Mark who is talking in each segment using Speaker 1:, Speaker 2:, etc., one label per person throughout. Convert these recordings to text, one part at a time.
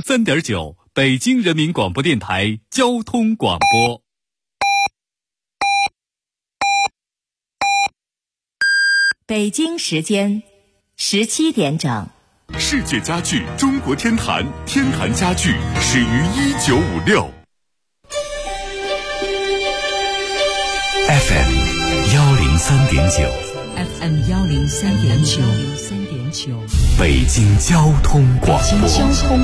Speaker 1: 103.9，北京人民广播电台交通广播。
Speaker 2: 北京时间17点整。
Speaker 3: 世界家具中国天坛，天坛家具始于1956。FM 103.9，FM
Speaker 2: 103.9，
Speaker 3: 北京交通广播，
Speaker 2: 北京交通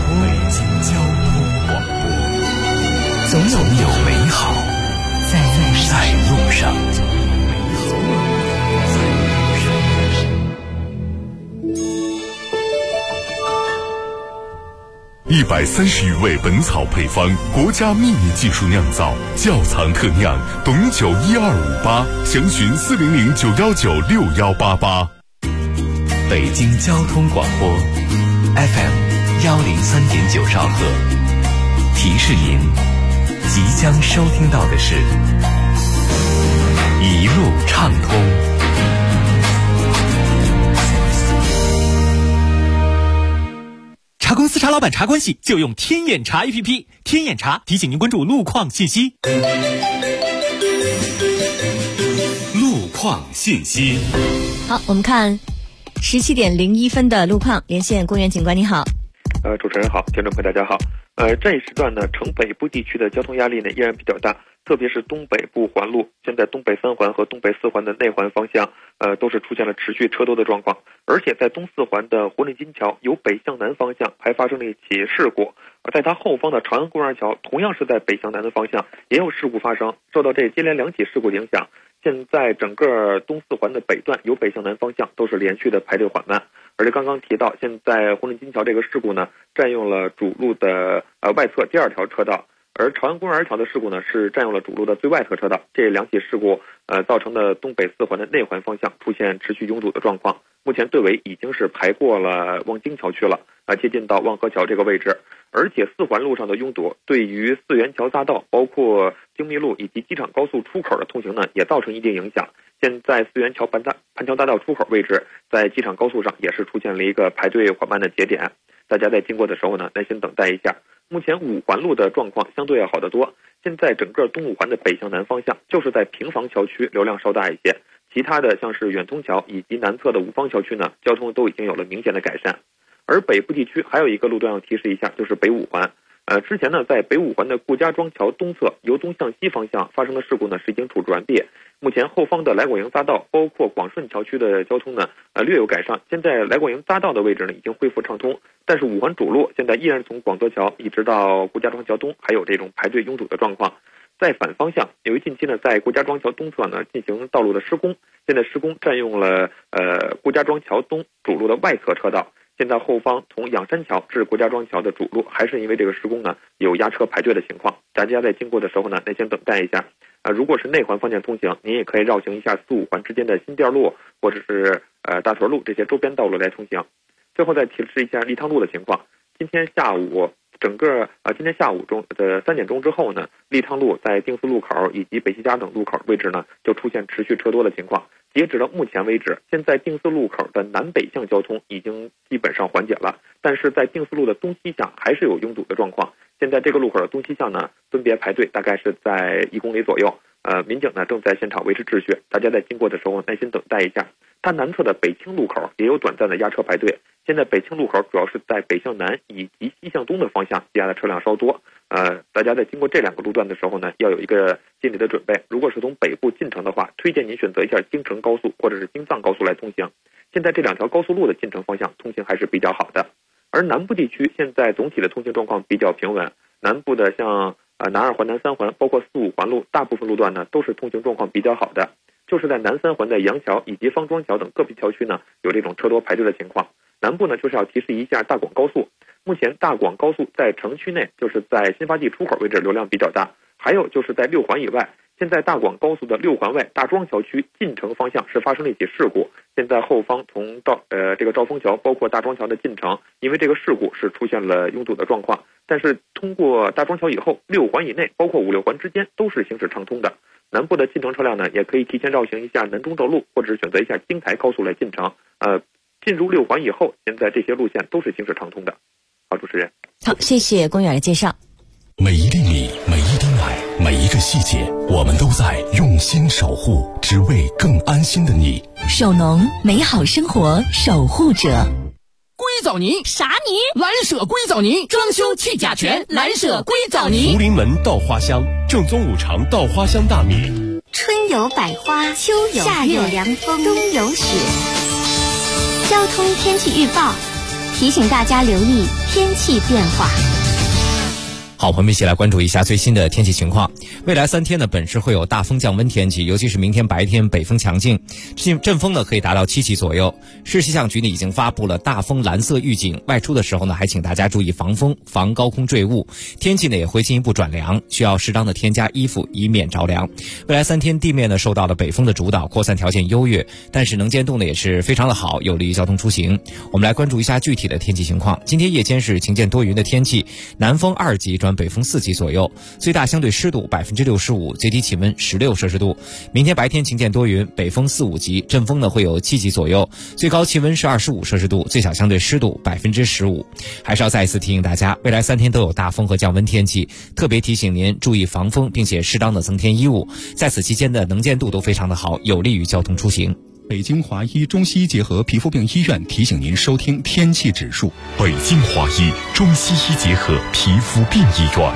Speaker 2: 广播，
Speaker 3: 总有美好在路上。130余味本草配方，国家秘密技术酿造，窖藏特酿，董酒1258，详询400-919-6188。
Speaker 4: 北京交通广播 FM 103.9兆赫，提示您即将收听到的是一路畅通。
Speaker 5: 茶公司茶老板茶关系就用天眼查 APP， 天眼查提醒您关注路况信息。
Speaker 3: 路况信息。
Speaker 2: 好，我们看17点01分的路况，连线公园警官，你好。
Speaker 6: 主持人好，听众朋友大家好。这一时段呢，城北部地区的交通压力呢依然比较大，特别是东北部环路，现在东北3环和东北4环的内环方向，都是出现了持续车多的状况，而且在东4环的活力金桥由北向南方向还发生了一起事故，而在它后方的长安公园桥同样是在北向南的方向也有事故发生，受到这接连2起事故影响，现在整个东4环的北段由北向南方向都是连续的排队缓慢。而且刚刚提到，现在红林金桥这个事故呢，占用了主路的外侧第2条车道，而长安公园桥的事故呢是占用了主路的最外侧车道。这2起事故造成的东北4环的内环方向出现持续拥堵的状况。目前队尾已经是排过了望京桥区了，接近到望河桥这个位置。而且4环路上的拥堵对于四元桥匝道，包括京密路以及机场高速出口的通行呢，也造成一定影响。现在四元桥盘桥大道出口位置，在机场高速上也是出现了一个排队缓慢的节点，大家在经过的时候呢，耐心等待一下。目前5环路的状况相对要好得多，现在整个东5环的北向南方向，就是在平房桥区流量稍大一些，其他的像是远通桥以及南侧的五方桥区呢，交通都已经有了明显的改善。而北部地区还有一个路段要提示一下，就是北5环。之前呢，在北5环的顾家庄桥东侧由东向西方向发生的事故呢，是已经处置完毕。目前后方的来果营匝道，包括广顺桥区的交通呢，略有改善。现在来果营匝道的位置呢，已经恢复畅通，但是5环主路现在依然从广德桥一直到顾家庄桥东，还有这种排队拥堵的状况。在反方向，由于近期呢，在顾家庄桥东侧呢进行道路的施工，现在施工占用了顾家庄桥东主路的外侧车道。现在后方从仰山桥至顾家庄桥的主路，还是因为这个施工呢有压车排队的情况，大家在经过的时候呢，耐心等待一下。如果是内环方向通行，您也可以绕行一下4、5环之间的新店路或者是大屯路这些周边道路来通行。最后再提示一下立汤路的情况，今天下午今天下午3点钟之后呢，立汤路在定四路口以及北西家等路口位置呢，就出现持续车多的情况。截止到目前为止，现在定四路口的南北向交通已经基本上缓解了，但是在定四路的东西向还是有拥堵的状况。现在这个路口的东西向呢，分别排队大概是在1公里左右。民警呢正在现场维持秩序，大家在经过的时候耐心等待一下。它南侧的北清路口也有短暂的压车排队。现在北清路口主要是在北向南以及西向东的方向压的车辆稍多。大家在经过这2个路段的时候呢，要有一个心理的准备。如果是从北部进城的话，推荐您选择一下京承高速或者是京藏高速来通行。现在这2条高速路的进城方向通行还是比较好的。而南部地区现在总体的通行状况比较平稳，南部的像南2环、南3环，包括4、5环路，大部分路段呢都是通行状况比较好的。就是在南3环的杨桥以及方庄桥等个别桥区呢，有这种车多排队的情况。南部呢，就是要提示一下大广高速。目前大广高速在城区内，就是在新发地出口位置流量比较大，还有就是在6环以外。现在大广高速的6环外大庄桥区进城方向是发生了一起事故，现在后方从这个兆丰桥包括大庄桥的进城，因为这个事故是出现了拥堵的状况，但是通过大庄桥以后，6环以内包括5、6环之间都是行驶畅通的。南部的进城车辆呢，也可以提前绕行一下南中轴路，或者是选择一下京台高速来进城。进入6环以后，现在这些路线都是行驶畅通的。 好，主持人。
Speaker 2: 好，谢谢龚远的介绍。
Speaker 3: 每一粒米，每一滴奶，每一个细节，我们都在用心守护，只为更安心的你。
Speaker 7: 手农，美好生活守护者。
Speaker 8: 硅藻泥
Speaker 7: 啥泥？
Speaker 8: 蓝舍硅藻泥，装修去甲醛，蓝舍硅藻泥。
Speaker 3: 福临门稻花香，正宗五常稻花香大米。
Speaker 9: 春有百花，秋有夏有凉风，冬有雪。交通天气预报提醒大家留意天气变化。
Speaker 5: 好，朋友们一起来关注一下最新的天气情况。未来3天呢，本市会有大风降温天气，尤其是明天白天北风强劲，阵风呢可以达到7级左右。市气象局呢已经发布了大风蓝色预警，外出的时候呢，还请大家注意防风、防高空坠物。天气呢也会进一步转凉，需要适当的添加衣服，以免着凉。未来3天地面呢受到了北风的主导，扩散条件优越，但是能见度呢也是非常的好，有利于交通出行。我们来关注一下具体的天气情况。今天夜间是晴间多云的天气，南风2级转北风4级左右，最大相对湿度65%，最低气温16摄氏度。明天白天晴间多云，北风4、5级，阵风呢会有7级左右，最高气温是25摄氏度，最小相对湿度15%。还是要再一次提醒大家，未来3天都有大风和降温天气，特别提醒您注意防风，并且适当的增添衣物。在此期间的能见度都非常的好，有利于交通出行。
Speaker 10: 北京华医中西医结合皮肤病医院提醒您收听天气指数。
Speaker 3: 北京华医中西医结合皮肤病医院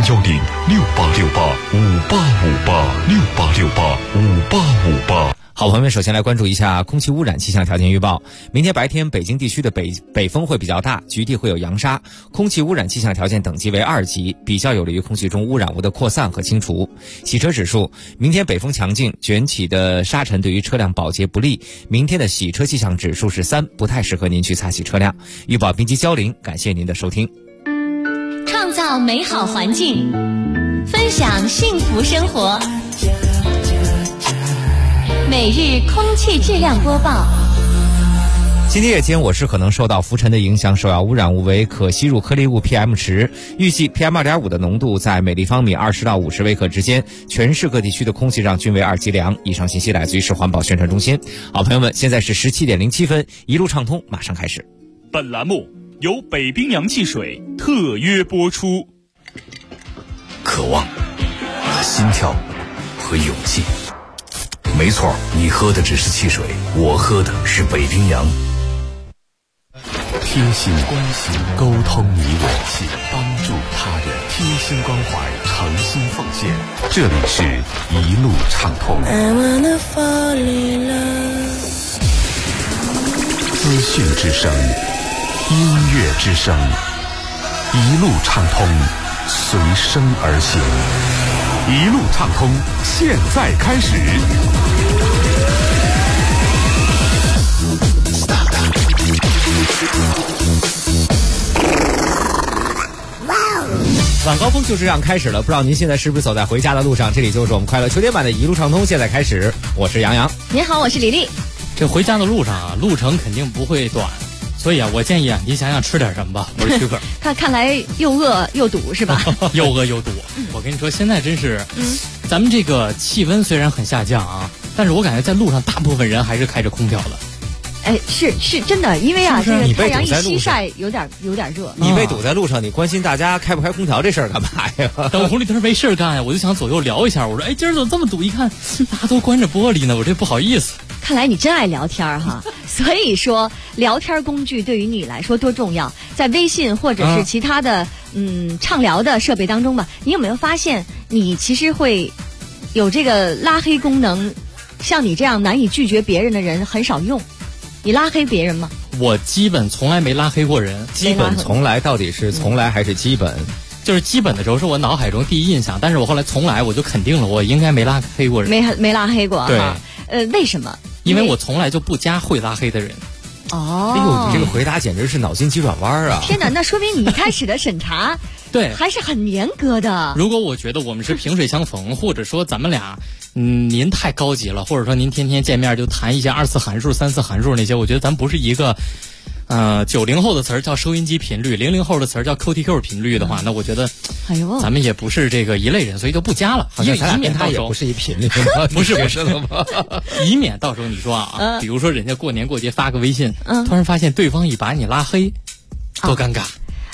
Speaker 3: ，010-6868-5858，6868-5858。
Speaker 5: 好，朋友们，首先来关注一下空气污染气象条件预报。明天白天，北京地区的北风会比较大，局地会有扬沙，空气污染气象条件等级为2级，比较有利于空气中污染物的扩散和清除。洗车指数，明天北风强劲，卷起的沙尘对于车辆保洁不利。明天的洗车气象指数是3，不太适合您去擦洗车辆。预报编辑焦玲，感谢您的收听。
Speaker 2: 创造美好环境，分享幸福生活。每日空气质量播报。
Speaker 5: 今天夜间，我市可能受到浮尘的影响，首要污染物为可吸入颗粒物 PM 值，预计 PM2.5 的浓度在每立方米20到50微克之间，全市各地区的空气上均为2级良。以上信息来自于市环保宣传中心。好，朋友们，现在是17点07分，一路畅通马上开始。
Speaker 1: 本栏目由北冰洋汽水特约播出。
Speaker 4: 渴望、心跳和勇气。没错，你喝的只是汽水，我喝的是北冰洋。
Speaker 3: 贴心关心，沟通你我，帮助他人，贴心关怀，诚心奉献。这里是一路畅通。资讯之声，音乐之声，一路畅通，随声而行。一路畅通，现在开始。
Speaker 5: 晚高峰就这样开始了，不知道您现在是不是走在回家的路上？这里就是我们快乐秋天版的一路畅通，现在开始。我是杨洋，
Speaker 2: 您好，我是李丽。
Speaker 8: 这回家的路上啊，路程肯定不会短，所以啊，我建议啊，你想想吃点什么吧。我是曲可。
Speaker 2: 看来又饿又堵是吧？
Speaker 8: 又饿又堵。我跟你说，现在真是，咱们这个气温虽然很下降啊，但是我感觉在路上大部分人还是开着空调的。
Speaker 2: 哎，是真的，因为啊，这个太阳一西晒，有点热。
Speaker 5: 你被堵在路上，你关心大家开不开空调这事儿干嘛呀？
Speaker 8: 等红绿灯没事干呀，我就想左右聊一下。我说，哎，今儿怎么这么堵？一看大家都关着玻璃呢，我这不好意思。
Speaker 2: 看来你真爱聊天哈，所以说聊天工具对于你来说多重要。在微信或者是其他的畅聊的设备当中吧，你有没有发现你其实会有这个拉黑功能？像你这样难以拒绝别人的人很少用。你拉黑别人吗？
Speaker 8: 我基本从来没拉黑过人。
Speaker 5: 基本从来到底是从来还是基本？
Speaker 8: 就是基本的时候是我脑海中第一印象，但是我后来从来我就肯定了，我应该没拉黑过人。
Speaker 2: 没拉黑过。
Speaker 8: 对。
Speaker 2: 为什么？
Speaker 8: 因为我从来就不加会拉黑的人。
Speaker 2: 哦。
Speaker 5: 哎呦，你这个回答简直是脑筋急转弯啊！
Speaker 2: 天哪，那说明你一开始的审查
Speaker 8: 对
Speaker 2: 还是很严格的。
Speaker 8: 如果我觉得我们是萍水相逢，或者说咱们俩您太高级了，或者说您天天见面就谈一些2次函数、3次函数那些，我觉得咱不是一个90后的词儿叫收音机频率，00后的词儿叫 QTQ 频率的话，那我觉得咱们也不是这个一类人，所以就不加了。
Speaker 5: 好像咱俩跟他也不是一频率
Speaker 8: 不是了吗？以免到时候你说比如说人家过年过节发个微信，突然发现对方已把你拉黑，多尴尬。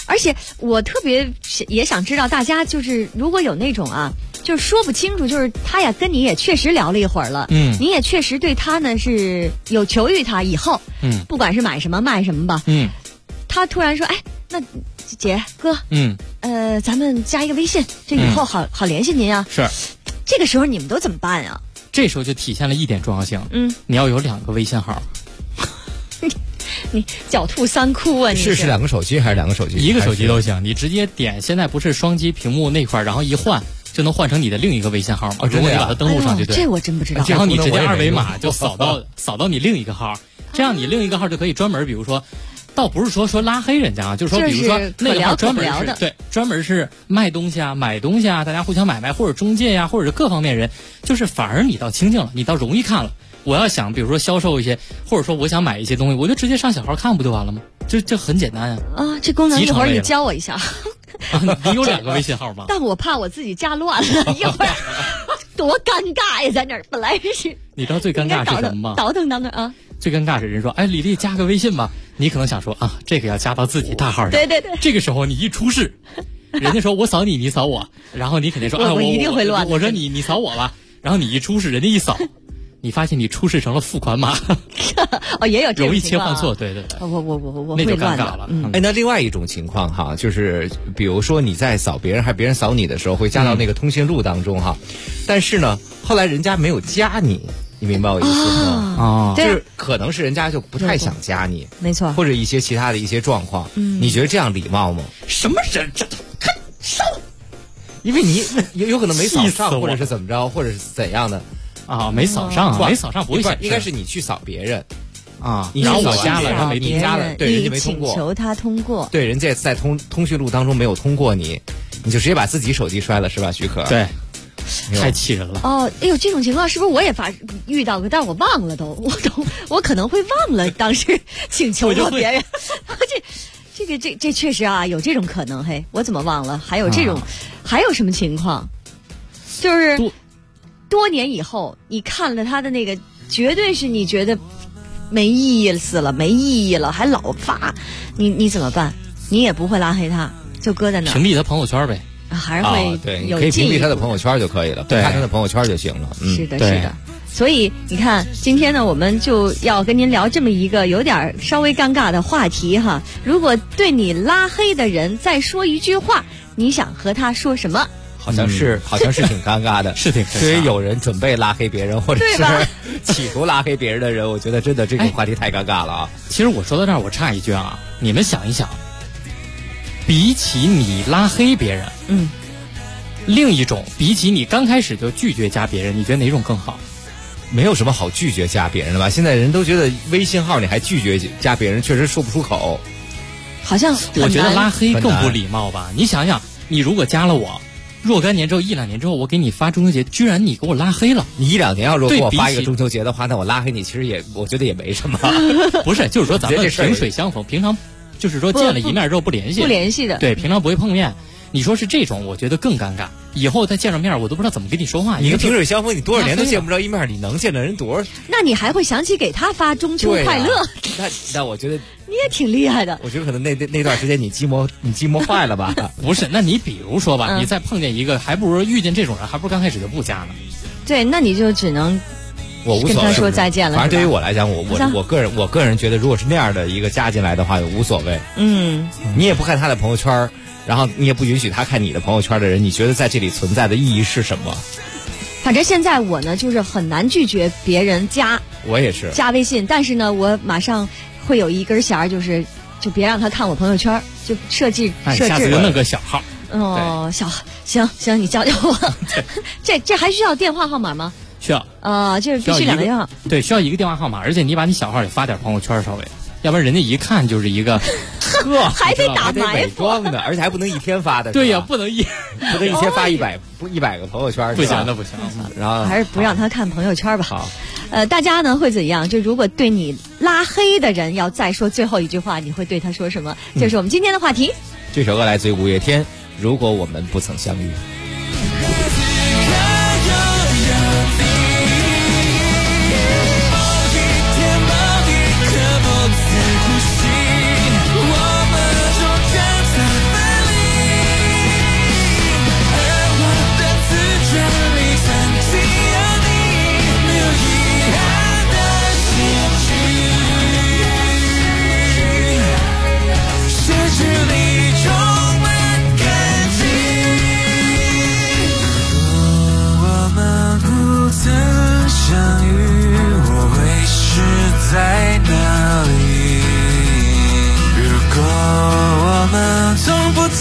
Speaker 2: 而且我特别也想知道，大家就是如果有那种啊，就是说不清楚，就是他呀跟你也确实聊了一会儿了，你也确实对他呢是有求于他以后，不管是买什么卖什么吧，他突然说，哎，那姐哥，咱们加一个微信，这以后好联系您啊。
Speaker 8: 是，
Speaker 2: 这个时候你们都怎么办啊？
Speaker 8: 这时候就体现了一点重要性，你要有2个微信号。
Speaker 2: 你狡兔3窟啊！你
Speaker 5: 是2个手机还是2个手机？
Speaker 8: 一个手机都行，你直接点，现在不是双击屏幕那块，然后一换就能换成你的另一个微信号吗？如果你把它登录上去，对，
Speaker 2: 这我真不知道。
Speaker 8: 然后你直接2维码就扫到你另一个号，这样你另一个号就可以专门，比如说，倒不是说拉黑人家啊，就是说，比如说那个号专门是卖东西啊、买东西啊，大家互相买卖，或者中介呀，或者是各方面人，就是反而你倒清静了，你倒容易看了。我要想，比如说销售一些，或者说我想买一些东西，我就直接上小号看不就完了吗？这很简单呀。
Speaker 2: 啊，这功能一会儿你教我一下。
Speaker 8: 你有2个微信号吗？
Speaker 2: 但我怕我自己加乱了，一会儿多尴尬呀，在那儿本来是。
Speaker 8: 你知道最尴尬是什么吗？
Speaker 2: 倒腾啊！
Speaker 8: 最尴尬是人说，哎，李丽加个微信吧，你可能想说啊，这个要加到自己大号上。
Speaker 2: 对。
Speaker 8: 这个时候你一出事，人家说我扫你，你扫我，然后你肯定说啊，
Speaker 2: 我一定会乱。
Speaker 8: 我说你扫我吧，然后你一出事，人家一扫。你发现你出示成了付款码，
Speaker 2: 也有这种
Speaker 8: 容易切换错，对。
Speaker 2: 我
Speaker 8: 那就尴尬了。
Speaker 5: 那另外一种情况哈，就是比如说你在扫别人还是别人扫你的时候，会加到那个通讯录当中哈，但是呢，后来人家没有加你明白我意思吗？就是可能是人家就不太想加你，
Speaker 2: 没错，
Speaker 5: 或者一些其他的一些状况，你觉得这样礼貌吗？
Speaker 8: 什么人这看上？
Speaker 5: 因为你有可能没扫上，或者是怎么着，或者是怎样的。
Speaker 8: 没扫上，没扫上不会显示，
Speaker 5: 应该是你去扫别人
Speaker 8: 然后我加了，他没
Speaker 5: 加了，对，人家没通过，
Speaker 2: 请求他通过，
Speaker 5: 对，人家在通讯录当中没有通过你就直接把自己手机摔了是吧？许可，
Speaker 8: 对，太气人了。
Speaker 2: 哎呦，这种情况是不是我也遇到过？但是我忘了我可能会忘了当时请求过别人。这确实啊，有这种可能。嘿，我怎么忘了？还有这种，还有什么情况？就是多年以后，你看了他的那个，绝对是你觉得没意思了，没意义了，还老发，你怎么办？你也不会拉黑他，就搁在那儿，
Speaker 8: 屏蔽他朋友圈呗。
Speaker 2: 还是会
Speaker 5: 对，可以屏蔽他的朋友圈就可以了，看他的朋友圈就行了。
Speaker 2: 是的，是的。所以你看，今天呢，我们就要跟您聊这么一个有点稍微尴尬的话题哈。如果对你拉黑的人再说一句话，你想和他说什么？
Speaker 5: 好像是挺尴尬的，
Speaker 8: 是挺尴尬。
Speaker 5: 对于有人准备拉黑别人，或者是企图拉黑别人的人，我觉得真的这个话题太尴尬了啊。
Speaker 8: 其实我说到这儿，我插一句啊，你们想一想，比起你拉黑别人，另一种比起你刚开始就拒绝加别人，你觉得哪种更好？
Speaker 5: 没有什么好拒绝加别人的吧？现在人都觉得微信号你还拒绝加别人，确实说不出口。
Speaker 2: 好像
Speaker 8: 我觉得拉黑更不礼貌吧？你想想，你如果加了我。若干年之后1-2年之后，我给你发中秋节，居然你给我拉黑了。
Speaker 5: 你1-2年要如果给我发一个中秋节的话，那我拉黑你其实我觉得也没什么。
Speaker 8: 不是，就是说咱们萍水相逢，平常就是说见了一面之后不联系的，对，平常不会碰面。你说是这种，我觉得更尴尬。以后再见着面，我都不知道怎么跟你说话。
Speaker 5: 你跟萍水相逢，你多少年都见不着一面，你能见着人多少？
Speaker 2: 那你还会想起给他发中秋快乐？
Speaker 5: 那我觉得
Speaker 2: 你也挺厉害的。
Speaker 5: 我觉得可能那段时间你寂寞坏了吧？
Speaker 8: 不是，那你比如说吧，你再碰见一个，还不如遇见这种人，还不如刚开始就不加呢。
Speaker 2: 对，那你就只能
Speaker 5: 我无所谓，
Speaker 2: 跟他说再见了。
Speaker 5: 反正对于我来讲，我个人觉得，如果是那样的一个加进来的话，无所谓。你也不看他的朋友圈。然后你也不允许他看你的朋友圈的人，你觉得在这里存在的意义是什么？
Speaker 2: 反正现在我呢，就是很难拒绝别人加，我也是加微信，但是呢，我马上会有一根弦，就别让他看我朋友圈，就设置。
Speaker 8: 下次就弄个小号。
Speaker 2: 行，你教我。这还需要电话号码吗？
Speaker 8: 需要。
Speaker 2: 就是必须2个电话。
Speaker 8: 对，需要一个电话号码，而且你把你小号也发点朋友圈稍微。要不然人家一看就是一个，
Speaker 2: 还得打
Speaker 5: 伪装的，而且还不能一天发的。
Speaker 8: 对呀，不能一
Speaker 5: 天发100个朋友圈，
Speaker 8: 不行，那不行。
Speaker 5: 然后
Speaker 2: 还是不让他看朋友圈吧。
Speaker 5: 好，
Speaker 2: 大家呢会怎样？就如果对你拉黑的人要再说最后一句话，你会对他说什么？这是我们今天的话题。
Speaker 5: 这首歌来自于五月天，《如果我们不曾相遇》。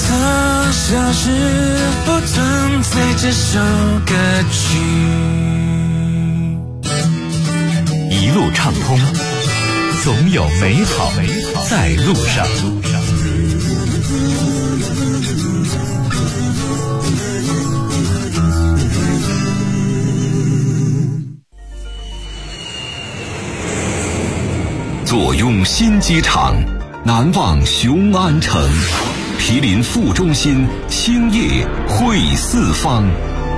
Speaker 11: 曾消失，不存在这首歌曲。
Speaker 4: 一路畅通，总有美好在路上。
Speaker 3: 坐拥新机场，难忘雄安城，毗邻副中心，兴业汇四方。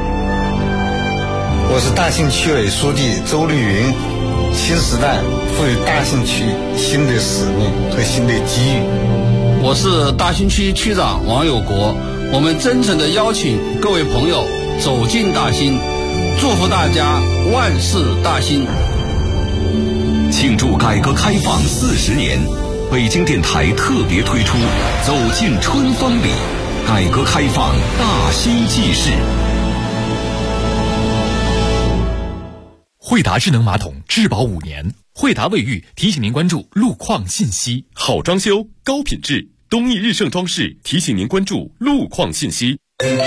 Speaker 12: 我是大兴区委书记周丽云。新时代赋予大兴区新的使命和新的机遇。
Speaker 13: 我是大兴区区长王有国，我们真诚地邀请各位朋友走进大兴，祝福大家万事大兴。
Speaker 3: 庆祝改革开放40年，北京电台特别推出走进春风里，改革开放大兴纪事。
Speaker 14: 惠达智能马桶质保5年，惠达卫浴提醒您关注路况信息。
Speaker 15: 好装修高品质，东义日盛装饰提醒您关注路况信息。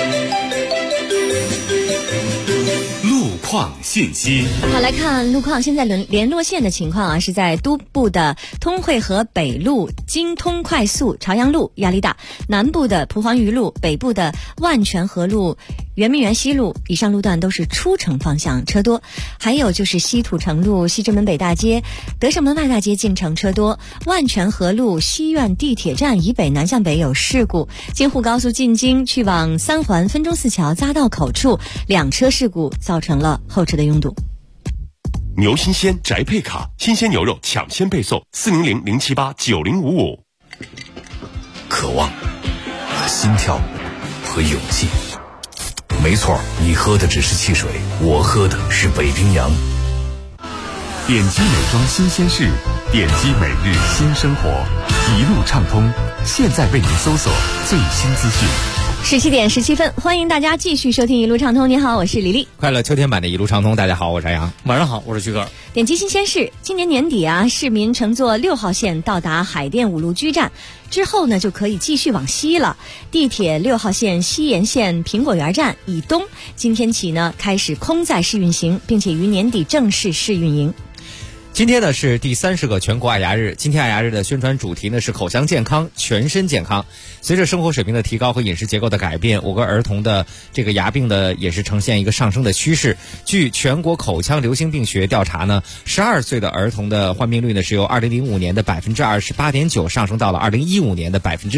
Speaker 1: 路况信息。
Speaker 2: 好，来看路况。现在联络线的情况啊，是在东部的通惠河北路、京通快速、朝阳路压力大；南部的蒲黄榆路、北部的万泉河路、圆明园西路以上路段都是出城方向车多。还有就是西土城路、西直门北大街、德胜门外大街进城车多；万泉河路西苑地铁站以北南向北有事故；京沪高速进京去往三环分钟寺桥匝道口处2车事故，造成了后车的拥堵。
Speaker 15: 牛新鲜宅配卡，新鲜牛肉抢先配送，400-078-9055。
Speaker 4: 渴望和心跳和勇气。没错，你喝的只是汽水，我喝的是北冰洋。
Speaker 3: 点击美妆新鲜事，点击每日新生活，一路畅通，现在为您搜索最新资讯。
Speaker 2: 17点17分，欢迎大家继续收听一路畅通。你好，我是李丽。
Speaker 5: 快乐秋天版的一路畅通，大家好，我是杨。
Speaker 8: 晚上好，我是徐哥。
Speaker 2: 点击新鲜事，今年年底啊，市民乘坐6号线到达海淀五路居站之后呢，就可以继续往西了。地铁6号线西沿线苹果园站以东，今天起呢开始空载试运行，并且于年底正式试运营。
Speaker 5: 今天呢是第30个全国爱牙日，今天爱牙日的宣传主题呢是口腔健康、全身健康。随着生活水平的提高和饮食结构的改变，我国儿童的这个牙病的也是呈现一个上升的趋势。据全国口腔流行病学调查呢，12岁的儿童的患病率呢是由2005年的28.9%上升到了2015年的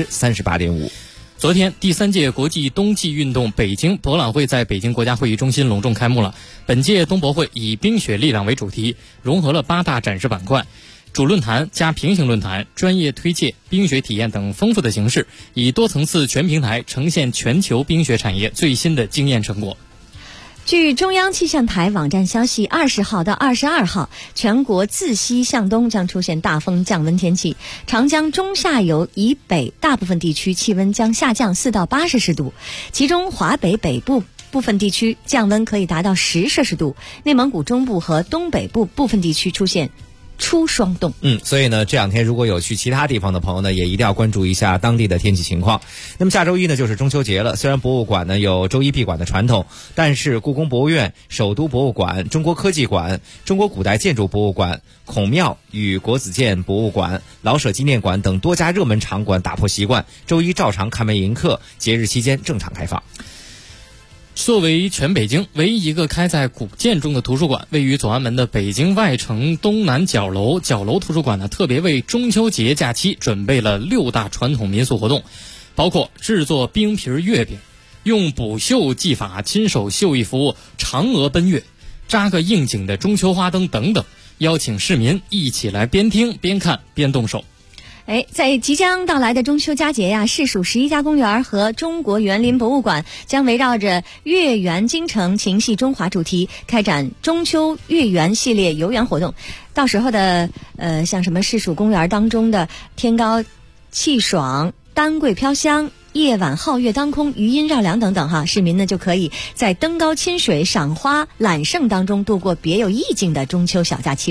Speaker 5: 38.5%。
Speaker 8: 昨天，第3届国际冬季运动北京博览会在北京国家会议中心隆重开幕了。本届冬博会以冰雪力量为主题，融合了8大展示板块，主论坛加平行论坛、专业推介、冰雪体验等丰富的形式，以多层次全平台呈现全球冰雪产业最新的经验成果。
Speaker 2: 据中央气象台网站消息，20号到22号，全国自西向东将出现大风降温天气，长江中下游以北大部分地区气温将下降4到8摄氏度，其中华北北部部分地区降温可以达到10摄氏度，内蒙古中部和东北部部分地区出现初霜冻。
Speaker 5: 所以呢，这2天如果有去其他地方的朋友呢，也一定要关注一下当地的天气情况。那么下周一呢，就是中秋节了。虽然博物馆呢有周一闭馆的传统，但是故宫博物院、首都博物馆、中国科技馆、中国古代建筑博物馆、孔庙与国子监博物馆、老舍纪念馆等多家热门场馆打破习惯，周一照常开门迎客，节日期间正常开放。
Speaker 8: 作为全北京唯一一个开在古建中的图书馆，位于左安门的北京外城东南角楼图书馆呢，特别为中秋节假期准备了6大传统民俗活动，包括制作冰皮月饼、用补绣技法亲手绣一幅嫦娥奔月、扎个应景的中秋花灯等等，邀请市民一起来边听边看边动手。
Speaker 2: 在即将到来的中秋佳节呀，市属11家公园和中国园林博物馆将围绕着月圆京城情系中华主题开展中秋月圆系列游园活动。到时候的像什么市属公园当中的天高气爽、丹桂飘香、夜晚皓月当空、余音绕梁等等哈，市民呢就可以在登高亲水、赏花揽胜当中度过别有意境的中秋小假期了。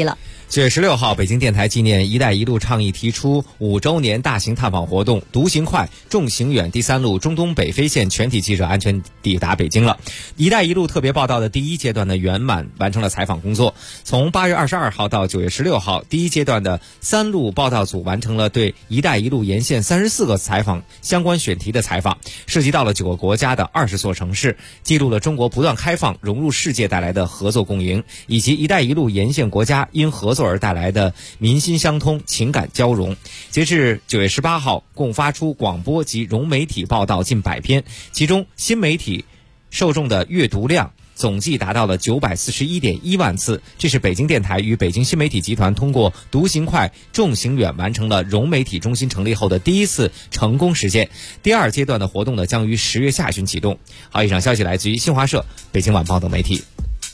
Speaker 5: 9月16号，北京电台纪念“一带一路”倡议提出5周年大型探访活动“独行快，重行远”第3路中东北非线全体记者安全抵达北京了。“一带一路”特别报道的第1阶段的圆满完成了采访工作。从8月22号到9月16号，第1阶段的3路报道组完成了对“一带一路”沿线34个采访相关选题的采访，涉及到了9个国家的20座城市，记录了中国不断开放融入世界带来的合作共赢，以及“一带一路”沿线国家因合作而带来的民心相通、情感交融。截至9月18号，共发出广播及融媒体报道近100篇，其中新媒体受众的阅读量总计达到了941.1万次。这是北京电台与北京新媒体集团通过“独行快，重行远”完成了融媒体中心成立后的第1次成功实践。第2阶段的活动呢，将于10月下旬启动。好，以上消息来自于新华社、北京晚报等媒体。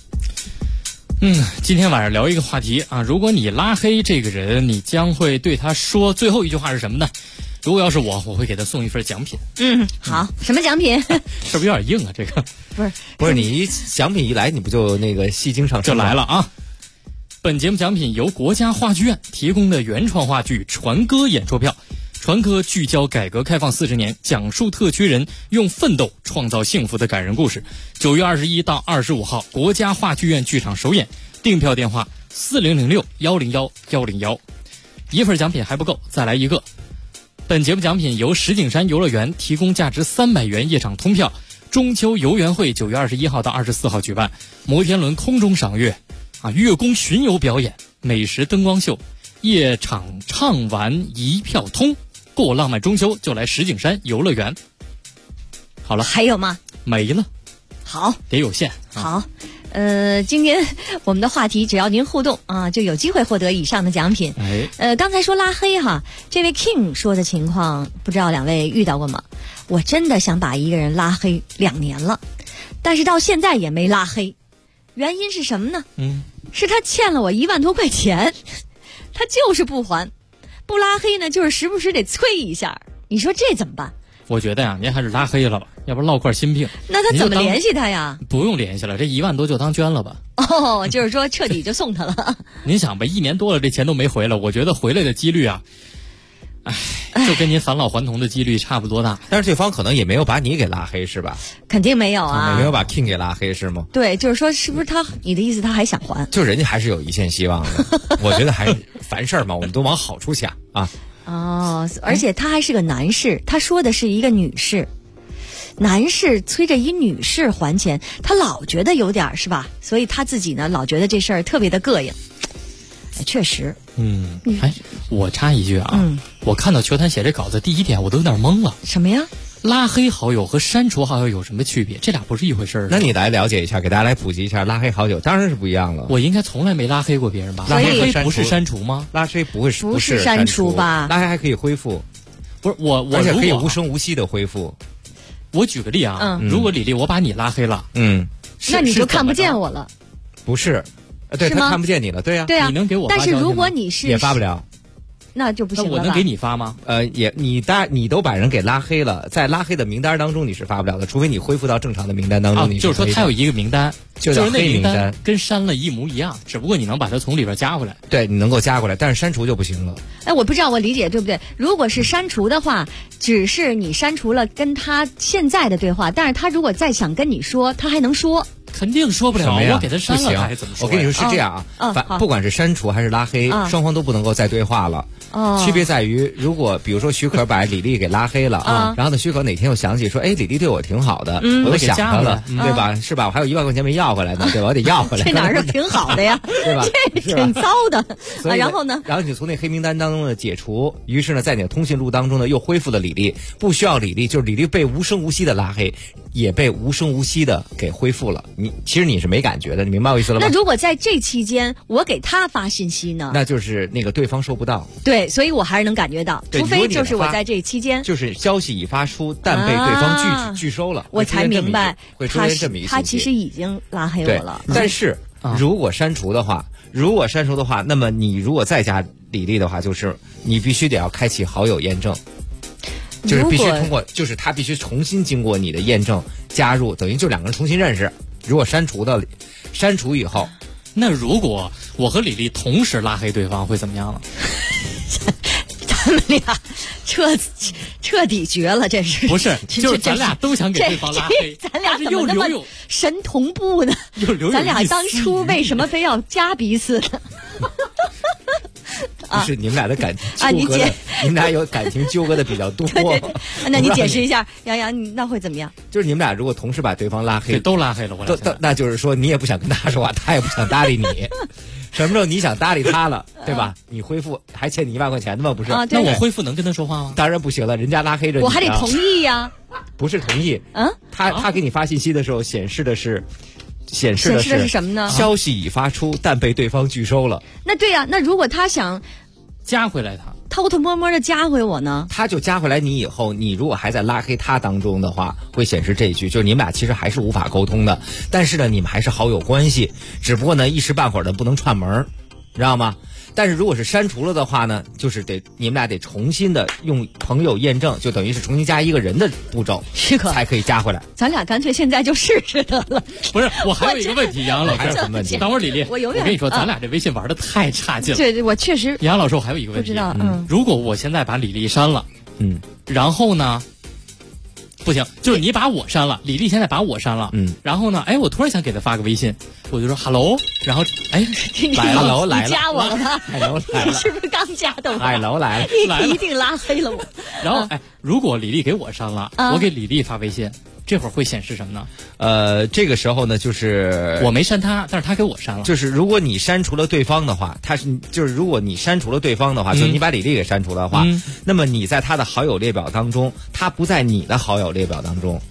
Speaker 8: 今天晚上聊一个话题啊，如果你拉黑这个人，你将会对他说最后一句话是什么呢？如果要是我会给他送一份奖品。
Speaker 2: 好，什么奖品？
Speaker 8: 是不是有点硬啊？这个
Speaker 5: 不是你奖品一来，你不就那个戏精上身
Speaker 8: 就来了啊？本节目奖品由国家话剧院提供的原创话剧《传歌》演出票。传歌聚焦改革开放40年，讲述特区人用奋斗创造幸福的感人故事。9月21到25号，国家话剧院剧场首演，订票电话4006-101-101。一份奖品还不够，再来一个。本节目奖品由石景山游乐园提供价值300元夜场通票，中秋游园会9月21号到24号举办，摩天轮空中赏月，月宫巡游表演，美食灯光秀，夜场唱完一票通。过浪漫中秋就来石景山游乐园。好了，
Speaker 2: 还有吗？
Speaker 8: 没了。
Speaker 2: 好，
Speaker 8: 得有限。
Speaker 2: 好，今天我们的话题，只要您互动啊，就有机会获得以上的奖品。刚才说拉黑哈，这位 King 说的情况，不知道2位遇到过吗？我真的想把一个人拉黑2年了，但是到现在也没拉黑，原因是什么呢？是他欠了我1万多块钱，他就是不还。不拉黑呢，就是时不时得催一下，你说这怎么办？
Speaker 8: 我觉得呀，您还是拉黑了吧，要不落块心病。
Speaker 2: 那他怎么联系他呀？
Speaker 8: 不用联系了，这1万多就当捐了吧。
Speaker 2: 就是说彻底就送他了。
Speaker 8: 您想吧，1年多了，这钱都没回来，我觉得回来的几率啊，就跟您返老还童的几率差不多大。
Speaker 5: 但是对方可能也没有把你给拉黑是吧？
Speaker 2: 肯定没有啊。
Speaker 5: 没有把 King 给拉黑是吗？
Speaker 2: 对，就是说是不是你的意思他还想还？
Speaker 5: 就人家还是有一线希望的。我觉得还是凡事嘛，我们都往好处想啊。
Speaker 2: 而且他还是个男士，他说的是一个女士。男士催着一女士还钱，他老觉得有点是吧？所以他自己呢老觉得这事儿特别的膈应。确实。
Speaker 8: 我插一句啊，我看到球坛写这稿子第1点我都有点懵了。
Speaker 2: 什么呀？
Speaker 8: 拉黑好友和删除好友有什么区别？这俩不是一回事儿。
Speaker 5: 那你来了解一下，给大家来普及一下，拉黑好友当然是不一样了。
Speaker 8: 我应该从来没拉黑过别人吧？拉黑不是删除吗？
Speaker 5: 拉黑不
Speaker 2: 是删除吧？
Speaker 5: 拉黑还可以恢复，
Speaker 8: 不是我
Speaker 5: 而且可以无声无息的恢复。
Speaker 8: 我举个例啊，如果李丽我把你拉黑了，
Speaker 2: 那你就看不见我了。
Speaker 5: 不是，对他看不见你了，对呀，
Speaker 8: 你能给我发
Speaker 2: 但是如果你是
Speaker 5: 也发不了。
Speaker 2: 那就不行了吧？
Speaker 8: 那我能给你发吗？
Speaker 5: 你都把人给拉黑了，在拉黑的名单当中你是发不了的，除非你恢复到正常的名单当中。
Speaker 8: 就是说他有一个名单，
Speaker 5: 就是黑名单，
Speaker 8: 跟删了一模一样，只不过你能把它从里边加回来。
Speaker 5: 对，你能够加过来，但是删除就不行了。
Speaker 2: 我不知道我理解对不对？如果是删除的话，只是你删除了跟他现在的对话，但是他如果再想跟你说，他还能说。
Speaker 8: 肯定说不了，我给他删了还怎么说？
Speaker 5: 我跟你说是这样不管是删除还是拉黑，双方都不能够再对话了。区别在于，如果比如说许可把李丽给拉黑了然后呢，许可哪天又想起说，李丽对我挺好的，我都想她了，对吧？是吧？我还有1万块钱没要回来呢，对吧？我得要回来。
Speaker 2: 这哪是挺好的呀？
Speaker 5: 对吧？
Speaker 2: 这挺糟的。然后呢？
Speaker 5: 然后你从那黑名单当中呢解除，于是呢，在你的通讯录当中呢又恢复了李丽，不需要李丽，就是李丽被无声无息的拉黑，也被无声无息的给恢复了。其实你是没感觉的，你明白我意思了吗？
Speaker 2: 那如果在这期间我给他发信息呢？
Speaker 5: 那就是那个对方收不到。
Speaker 2: 对，所以我还是能感觉到，除非就是我在这期间，
Speaker 5: 就是消息已发出，但被对方拒收了，
Speaker 2: 我才明白
Speaker 5: 会出现这么一个
Speaker 2: 他其实已经拉黑我了。
Speaker 5: 但是如果删除的话，那么你如果再加李丽的话，就是你必须得要开启好友验证。就是必须通过，就是他必须重新经过你的验证加入，等于就2个人重新认识。如果删除以后，
Speaker 8: 那如果我和李丽同时拉黑对方会怎么样呢？
Speaker 2: 咱们俩彻底绝了，这是
Speaker 8: 不是？就是咱俩都想给对方拉黑，
Speaker 2: 咱俩怎么那么神同步呢？咱俩当初为什么非要加彼此呢？
Speaker 5: 不是你们俩的感情纠葛的，你们俩有感情纠葛的比较多。
Speaker 2: 对，那你解释一下，杨洋，你那会怎么样？
Speaker 5: 就是你们俩如果同时把对方拉黑，
Speaker 8: 都拉黑了，我俩
Speaker 5: 那就是说你也不想跟他说话，他也不想搭理你。什么时候你想搭理他了，对吧？你恢复还欠你1万块钱的吗？不是？
Speaker 8: 那我恢复能跟他说话吗？
Speaker 5: 当然不行了，人家拉黑着你，
Speaker 2: 我还得同意呀。
Speaker 5: 不是同意，他给你发信息的时候显示的是
Speaker 2: 什么呢？
Speaker 5: 消息已发出，但被对方拒收了。
Speaker 2: 那对呀，那如果他想
Speaker 8: 加回来他，
Speaker 2: 偷偷摸摸的加回我呢？
Speaker 5: 他就加回来你以后，你如果还在拉黑他当中的话，会显示这一句，就是你们俩其实还是无法沟通的，但是呢，你们还是好友关系，只不过呢一时半会儿的不能串门，知道吗？但是如果是删除了的话呢，就是你们俩得重新的用朋友验证，就等于是重新加一个人的步骤，才可以加回来。
Speaker 2: 咱俩干脆现在就试试得了。
Speaker 8: 不是，我还有一个问题，杨老师，
Speaker 5: 还有什么问题？
Speaker 8: 等会儿李丽，
Speaker 2: 我
Speaker 8: 跟你说，咱俩这微信玩的太差劲了。
Speaker 2: 对，我确实。
Speaker 8: 杨老师，我还有一个问题，
Speaker 2: 不知道，
Speaker 8: 如果我现在把李丽删了，然后呢？不行，就是你把我删了，李丽现在把我删了，然后呢，我突然想给他发个微信，我就说 hello， 然后
Speaker 5: 来了，来了，
Speaker 2: 你加我了吗？
Speaker 5: 来了，
Speaker 2: 你是不是刚加的我？
Speaker 5: 来了，
Speaker 2: 你一定拉黑了我。
Speaker 8: 然后如果李丽给我删了，我给李丽发微信，这会儿会显示什么呢？
Speaker 5: 这个时候呢，就是
Speaker 8: 我没删他，但是他给我删了。
Speaker 5: 就是如果你删除了对方的话，如果你删除了对方的话，就是你把李丽给删除的话，那么你在他的好友列表当中，他不在你的好友列表当中。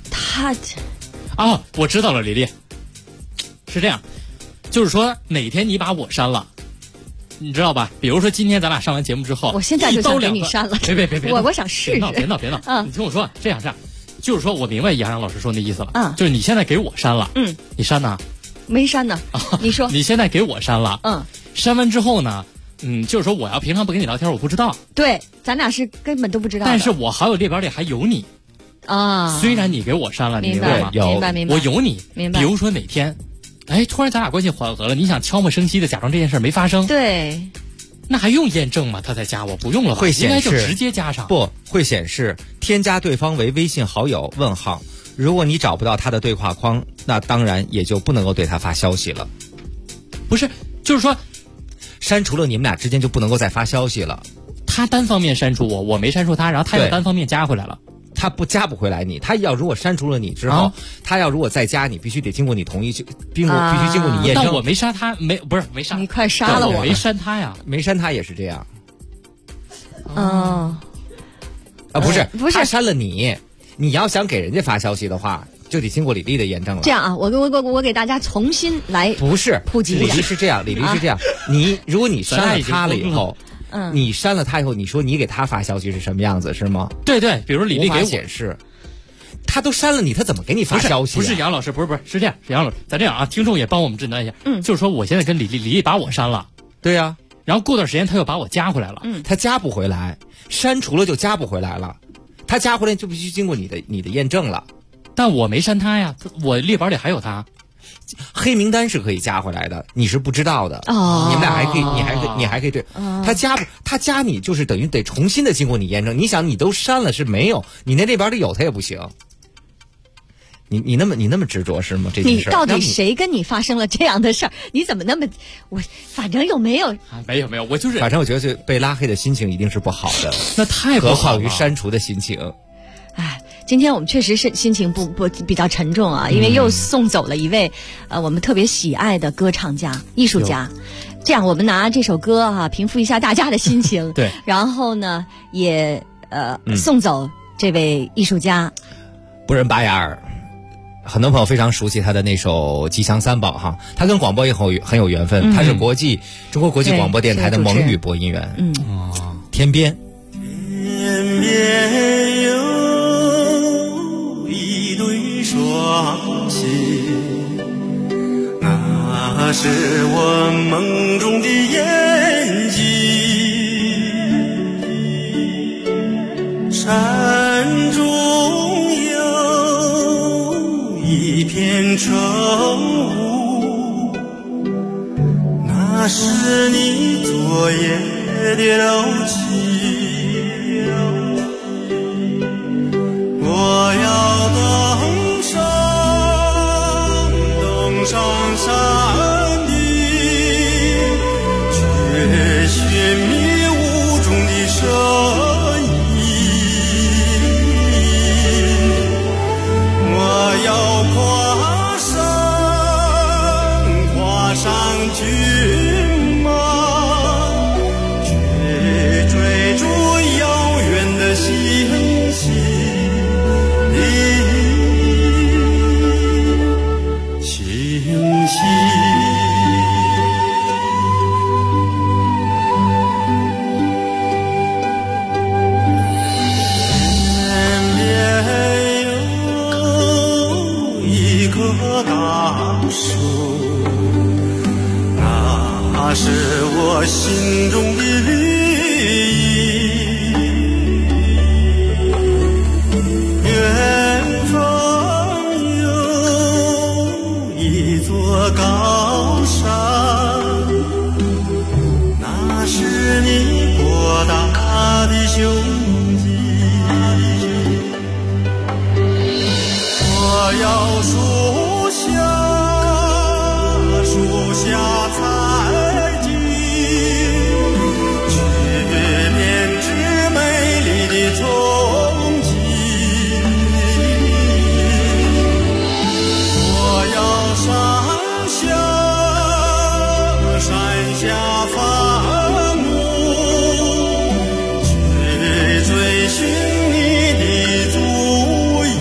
Speaker 8: 我知道了，李丽，是这样，就是说哪天你把我删了。你知道吧？比如说今天咱俩上完节目之后，
Speaker 2: 我现在就想给你删了。
Speaker 8: 别，
Speaker 2: 我想试试。
Speaker 8: 别闹！你听我说，这样，就是说我明白杨洋老师说那意思了。就是你现在给我删了，你删呢？
Speaker 2: 没删呢。你说。
Speaker 8: 你现在给我删了，删完之后呢，就是说我要平常不跟你聊天，我不知道。
Speaker 2: 对，咱俩是根本都不知道。
Speaker 8: 但是我好友列表里还有你
Speaker 2: 啊。
Speaker 8: 虽然你给我删了，你明白吗？
Speaker 2: 明白。
Speaker 8: 我有你，
Speaker 2: 明白。
Speaker 8: 比如说哪天。突然咱俩关系缓和了，你想悄没声息的假装这件事没发生？
Speaker 2: 对，
Speaker 8: 那还用验证吗？他才加我，不用了吧？
Speaker 5: 会显示，
Speaker 8: 应该就直接加上。
Speaker 5: 不会显示添加对方为微信好友？问号。如果你找不到他的对话框，那当然也就不能够对他发消息了。
Speaker 8: 不是，就是说，
Speaker 5: 删除了你们俩之间就不能够再发消息了。
Speaker 8: 他单方面删除我，我没删除他，然后他又单方面加回来了。
Speaker 5: 他加不回来你，他要如果删除了你之后，他要如果再加你，必须得经过你同意，必须经过你验证。
Speaker 8: 但我没杀他，没杀。
Speaker 2: 你快杀了我！
Speaker 8: 没删他呀，
Speaker 5: 没删他也是这样。
Speaker 2: 不
Speaker 5: 是，他删了你，你要想给人家发消息的话，就得经过李丽的验证了。
Speaker 2: 这样啊，我给大家重新来
Speaker 5: 不是
Speaker 2: 普及一下。
Speaker 5: 李丽是这样，如果你删了他了以后。你删了他以后，你说你给他发消息是什么样子是吗？
Speaker 8: 对，比如李丽给我
Speaker 5: 显示，他都删了你，他怎么给你发消息？
Speaker 8: 不是杨老师，不是这样，是杨老师，咱这样啊，听众也帮我们诊断一下。就是说我现在跟李丽把我删了，
Speaker 5: 对呀，
Speaker 8: 然后过段时间他又把我加回来了，
Speaker 5: 他加不回来，删除了就加不回来了，他加回来就必须经过你的验证了。
Speaker 8: 但我没删他呀，我列表里还有他。
Speaker 5: 黑名单是可以加回来的，你是不知道的。你们俩还可以，你还可以对。他加你就是等于得重新的经过你验证。你想你都删了是没有，你那列表里有他也不行。你那么执着是吗？这件事
Speaker 2: 你到底谁跟你发生了这样的事儿？你怎么那么反正有没有？
Speaker 8: 没有，我就是。
Speaker 5: 反正我觉得被拉黑的心情一定是不好的，
Speaker 8: 那太不好了，
Speaker 5: 何况于删除的心情。
Speaker 2: 今天我们确实是心情不比较沉重啊，因为又送走了一位我们特别喜爱的歌唱家、艺术家。这样，我们拿这首歌平复一下大家的心情。
Speaker 8: 对，
Speaker 2: 然后呢，也送走这位艺术家。
Speaker 5: 布仁巴雅尔，很多朋友非常熟悉他的那首《吉祥三宝》哈，他跟广播也很有缘分，他是中国国际广播电台的蒙语播音员。天边。
Speaker 11: 天边有一对双鞋，那是我梦中的眼睛。山中有一片晨雾， 那是你昨夜的柔情，我要登上山顶，却寻觅雾中的身影。我要跨上骏马，去追逐遥远的星星。那是我心中的绿荫，远方有一座高山，那是你博大的胸襟。我要树下采集，去编织美丽的憧憬。我要山下放牧，去追寻你的足印。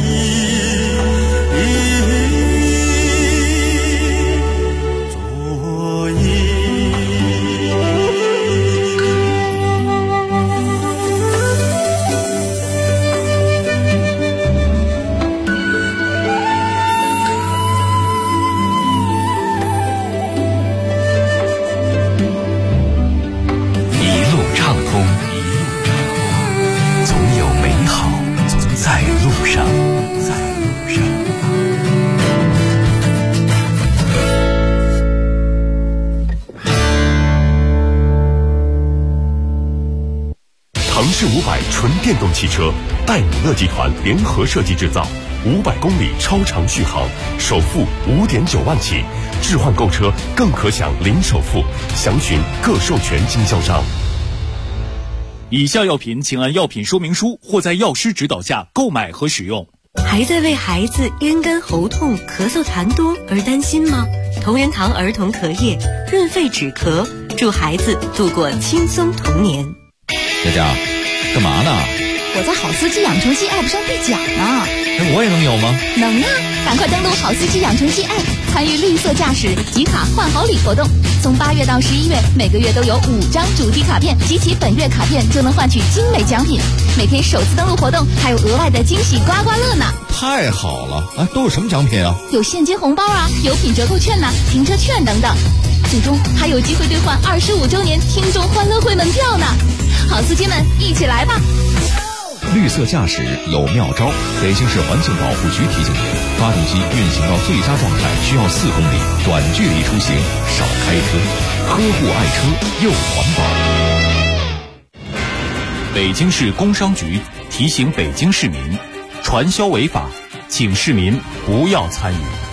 Speaker 15: 腾势500纯电动汽车，戴姆勒集团联合设计制造，500公里超长续航，首付5.9万起，置换购车更可享零首付，详询各授权经销商。
Speaker 1: 以下药品请按药品说明书或在药师指导下购买和使用。
Speaker 7: 还在为孩子咽干喉痛、咳嗽痰多而担心吗？同仁堂儿童咳液润肺止咳，助孩子度过轻松童年。
Speaker 5: 佳佳，干嘛呢？
Speaker 16: 我在好司机养成系 App 上兑奖呢。
Speaker 5: 我也能有吗？
Speaker 16: 能啊！赶快登录好司机养成系 App， 参与绿色驾驶集卡换好礼活动。从8月到11月，每个月都有5张主题卡片，集齐本月卡片就能换取精美奖品。每天首次登录活动还有额外的惊喜刮刮乐呢！
Speaker 5: 太好了！都有什么奖品啊？
Speaker 16: 有现金红包啊，有品折扣券呢，停车券等等。最终还有机会兑换25周年听众欢乐会门票呢！好司机们，一起来吧！
Speaker 17: 绿色驾驶有妙招，北京市环境保护局提醒您：发动机运行到最佳状态需要4公里，短距离出行少开车，呵护爱车又环保。
Speaker 1: 北京市工商局提醒北京市民，传销违法，请市民不要参与。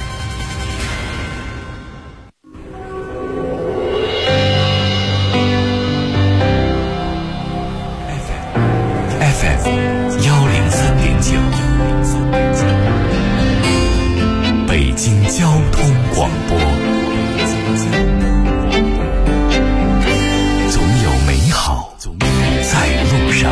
Speaker 4: 北京交通广播，总有美好在路上。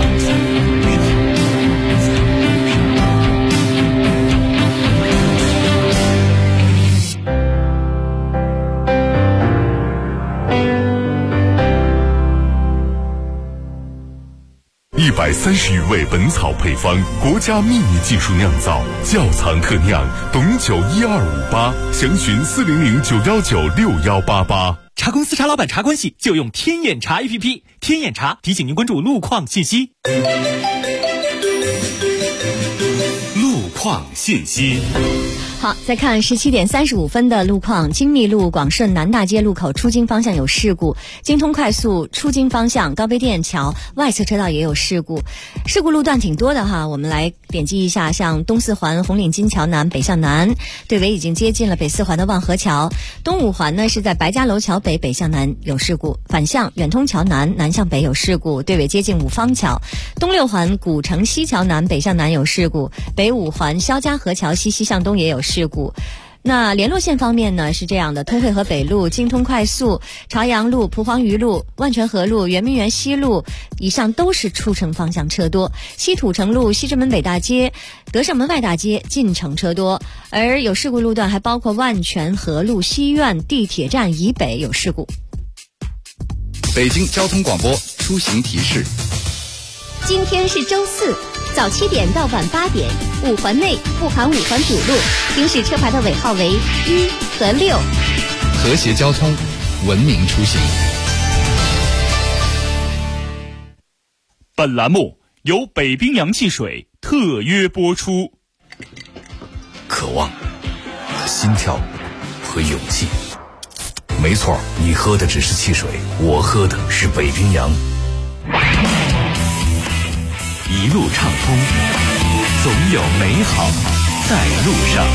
Speaker 15: 130余味本草配方，国家秘密技术酿造，窖藏特酿，董酒1258，详询400-919-6188。
Speaker 14: 茶公司茶老板茶关系就用天眼茶 APP， 天眼茶提醒您关注路况信息。
Speaker 1: 路况信息。
Speaker 2: 好，再看17点35分的路况，京密路广顺南大街路口出京方向有事故，京通快速出京方向高碑店桥外侧车道也有事故，事故路段挺多的哈。我们来点击一下，像东四环红领巾桥南北向南，队尾已经接近了北四环的望河桥；东五环呢是在白家楼桥北北向南有事故，反向远通桥南南向北有事故，队尾接近五方桥；东六环古城西桥南北向南有事故，北五环肖家河桥西向东也有事故。那联络线方面呢是这样的，通惠河北路、京通快速、朝阳路、蒲黄榆路、万泉河路、圆明园西路以上都是出城方向车多，西土城路、西直门北大街、德胜门外大街进城车多，而有事故路段还包括万泉河路西苑地铁站以北有事故。
Speaker 17: 北京交通广播出行提示。
Speaker 9: 今天是周四，早7点到晚8点，五环内不含五环主路，行驶车牌的尾号为1和6。
Speaker 17: 和谐交通，文明出行。
Speaker 14: 本栏目由北冰洋汽水特约播出。
Speaker 18: 渴望、心跳和勇气。没错，你喝的只是汽水，我喝的是北冰洋。
Speaker 4: 一路畅通，总有美好在路上。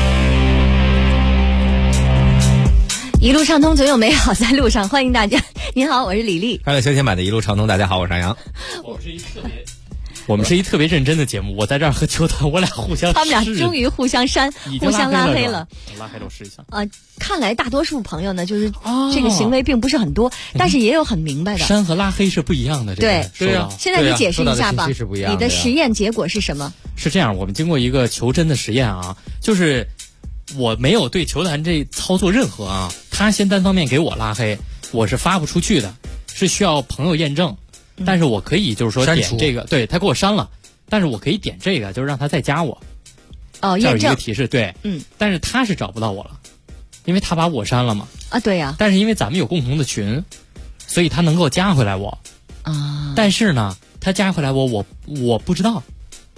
Speaker 2: 一路畅通，总有美好在路上。欢迎大家，您好，我是李丽。
Speaker 5: 快乐休闲版的一路畅通，大家好，我是杨洋。
Speaker 8: 我们是一特别认真的节目，我在这儿和秋谈，我俩互相，
Speaker 2: 他们俩终于互相删，互相拉黑了。
Speaker 8: 拉黑了，我试一下。
Speaker 2: 看来大多数朋友呢，就是这个行为并不是很多，但是也有很明白的。
Speaker 8: 删和拉黑是不一样的。
Speaker 2: 对
Speaker 8: 啊。
Speaker 2: 现在你解释一下吧，你的实验结果是什么？
Speaker 8: 是这样，我们经过一个求真的实验啊，就是我没有对球坛这操作任何啊，他先单方面给我拉黑，我是发不出去的，是需要朋友验证。但是我可以就是说点这个，对，他给我删了，但是我可以点这个，就是让他再加我。
Speaker 2: 验证
Speaker 8: 一个提示，对，但是他是找不到我了，因为他把我删了嘛。
Speaker 2: 对呀。
Speaker 8: 但是因为咱们有共同的群，所以他能够加回来我。但是呢，他加回来我不知道。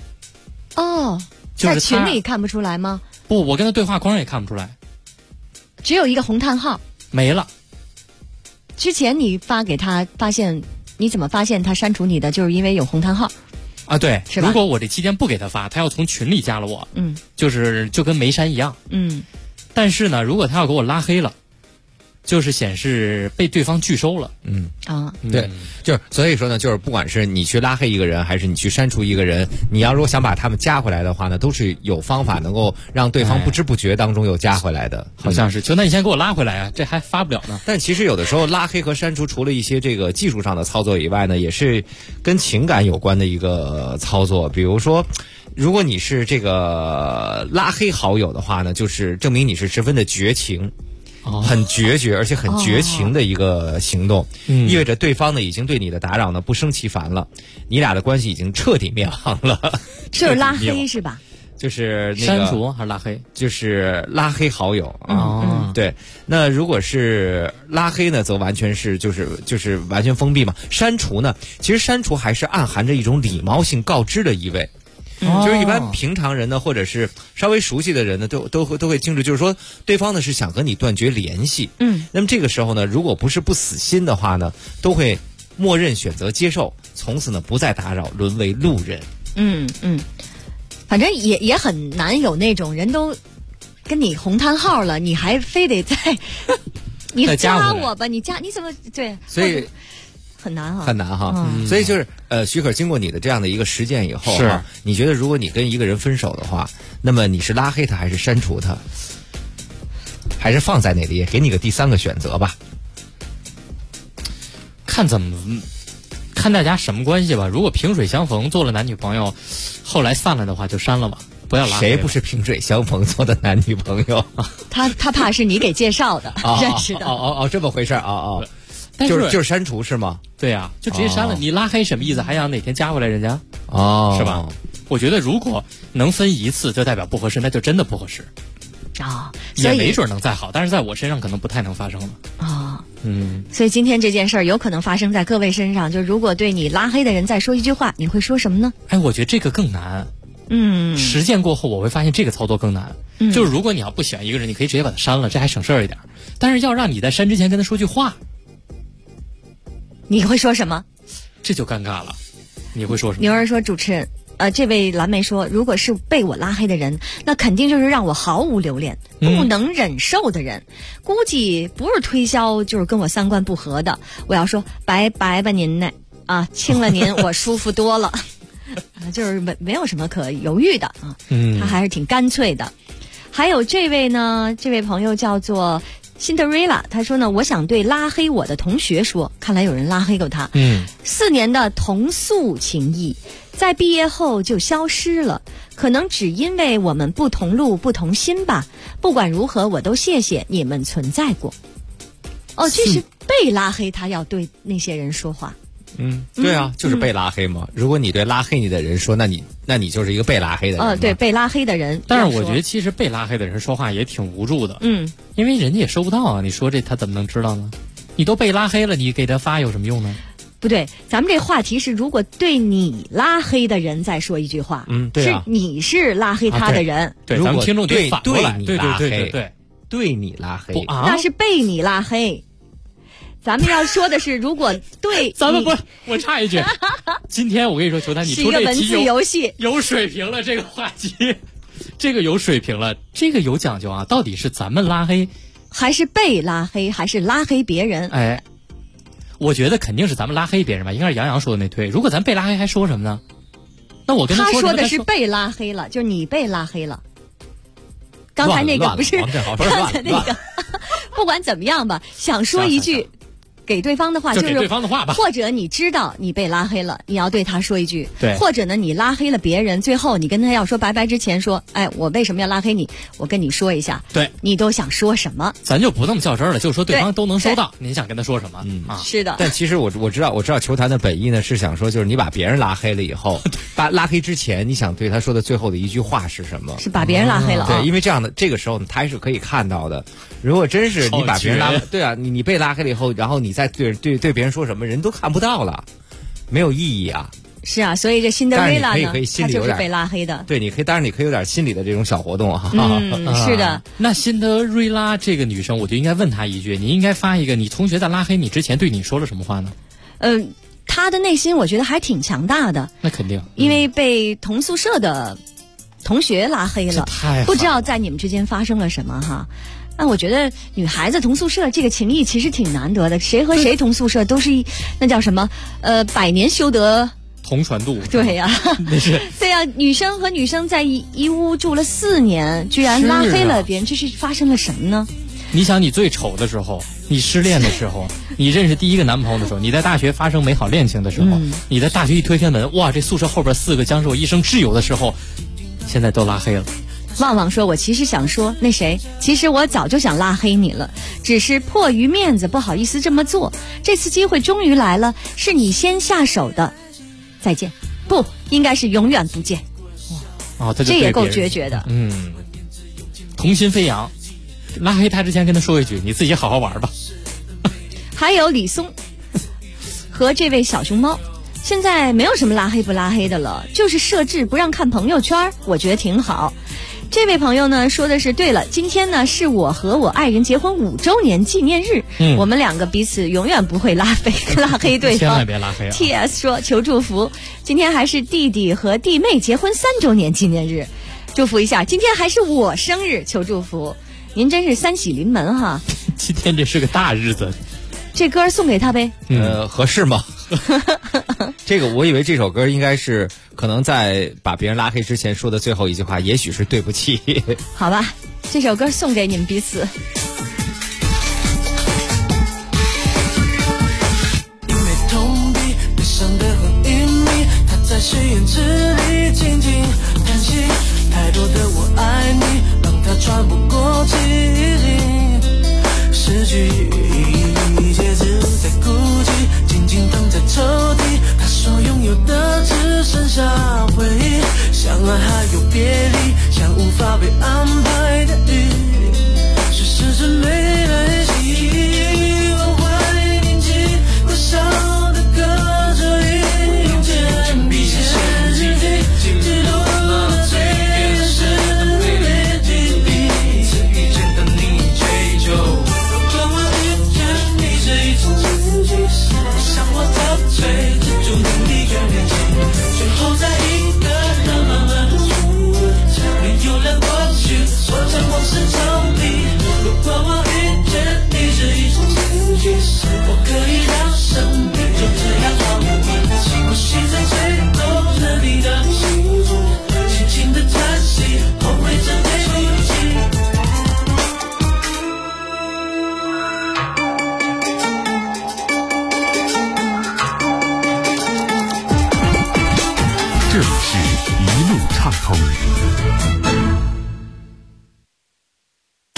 Speaker 2: 在群里看不出来吗？
Speaker 8: 不，我跟他对话框也看不出来，
Speaker 2: 只有一个红叹号，
Speaker 8: 没了。
Speaker 2: 之前你发给他，发现你怎么发现他删除你的？就是因为有红叹号
Speaker 8: 对，
Speaker 2: 是吧？
Speaker 8: 如果我这期间不给他发，他要从群里加了我，就跟没删一样，但是呢，如果他要给我拉黑了，就是显示被对方拒收了，
Speaker 5: 对，就是所以说呢，就是不管是你去拉黑一个人，还是你去删除一个人，你要如果想把他们加回来的话呢，都是有方法能够让对方不知不觉当中又加回来的。
Speaker 8: 好像是，那你先给我拉回来啊，这还发不了呢。
Speaker 5: 但其实有的时候拉黑和删除，除了一些这个技术上的操作以外呢，也是跟情感有关的一个操作。比如说，如果你是这个拉黑好友的话呢，就是证明你是十分的绝情。很决绝而且很绝情的一个行动，意味着对方呢已经对你的打扰呢不胜其烦了，你俩的关系已经彻底灭亡了。
Speaker 2: 就是拉黑是吧？
Speaker 5: 就是那个
Speaker 8: 删除还是拉黑？
Speaker 5: 就是拉黑好友啊。对，那如果是拉黑呢，则完全是就是完全封闭嘛。删除呢，其实删除还是暗含着一种礼貌性告知的意味。就是一般平常人呢，或者是稍微熟悉的人呢，都会清楚，就是说对方呢是想和你断绝联系。那么这个时候呢，如果不是不死心的话呢，都会默认选择接受，从此呢不再打扰，沦为路人。
Speaker 2: 反正也很难有那种人都跟你红叹号了，你还非得你加我吧，你怎么对？
Speaker 5: 所以。
Speaker 2: 很难
Speaker 5: 哈，所以就是许可经过你的这样的一个实践以后哈，你觉得如果你跟一个人分手的话，那么你是拉黑他还是删除他，还是放在那里？给你个第三个选择吧。
Speaker 8: 看大家什么关系吧。如果萍水相逢做了男女朋友，后来散了的话就删了吧，不要拉黑。
Speaker 5: 谁不是萍水相逢做的男女朋友？
Speaker 2: 他怕是你给介绍的，认识的。
Speaker 5: 这么回事就是删除是吗？
Speaker 8: 对呀，就直接删了。你拉黑什么意思？还想哪天加回来人家？是吧？我觉得如果能分一次，就代表不合适，那就真的不合适。也没准能再好，但是在我身上可能不太能发生了。
Speaker 2: 所以今天这件事儿有可能发生在各位身上。就如果对你拉黑的人再说一句话，你会说什么呢？
Speaker 8: 我觉得这个更难。 实践过后我会发现这个操作更难。就是如果你要不喜欢一个人，你可以直接把他删了，这还省事儿一点。但是要让你在删之前跟他说句话，
Speaker 2: 你会说什么？
Speaker 8: 这就尴尬了。你会说什么？
Speaker 2: 牛儿说主持人。这位蓝莓说，如果是被我拉黑的人，那肯定就是让我毫无留恋、不能忍受的人。估计不是推销，就是跟我三观不合的。我要说拜拜吧您呢，亲了您我舒服多了。就是没有什么可犹豫的啊，他还是挺干脆的。还有这位呢，这位朋友叫做Cinderella， 他说呢，我想对拉黑我的同学说，看来有人拉黑过他。4年的同宿情谊，在毕业后就消失了，可能只因为我们不同路不同心吧。不管如何，我都谢谢你们存在过。这是被拉黑，他要对那些人说话。
Speaker 5: 对啊，就是被拉黑嘛。如果你对拉黑你的人说，那你就是一个被拉黑的人。
Speaker 2: 对，被拉黑的人。
Speaker 8: 但是我觉得其实被拉黑的人说话也挺无助的。因为人家也收不到啊，你说这他怎么能知道呢？你都被拉黑了，你给他发有什么用呢？
Speaker 2: 不对，咱们这话题是，如果对你拉黑的人再说一句话，
Speaker 5: 对啊，
Speaker 2: 是你是拉黑他的人。
Speaker 8: 对，咱们听众得反过来，
Speaker 5: 对你拉黑，
Speaker 2: 那是被你拉黑。咱们要说的是，如果对
Speaker 8: 咱们不是，我插一句，今天我跟你说，球坛，你出这题
Speaker 2: 游戏
Speaker 8: 有水平了，这个话题，这个有水平了，这个有讲究啊，到底是咱们拉黑，
Speaker 2: 还是被拉黑，还是拉黑别人？
Speaker 8: 我觉得肯定是咱们拉黑别人吧，应该是杨洋说的那推。如果咱被拉黑还说什么呢？那我跟他
Speaker 2: 说的是被拉黑了，就是你被拉黑了。刚才那个不是刚才那个，不管怎么样吧，想说一句。给对方的话
Speaker 8: 就是给对方的话吧，
Speaker 2: 或者你知道你被拉黑了，你要对他说一句，
Speaker 8: 对，
Speaker 2: 或者呢你拉黑了别人，最后你跟他要说拜拜之前说，我为什么要拉黑你？我跟你说一下，
Speaker 8: 对，
Speaker 2: 你都想说什么？
Speaker 8: 咱就不那么较真了，就说对方都能收到，您想跟他说什么？
Speaker 2: 是的。
Speaker 5: 但其实我知道球坛的本意呢是想说，就是你把别人拉黑了以后，把拉黑之前你想对他说的最后的一句话是什么？
Speaker 2: 是把别人拉黑了，
Speaker 5: 对，因为这个时候他是可以看到的。如果真是你把别人拉，对啊，你被拉黑了以后，然后你再对别人说什么，人都看不到了，没有意义啊。
Speaker 2: 是啊，所以这辛德瑞拉呢，
Speaker 5: 他
Speaker 2: 就是被拉黑的。
Speaker 5: 对，当然你可以有点心理的这种小活动啊。
Speaker 2: 是的。
Speaker 8: 那辛德瑞拉这个女生，我就应该问她一句，你应该发一个，你同学在拉黑你之前对你说了什么话呢？
Speaker 2: 她的内心我觉得还挺强大的。
Speaker 8: 那肯定，
Speaker 2: 因为被同宿舍的同学拉黑了，不知道在你们之间发生了什么哈。那我觉得女孩子同宿舍这个情谊其实挺难得的，谁和谁同宿舍都是那叫什么百年修得
Speaker 8: 同船渡。
Speaker 2: 对呀，对呀，女生和女生在一屋住了4年，居然拉黑了别人，这是发生了什么呢？
Speaker 8: 你想，你最丑的时候，你失恋的时候，你认识第一个男朋友的时候，你在大学发生美好恋情的时候，你在大学一推开门，哇，这宿舍后边4个将是我一生挚友的时候，现在都拉黑了。
Speaker 2: 旺旺说，我其实想说那谁，其实我早就想拉黑你了，只是迫于面子不好意思这么做，这次机会终于来了，是你先下手的，再见，不应该是永远不见。这也够决绝的。
Speaker 8: 童心飞扬，拉黑他之前跟他说一句，你自己好好玩吧。
Speaker 2: 还有李松和这位小熊猫，现在没有什么拉黑不拉黑的了，就是设置不让看朋友圈，我觉得挺好。这位朋友呢说的是，对了，今天呢是我和我爱人结婚5周年纪念日，我们2个彼此永远不会拉黑对方，
Speaker 8: 千万别拉黑啊。
Speaker 2: TS 说求祝福，今天还是弟弟和弟妹结婚3周年纪念日，祝福一下，今天还是我生日，求祝福，您真是3喜临门哈。
Speaker 8: 今天这是个大日子，
Speaker 2: 这歌送给他呗。
Speaker 5: 合适吗？这个我以为这首歌应该是可能在把别人拉黑之前说的最后一句话，也许是对不起。
Speaker 2: 好吧，这首歌送给你们彼此。
Speaker 11: 因为痛笔悲伤的很隐秘，他在实验室里静静叹息，太多的我爱你让他喘不过气，失去一切只在孤寂，静静躺在抽屉，他说拥有的只剩下回忆，相爱还有别离，像无法被安排的雨，是时针没来袭，我怀念起多少的歌这里用铅笔写日记，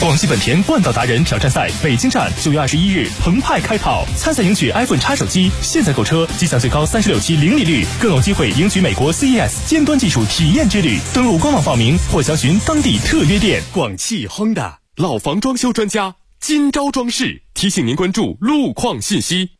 Speaker 14: 广汽本田冠道达人挑战赛北京站9月21日澎湃开跑，参赛赢取 iPhone X 手机，现在购车即享最高36期零利率，更有机会赢取美国 CES 尖端技术体验之旅。登录官网报名或详询当地特约店。
Speaker 15: 广汽 Honda 老房装修专家，今朝装饰提醒您关注路况信息。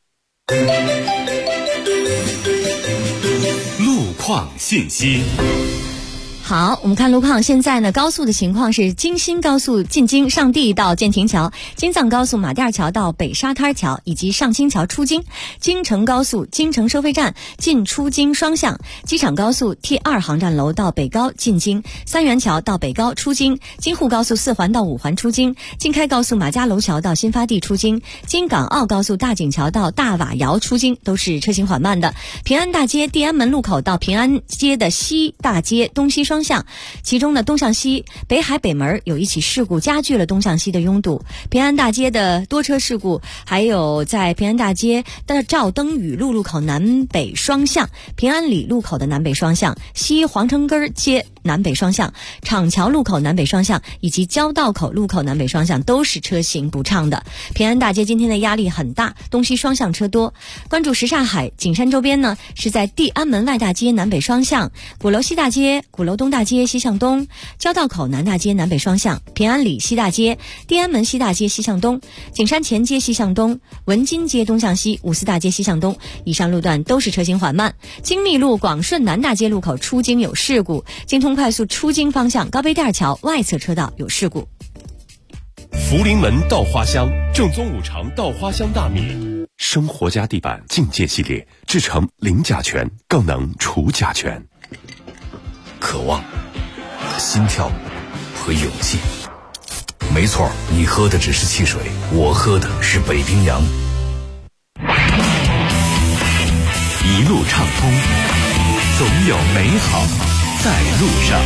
Speaker 15: 路况信息。
Speaker 2: 好，我们看路况。现在呢，高速的情况是京新高速进京上地到建亭桥，京藏高速马甸桥到北沙滩桥以及上清桥出京，京承高速京承收费站进出京双向，机场高速 T2 航站楼到北高进京，三元桥到北高出京，京沪高速4环到5环出京，京开高速马家楼桥到新发地出京，京港澳高速大井桥到大瓦窑出京，都是车行缓慢的。平安大街地安门路口到平安街的西大街东西双向，其中呢东向西北海北门有一起事故加剧了东向西的拥堵，平安大街的多车事故，还有在平安大街的赵登禹路路口南北双向，平安里路口的南北双向，西皇城根街南北双向，厂桥路口南北双向以及交道口路口南北双向都是车行不畅的。平安大街今天的压力很大，东西双向车多。关注什刹海景山周边呢，是在地安门外大街南北双向，鼓楼西大街、鼓楼东大街西向东，交道口南大街南北双向，平安里西大街、地安门西大街西向东，景山前街西向东，文津街东向西，五四大街西向东，以上路段都是车行缓慢。京密路广顺南大街路口出京有事故，京通快速出京方向高碑店桥外侧车道有事故。
Speaker 15: 福临门稻花香，正宗五常稻花香大米，生活家地板境界系列，制成零甲醛，更能除甲醛。
Speaker 18: 渴望、心跳和勇气。没错，你喝的只是汽水，我喝的是北冰洋。
Speaker 4: 一路畅通，总有美好在路上。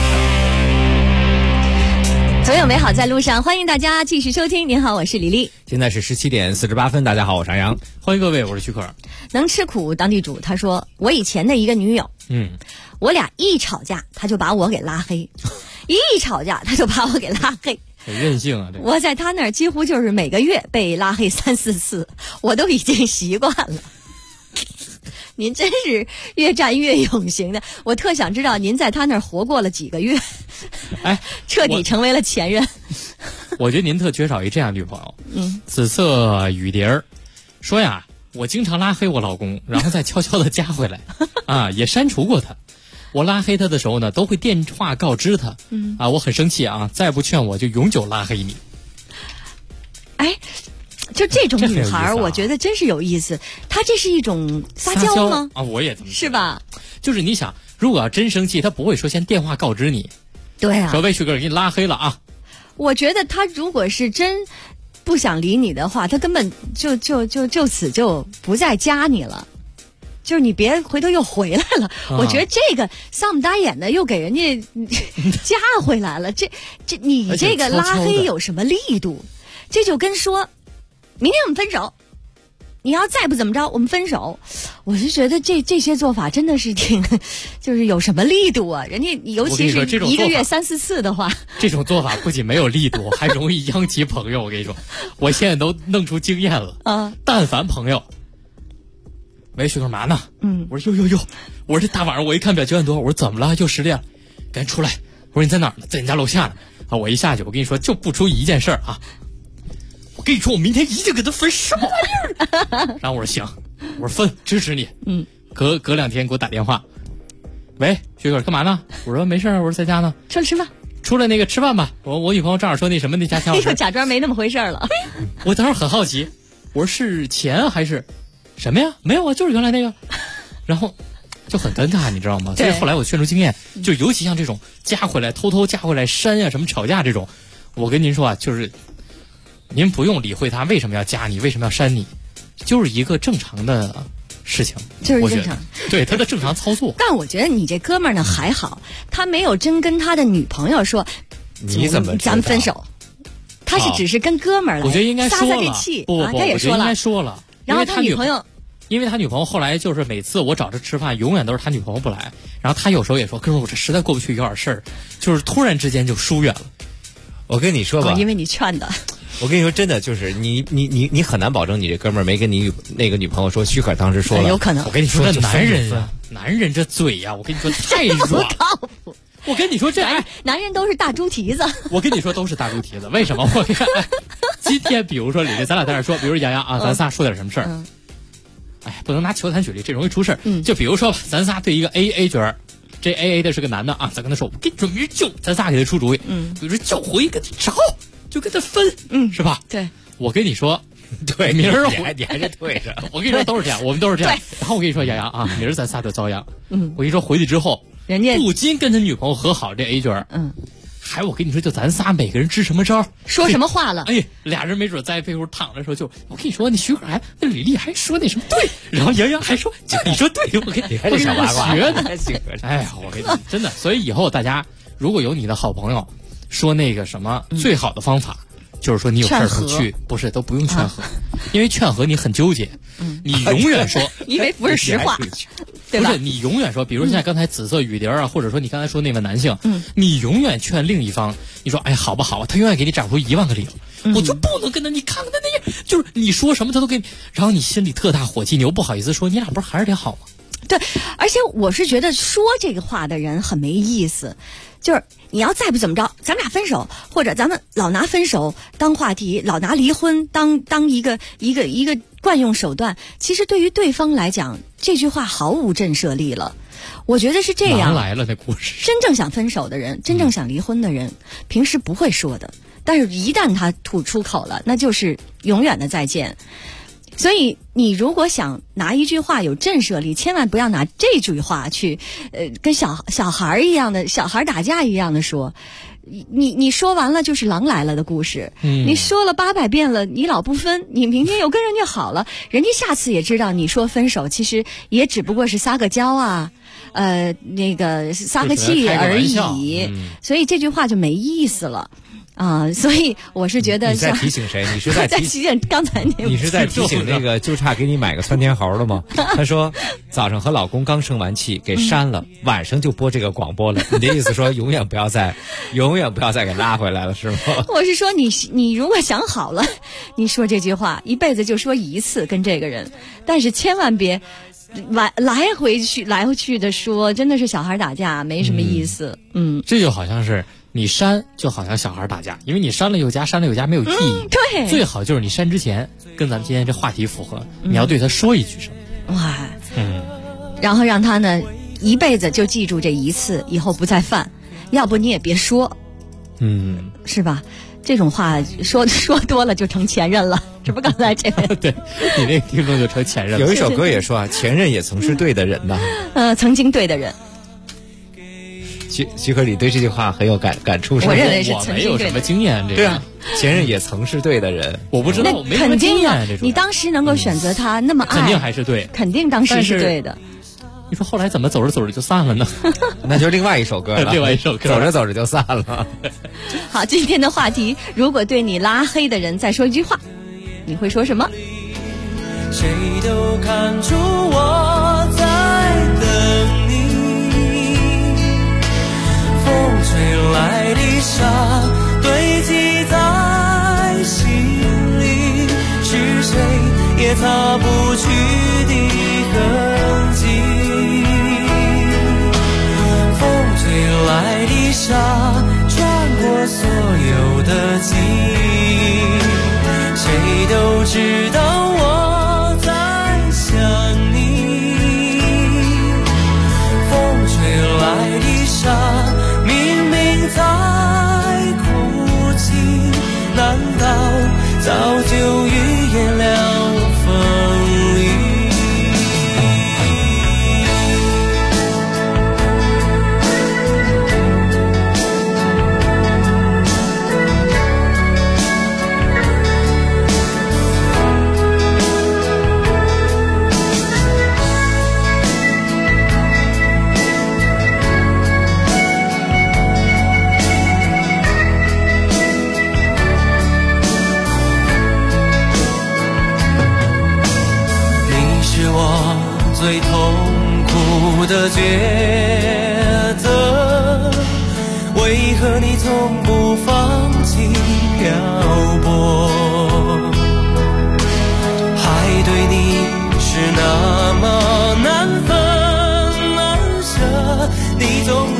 Speaker 2: 总有美好在路上，欢迎大家继续收听。您好，我是李丽。
Speaker 5: 现在是17点48分，大家好，我是杨洋，
Speaker 8: 欢迎各位，我是徐可。
Speaker 2: 能吃苦当地主他说，我以前的一个女友，我俩一吵架他就把我给拉黑，一吵架他就把我给拉黑，
Speaker 8: 很任性啊！
Speaker 2: 我在他那儿几乎就是每个月被拉黑3、4次，我都已经习惯了。您真是越战越勇行的，我特想知道您在他那儿活过了几个月，彻底成为了前任。
Speaker 8: 我觉得您特缺少一这样女朋友，紫色雨蝶儿说呀，我经常拉黑我老公，然后再悄悄的加回来，也删除过他。我拉黑他的时候呢，都会电话告知他，我很生气啊，再不劝我就永久拉黑你。
Speaker 2: 就这种女孩，我觉得真是有意思。她这是一种撒娇吗？
Speaker 8: 我也这么
Speaker 2: 是吧？
Speaker 8: 就是你想，如果要真生气，她不会说先电话告知你。
Speaker 2: 对啊。
Speaker 8: 说魏旭哥给你拉黑了啊。
Speaker 2: 我觉得她如果是真不想理你的话，她根本就此就不再加你了。就是你别回头又回来了。我觉得这个丧不打眼的又给人家加回来了，这你这个拉黑有什么力度？这就跟说。明天我们分手，你要再不怎么着，我们分手。我就觉得这些做法真的是就是有什么力度啊？人家尤其是一个月3、4次的话，
Speaker 8: 这种做法不仅没有力度，还容易殃及朋友。我跟你说，我现在都弄出经验了啊！但凡朋友，喂，徐哥嘛呢？我说哟，我说这大晚上我一看表9点多，我说怎么了？又失恋了？赶紧出来！我说你在哪儿呢？在你家楼下呢。啊，我一下去，我跟你说就不出一件事儿啊。我跟你说，我明天一定跟他分，什么玩意儿？然后我说行，我说分，支持你。隔2天给我打电话，喂，徐哥干嘛呢？我说没事，我说在家呢。
Speaker 2: 出来吃饭。
Speaker 8: 出来那个吃饭吧。我女朋友正好说那什么那家挺好吃。
Speaker 2: 就假装没那么回事了。
Speaker 8: 我当时很好奇，我说是钱还是什么呀？没有啊，就是原来那个。然后就很尴尬，你知道吗？所以后来我劝出经验，就尤其像这种加回来、偷偷加回来、删啊什么吵架这种，我跟您说啊，就是。您不用理会他为什么要加你，为什么要删你，就是一个正常的事情，
Speaker 2: 就是正常，
Speaker 8: 对他的正常操作。
Speaker 2: 但我觉得你这哥们儿呢还好，他没有真跟他的女朋友说，
Speaker 5: 你怎么
Speaker 2: 咱们分手？他是只是跟哥们儿来，
Speaker 8: 我觉得应该说了，
Speaker 2: 撒这气，
Speaker 8: 不，
Speaker 2: 他也说了，
Speaker 8: 应该说了。
Speaker 2: 然后他女朋友，
Speaker 8: 因为他女朋友后来就是每次我找他吃饭，永远都是他女朋友不来，然后他有时候也说，哥们儿，我这实在过不去，有点事儿，就是突然之间就疏远了。
Speaker 5: 我跟你说吧，
Speaker 2: 因为你劝的。
Speaker 5: 我跟你说，真的就是你很难保证你这哥们儿没跟你那个女朋友说，许可当时说了，
Speaker 2: 有可能。
Speaker 8: 我跟你说，这男人啊，男人这嘴呀，我跟你说太软。我跟你说，
Speaker 2: 男人都是大猪蹄子。
Speaker 8: 我跟你说，都是大猪蹄子。为什么？我看今天，比如说李丽，咱俩在这说，比如杨洋啊，咱仨说点什么事儿。哎，不能拿球坛举例，这容易出事儿。就比如说，咱仨对一个 AA 角儿，这 AA 的是个男的啊，咱跟他说，我跟你说，明儿就咱仨给他出主意。比如说叫回跟他找，就跟他分，是吧？
Speaker 2: 对。
Speaker 8: 我跟你说，
Speaker 5: 对，
Speaker 8: 明儿
Speaker 5: 你还是对着。
Speaker 8: 我跟你说都是这样，我们都是这样。然后我跟你说，杨洋啊，明儿咱仨就遭殃。我跟你说，回去之后。
Speaker 2: 人家
Speaker 8: 不仅跟他女朋友和好这 A 角，还我跟你说，就咱仨每个人支什么招，
Speaker 2: 说什么话了？
Speaker 8: 哎，俩人没准在被窝躺着的时候就，我跟你说，那许可还那李丽还说那什么对，然后杨洋还说你说对，我跟你
Speaker 5: 还是小八卦
Speaker 8: 学的。哎呀，我跟你真的，所以以后大家如果有你的好朋友说那个什么，最好的方法。就是说你有事儿不去，不是都不用劝和，因为劝和你很纠结，你永远说，
Speaker 2: 因为不是实话，对吧？
Speaker 8: 不是你永远说，比如现在刚才紫色雨蝶啊，或者说你刚才说那位男性，你永远劝另一方，你说哎好吧好吧，他永远给你找出10000个理由，我就不能跟他，你看看他那样，就是你说什么他都给你，然后你心里特大火气，你又不好意思说，你俩不是还是得好吗？
Speaker 2: 对，而且我是觉得说这个话的人很没意思。就是你要再不怎么着，咱们俩分手，或者咱们老拿分手当话题，老拿离婚当一个惯用手段。其实对于对方来讲，这句话毫无震慑力了。我觉得是这样。
Speaker 8: 来了，那故事。
Speaker 2: 真正想分手的人，真正想离婚的人，平时不会说的，但是一旦他吐出口了，那就是永远的再见。所以你如果想拿一句话有震慑力，千万不要拿这句话去跟小孩一样的，小孩打架一样的说。你说完了就是狼来了的故事，你说了800遍了，你老不分，你明天又跟人家好了，人家下次也知道你说分手其实也只不过是撒个娇啊，那个撒个气而已，所以这句话就没意思了。所以我是觉得
Speaker 5: 你在提醒谁？你是在
Speaker 2: 提醒刚才那？
Speaker 5: 你是在提醒那个就差给你买个酸甜猴了吗？他说早上和老公刚生完气给删了，晚上就播这个广播了。你的意思说永远不要再给拉回来了是吗？
Speaker 2: 我是说你如果想好了，你说这句话一辈子就说一次跟这个人，但是千万别来回去的说，真的是小孩打架没什么意思。
Speaker 8: 这就好像是。你删就好像小孩打架，因为你删了又加没有意义。
Speaker 2: 对，
Speaker 8: 最好就是你删之前跟咱们今天这话题符合，你要对他说一句什么。
Speaker 2: 哇，然后让他呢一辈子就记住这一次，以后不再犯。要不你也别说，是吧？这种话说多了就成前任了，这不刚才这位
Speaker 8: 对你那个听众就成前任了。
Speaker 5: 有一首歌也说啊，前任也曾是对的人呐。
Speaker 2: 曾经对的人。
Speaker 5: 徐克，你对这句话很有感触是吗？
Speaker 2: 我认为是
Speaker 8: 我没有什么经验，这
Speaker 5: 对啊，前任也曾是对的人，
Speaker 8: 我不知道，我没什么经验。
Speaker 2: 你当时能够选择他那么爱，
Speaker 8: 肯定还是对，
Speaker 2: 肯定当时是对的。
Speaker 8: 你说后来怎么走着走着就散了呢？
Speaker 5: 那就另外一首歌了，
Speaker 8: 另外一首歌，
Speaker 5: 走着走着就散了。
Speaker 2: 好，今天的话题，如果对你拉黑的人再说一句话，你会说什么？
Speaker 11: 谁都看出我在等你。风吹来的沙堆积在心里，是谁也擦不去的痕迹。风吹来的沙穿过所有的记忆，谁都知道我在想你。风吹来的沙在哭泣，难道早就预言了分离？最痛苦的抉择，为何你从不放弃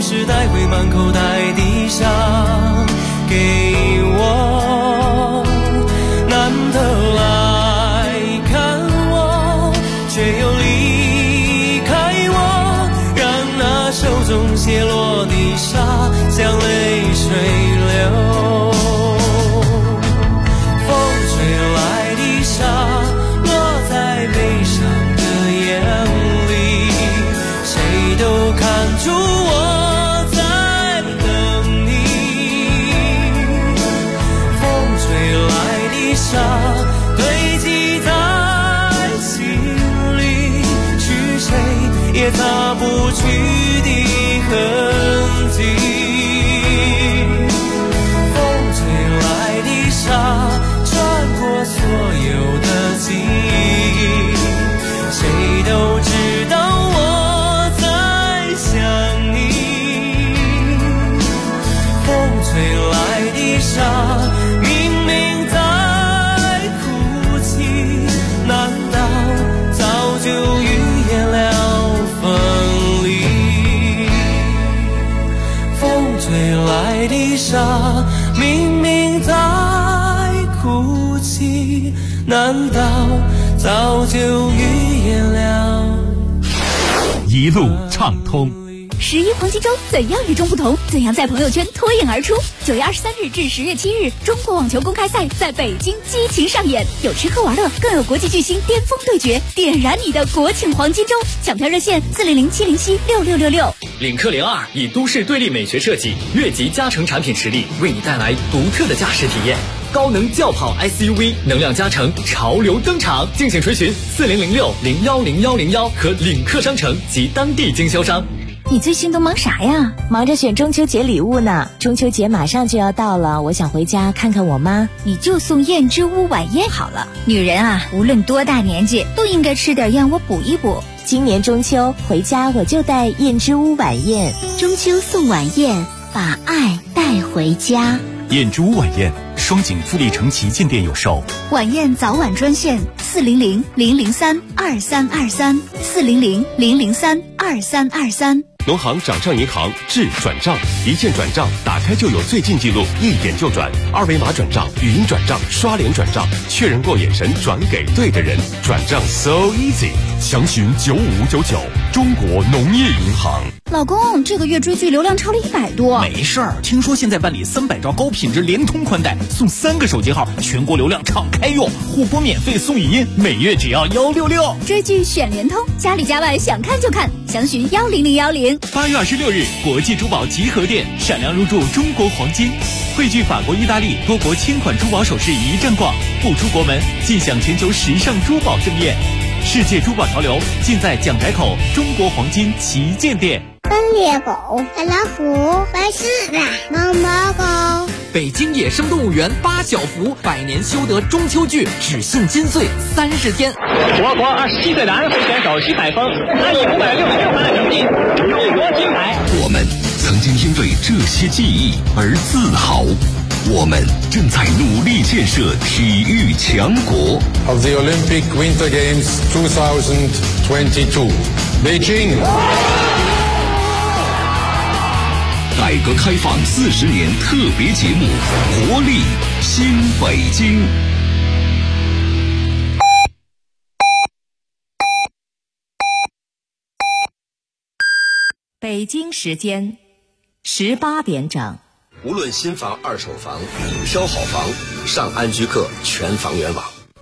Speaker 11: 时带回满口袋的沙，给我难得来看我，却又离开我，让那手中泻落的沙像泪水流。风吹来的沙落在悲伤的眼里，谁都看出我在等你。风吹来的沙堆积在心里，是谁也擦不去的痕迹。风吹来的沙穿过所有的记忆，谁都知道我在想你。风吹来的沙明明在哭泣，难道早就预言了分离？风吹来的沙明明在哭泣，难道早就预言了？
Speaker 1: 一路畅通。
Speaker 16: 11黄金周怎样与众不同？怎样在朋友圈脱颖而出？9月23日至10月7日，中国网球公开赛在北京激情上演，有吃喝玩乐，更有国际巨星巅峰对决，点燃你的国庆黄金周！抢票热线400-707-6666。
Speaker 19: 领克02以都市对立美学设计、越级加成产品实力，为你带来独特的驾驶体验。高能轿跑 SUV 能量加成潮流登场，敬请垂询4006-010101和领克商城及当地经销商。
Speaker 20: 你最近都忙啥呀？忙着选中秋节礼物呢。中秋节马上就要到了，我想回家看看我妈。
Speaker 16: 你就送燕之屋晚宴好了。女人啊，无论多大年纪，都应该吃点燕窝补一补。
Speaker 20: 今年中秋回家我就带燕之屋晚宴。
Speaker 7: 中秋送晚宴，把爱带回家。
Speaker 1: 燕之屋晚宴，双井富力城旗舰店有售。
Speaker 16: 晚宴早晚专线400-003-2323 400-003-2323。
Speaker 15: 农行掌上银行智转账，一键转账，打开就有最近记录，一点就转，二维码转账、语音转账、刷脸转账，确认过眼神转给对的人，转账 so easy。详询9599，中国农业银行。
Speaker 16: 老公，这个月追剧流量超了100多。
Speaker 1: 没事儿，听说现在办理300兆高品质联通宽带，送3个手机号，全国流量敞开用，互播免费送语音，每月只要166。
Speaker 16: 追剧选联通，家里家外想看就看，详询10010。
Speaker 1: 8月26日，国际珠宝集合店闪亮入驻中国黄金，汇聚法国、意大利多国千款珠宝首饰一站逛，不出国门尽享全球时尚珠宝盛宴。世界珠宝潮流尽在蒋宅口中国黄金旗舰店。
Speaker 21: 斑鬣狗、白老虎、白狮子、猫猫狗。
Speaker 19: 北京野生动物园8小福100年修得中秋剧，只信金穗30天。
Speaker 22: 我国27岁男会选手徐海峰，他以566万成绩勇夺金牌。
Speaker 3: 我们曾经因为这些记忆而自豪，我们正在努力建设体育强国。
Speaker 23: Of the Olympic Winter Games 2022, Beijing。
Speaker 3: 改革开放40年特别节目，活力新北京。
Speaker 20: 北京时间18点整。
Speaker 24: 无论新房、二手房，挑好房，上安居客全房源网。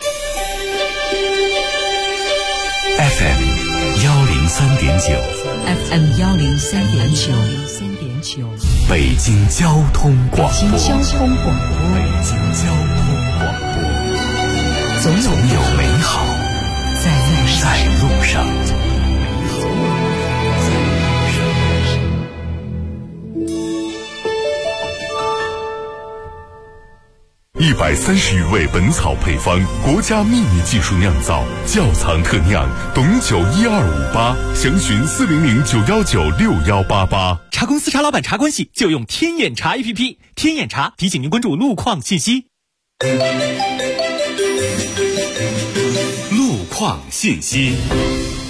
Speaker 4: FM 103.9
Speaker 20: FM 103.9，
Speaker 4: 北京交通广播。
Speaker 20: 北京交通广播。
Speaker 4: 总有美好在路上。130余味本草配方，国家秘密技术酿造，窖藏特酿，董酒12588，详询400-919-6188。
Speaker 1: 茶公司茶老板茶关系就用天眼茶 APP， 天眼茶提醒您关注路况信息。
Speaker 4: 路况信息。
Speaker 2: 好，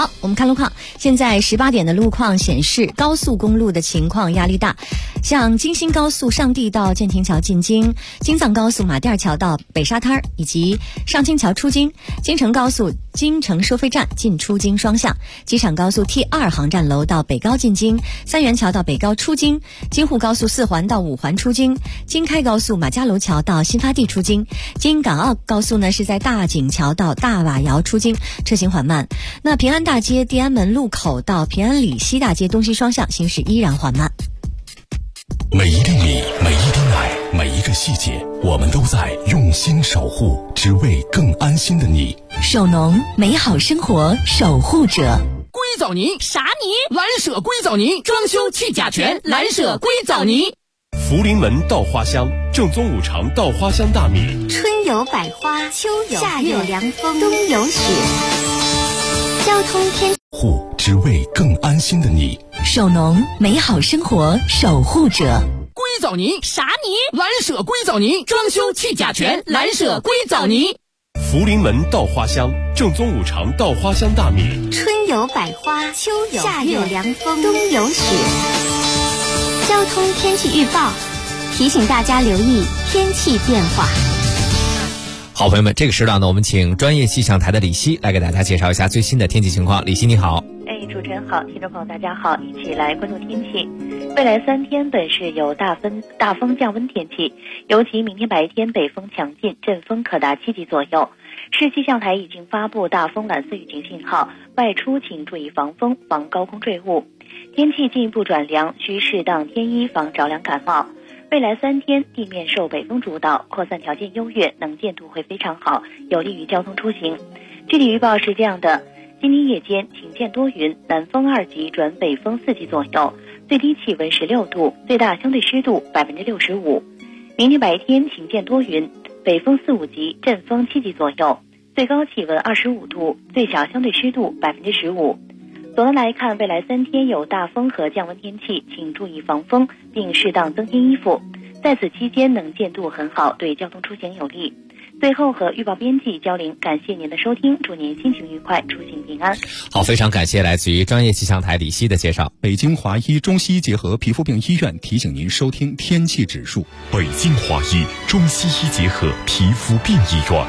Speaker 2: 好，我们看路况。现在18点的路况显示，高速公路的情况压力大，像京新高速上地到建亭桥进京，京藏高速马甸桥到北沙滩以及上清桥出京，京承高速京承收费站进出京双向，机场高速 T2 航站楼到北高进京，三元桥到北高出京，京沪高速4环到5环出京，京开高速马家楼桥到新发地出京，京港澳高速呢是在大井桥到大瓦窑出京，车行缓慢。那平安大街地安门路口到平安里西大街东西双向行驶依然缓慢。
Speaker 3: 每一粒米，每一滴奶，每一个细节，我们都在用心守护，只为更安心的你。
Speaker 20: 首农，美好生活守护者。
Speaker 6: 硅藻泥啥泥？蓝舍硅藻泥，装修去甲醛，蓝舍硅藻泥。
Speaker 15: 福临门稻花香，正宗五常稻花香大米。
Speaker 9: 春有百花，秋有夏有凉风，冬有雪。交通天
Speaker 3: 护，只为更安心的你。
Speaker 20: 首农，美好生活守护者。
Speaker 6: 硅藻泥啥泥？蓝舍硅藻泥，装修去甲醛，蓝舍硅藻泥。
Speaker 15: 福临门稻花香，正宗五常稻花香大米。
Speaker 9: 春有百花，秋有夏有凉风，冬有雪。交通天气预报提醒大家留意天气变化。
Speaker 5: 好朋友们，这个时段呢，我们请专业气象台的李希来给大家介绍一下最新的天气情况。李希你好。
Speaker 10: 主持人好，听众朋友大家好，一起来关注天气。未来3天本市有大风降温天气，尤其明天白天北风强劲，阵风可达7级左右。市气象台已经发布大风蓝色预警信号，外出请注意防风，防高空坠物。天气进一步转凉，需适当添衣，防着凉感冒。未来3天地面受北风主导，扩散条件优越，能见度会非常好，有利于交通出行。具体预报是这样的：今天夜间晴间多云，南风2级转北风4级左右，最低气温16度，最大相对湿度65%。明天白天晴间多云，北风4、5级，阵风7级左右，最高气温25度，最小相对湿度15%。总的来看，未来3天有大风和降温天气，请注意防风，并适当增添衣服。在此期间能见度很好，对交通出行有利。最后和预报编辑交零，感谢您的收听，祝您心情愉快，出行平安。
Speaker 5: 好，非常感谢来自于专业气象台李希的介绍。
Speaker 12: 北京华医中西医结合皮肤病医院提醒您收听天气指数。
Speaker 3: 北京华医中西医结合皮肤病医院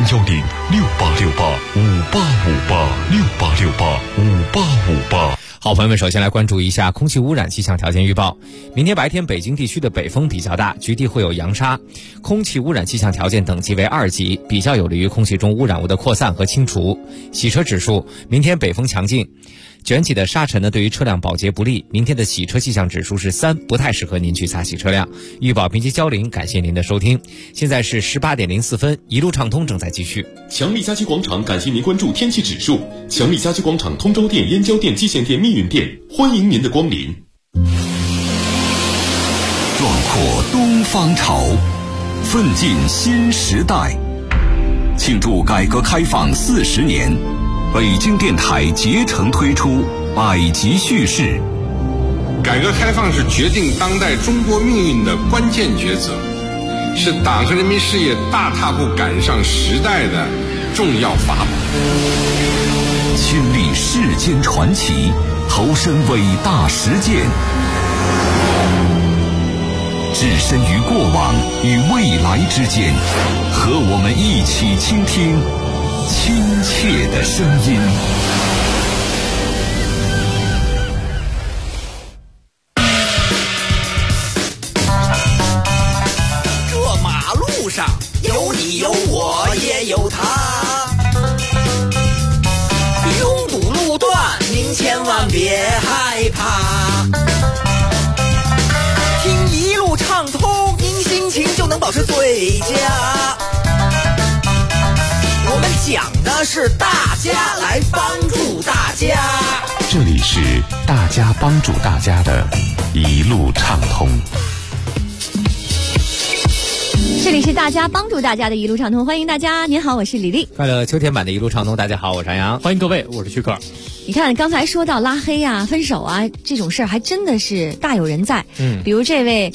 Speaker 3: ，0106868585858，68685858。
Speaker 5: 好，朋友们，首先来关注一下空气污染气象条件预报。明天白天北京地区的北风比较大，局地会有扬沙，空气污染气象条件等级为2级，比较有利于空气中污染物的扩散和清除。洗车指数，明天北风强劲，卷起的沙尘呢对于车辆保洁不利，明天的洗车气象指数是3，不太适合您去擦洗车辆。预报编辑交零，感谢您的收听。现在是18点04分，一路畅通正在继续。
Speaker 13: 强力家居广场感谢您关注天气指数。强力家居广场通州店、燕郊店、蓟县店、密云店，欢迎您的光临。
Speaker 3: 壮阔东方潮，奋进新时代。庆祝改革开放40年，北京电台竭诚推出百集叙事。
Speaker 23: 改革开放是决定当代中国命运的关键抉择，是党和人民事业大踏步赶上时代的重要法宝。
Speaker 3: 亲历世间传奇，投身伟大实践，置身于过往与未来之间，和我们一起倾听亲切的声音。
Speaker 25: 这马路上有你有我也有他，拥堵路段您千万别害怕，听一路畅通，您心情就能保持最佳。我们讲的是大家来帮助大家，
Speaker 3: 这里是大家帮助大家的一路畅通。
Speaker 2: 这里是大家帮助大家的一路畅通，欢迎大家。您好，我是李丽。
Speaker 5: 快乐秋天版的一路畅通，大家好，我是杨洋。
Speaker 8: 欢迎各位，我是徐克。
Speaker 2: 你看刚才说到拉黑啊、分手啊这种事儿，还真的是大有人在。比如这位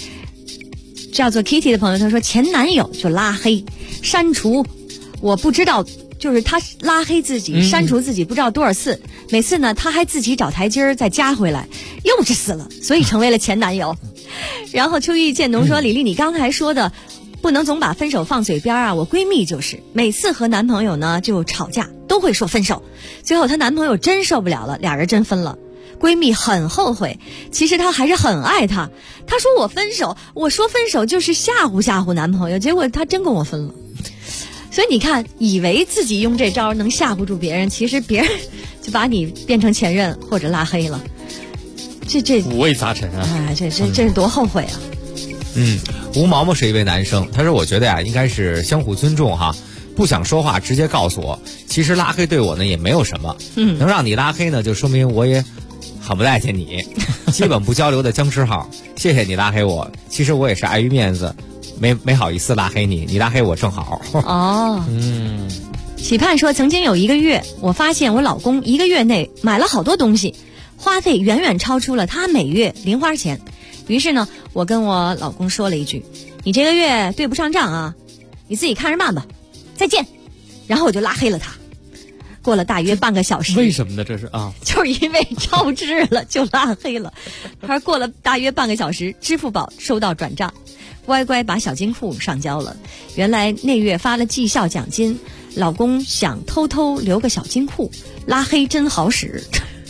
Speaker 2: 叫做 Kitty 的朋友，他说前男友就拉黑删除，我不知道就是他拉黑自己、删除自己不知道多少次，每次呢他还自己找台阶儿再加回来，幼稚死了，所以成为了前男友。然后秋玉建农说：“李丽，你刚才说的不能总把分手放嘴边啊，我闺蜜就是每次和男朋友呢就吵架都会说分手，最后她男朋友真受不了了，俩人真分了。闺蜜很后悔，其实她还是很爱他。她说我分手，我说分手就是吓唬男朋友，结果他真跟我分了。所以你看，以为自己用这招能吓唬住别人，其实别人就把你变成前任或者拉黑了。这
Speaker 8: 五味杂陈啊！
Speaker 2: 哎，这是多后悔啊！
Speaker 5: 吴毛毛是一位男生，他说：“我觉得呀，应该是相互尊重哈，不想说话直接告诉我。其实拉黑对我呢也没有什么，能让你拉黑呢，就说明我也很不待见你，基本不交流的僵尸号。谢谢你拉黑我，其实我也是碍于面子，没好意思拉黑你，你拉黑我正好。”
Speaker 2: 哦，喜盼说，曾经有一个月，我发现我老公一个月内买了好多东西，花费远远超出了他每月零花钱。于是呢，我跟我老公说了一句：“你这个月对不上账啊，你自己看着办吧，再见。”然后我就拉黑了他。过了大约半个小时，
Speaker 8: 为什么呢？这是啊，
Speaker 2: 就是因为超支了就拉黑了。他说过了大约半个小时，支付宝收到转账，乖乖把小金库上交了。原来那月发了绩效奖金，老公想偷偷留个小金库，拉黑真好使。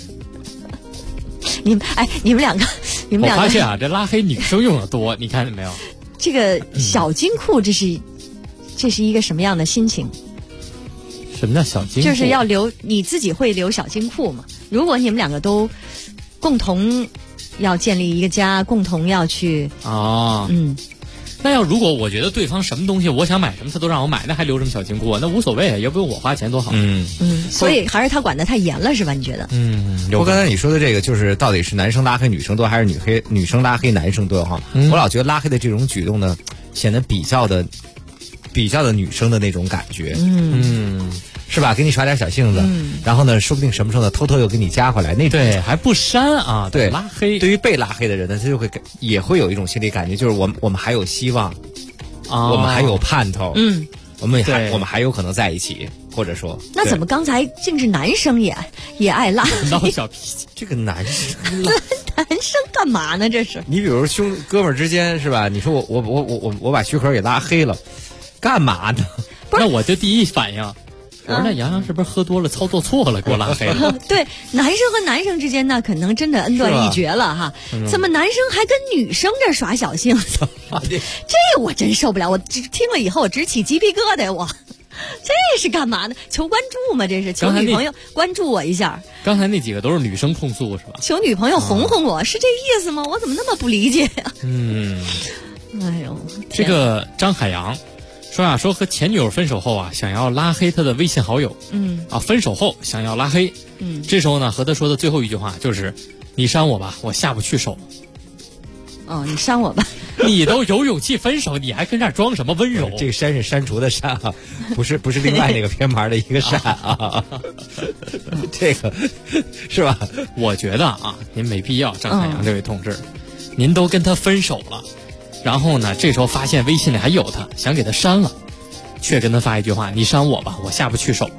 Speaker 2: 你们两个，我
Speaker 8: 发现啊，这拉黑女生用的多，你看见没有？
Speaker 2: 这个小金库，这是一个什么样的心情？
Speaker 8: 什么叫小金库？
Speaker 2: 就是要留，你自己会留小金库嘛？如果你们两个都共同要建立一个家，共同要去
Speaker 8: 那如果我觉得对方什么东西我想买什么他都让我买，那还留什么小金库啊？那无所谓啊，要不用我花钱多好。
Speaker 2: 所以还是他管得太严了是吧？你觉得？
Speaker 5: 我刚才你说的这个就是到底是男生拉黑女生多，还是女生拉黑男生多哈？我老觉得拉黑的这种举动呢，显得比较的女生的那种感觉。是吧？给你耍点小性子，然后呢，说不定什么时候呢，偷偷又给你加回来，那
Speaker 8: 对还不删啊？
Speaker 5: 对，
Speaker 8: 拉黑。
Speaker 5: 对于被拉黑的人呢，他就也会有一种心理感觉，就是我们还有希望，我们还有盼头，我们还有可能在一起，或者说，
Speaker 2: 那怎么刚才竟是男生也爱拉黑？
Speaker 8: 闹小脾气，
Speaker 5: 这个男生
Speaker 2: 干嘛呢？这是
Speaker 5: 你比如哥们儿之间是吧？你说我把徐可给拉黑了，干嘛呢？
Speaker 8: 那我就第一反应。我说那杨洋是不是喝多了操作错了给我拉黑了？
Speaker 2: 对，男生和男生之间呢，可能真的恩断义绝了哈。怎么男生还跟女生这耍小性子？这我真受不了，我听了以后我直起鸡皮疙瘩。我这是干嘛呢？求关注吗？这是求女朋友关注我一下。
Speaker 8: 刚才那几个都是女生控诉是吧？
Speaker 2: 求女朋友哄哄我，是这意思吗？我怎么那么不理解呀？哎呦，
Speaker 8: 这个张海洋。说和前女友分手后啊，想要拉黑他的微信好友。分手后想要拉黑。这时候呢，和他说的最后一句话就是：“你删我吧，我下不去手。”
Speaker 2: 哦，你删我吧。
Speaker 8: 你都有勇气分手，你还跟这儿装什么温柔？
Speaker 5: 这个删是删除的删啊，不是另外那个偏旁的一个删啊。这个是吧？
Speaker 8: 我觉得啊，您没必要，张海洋这位同志，您都跟他分手了。然后呢，这时候发现微信里还有他，想给他删了，却跟他发一句话：“你删我吧，我下不去手。”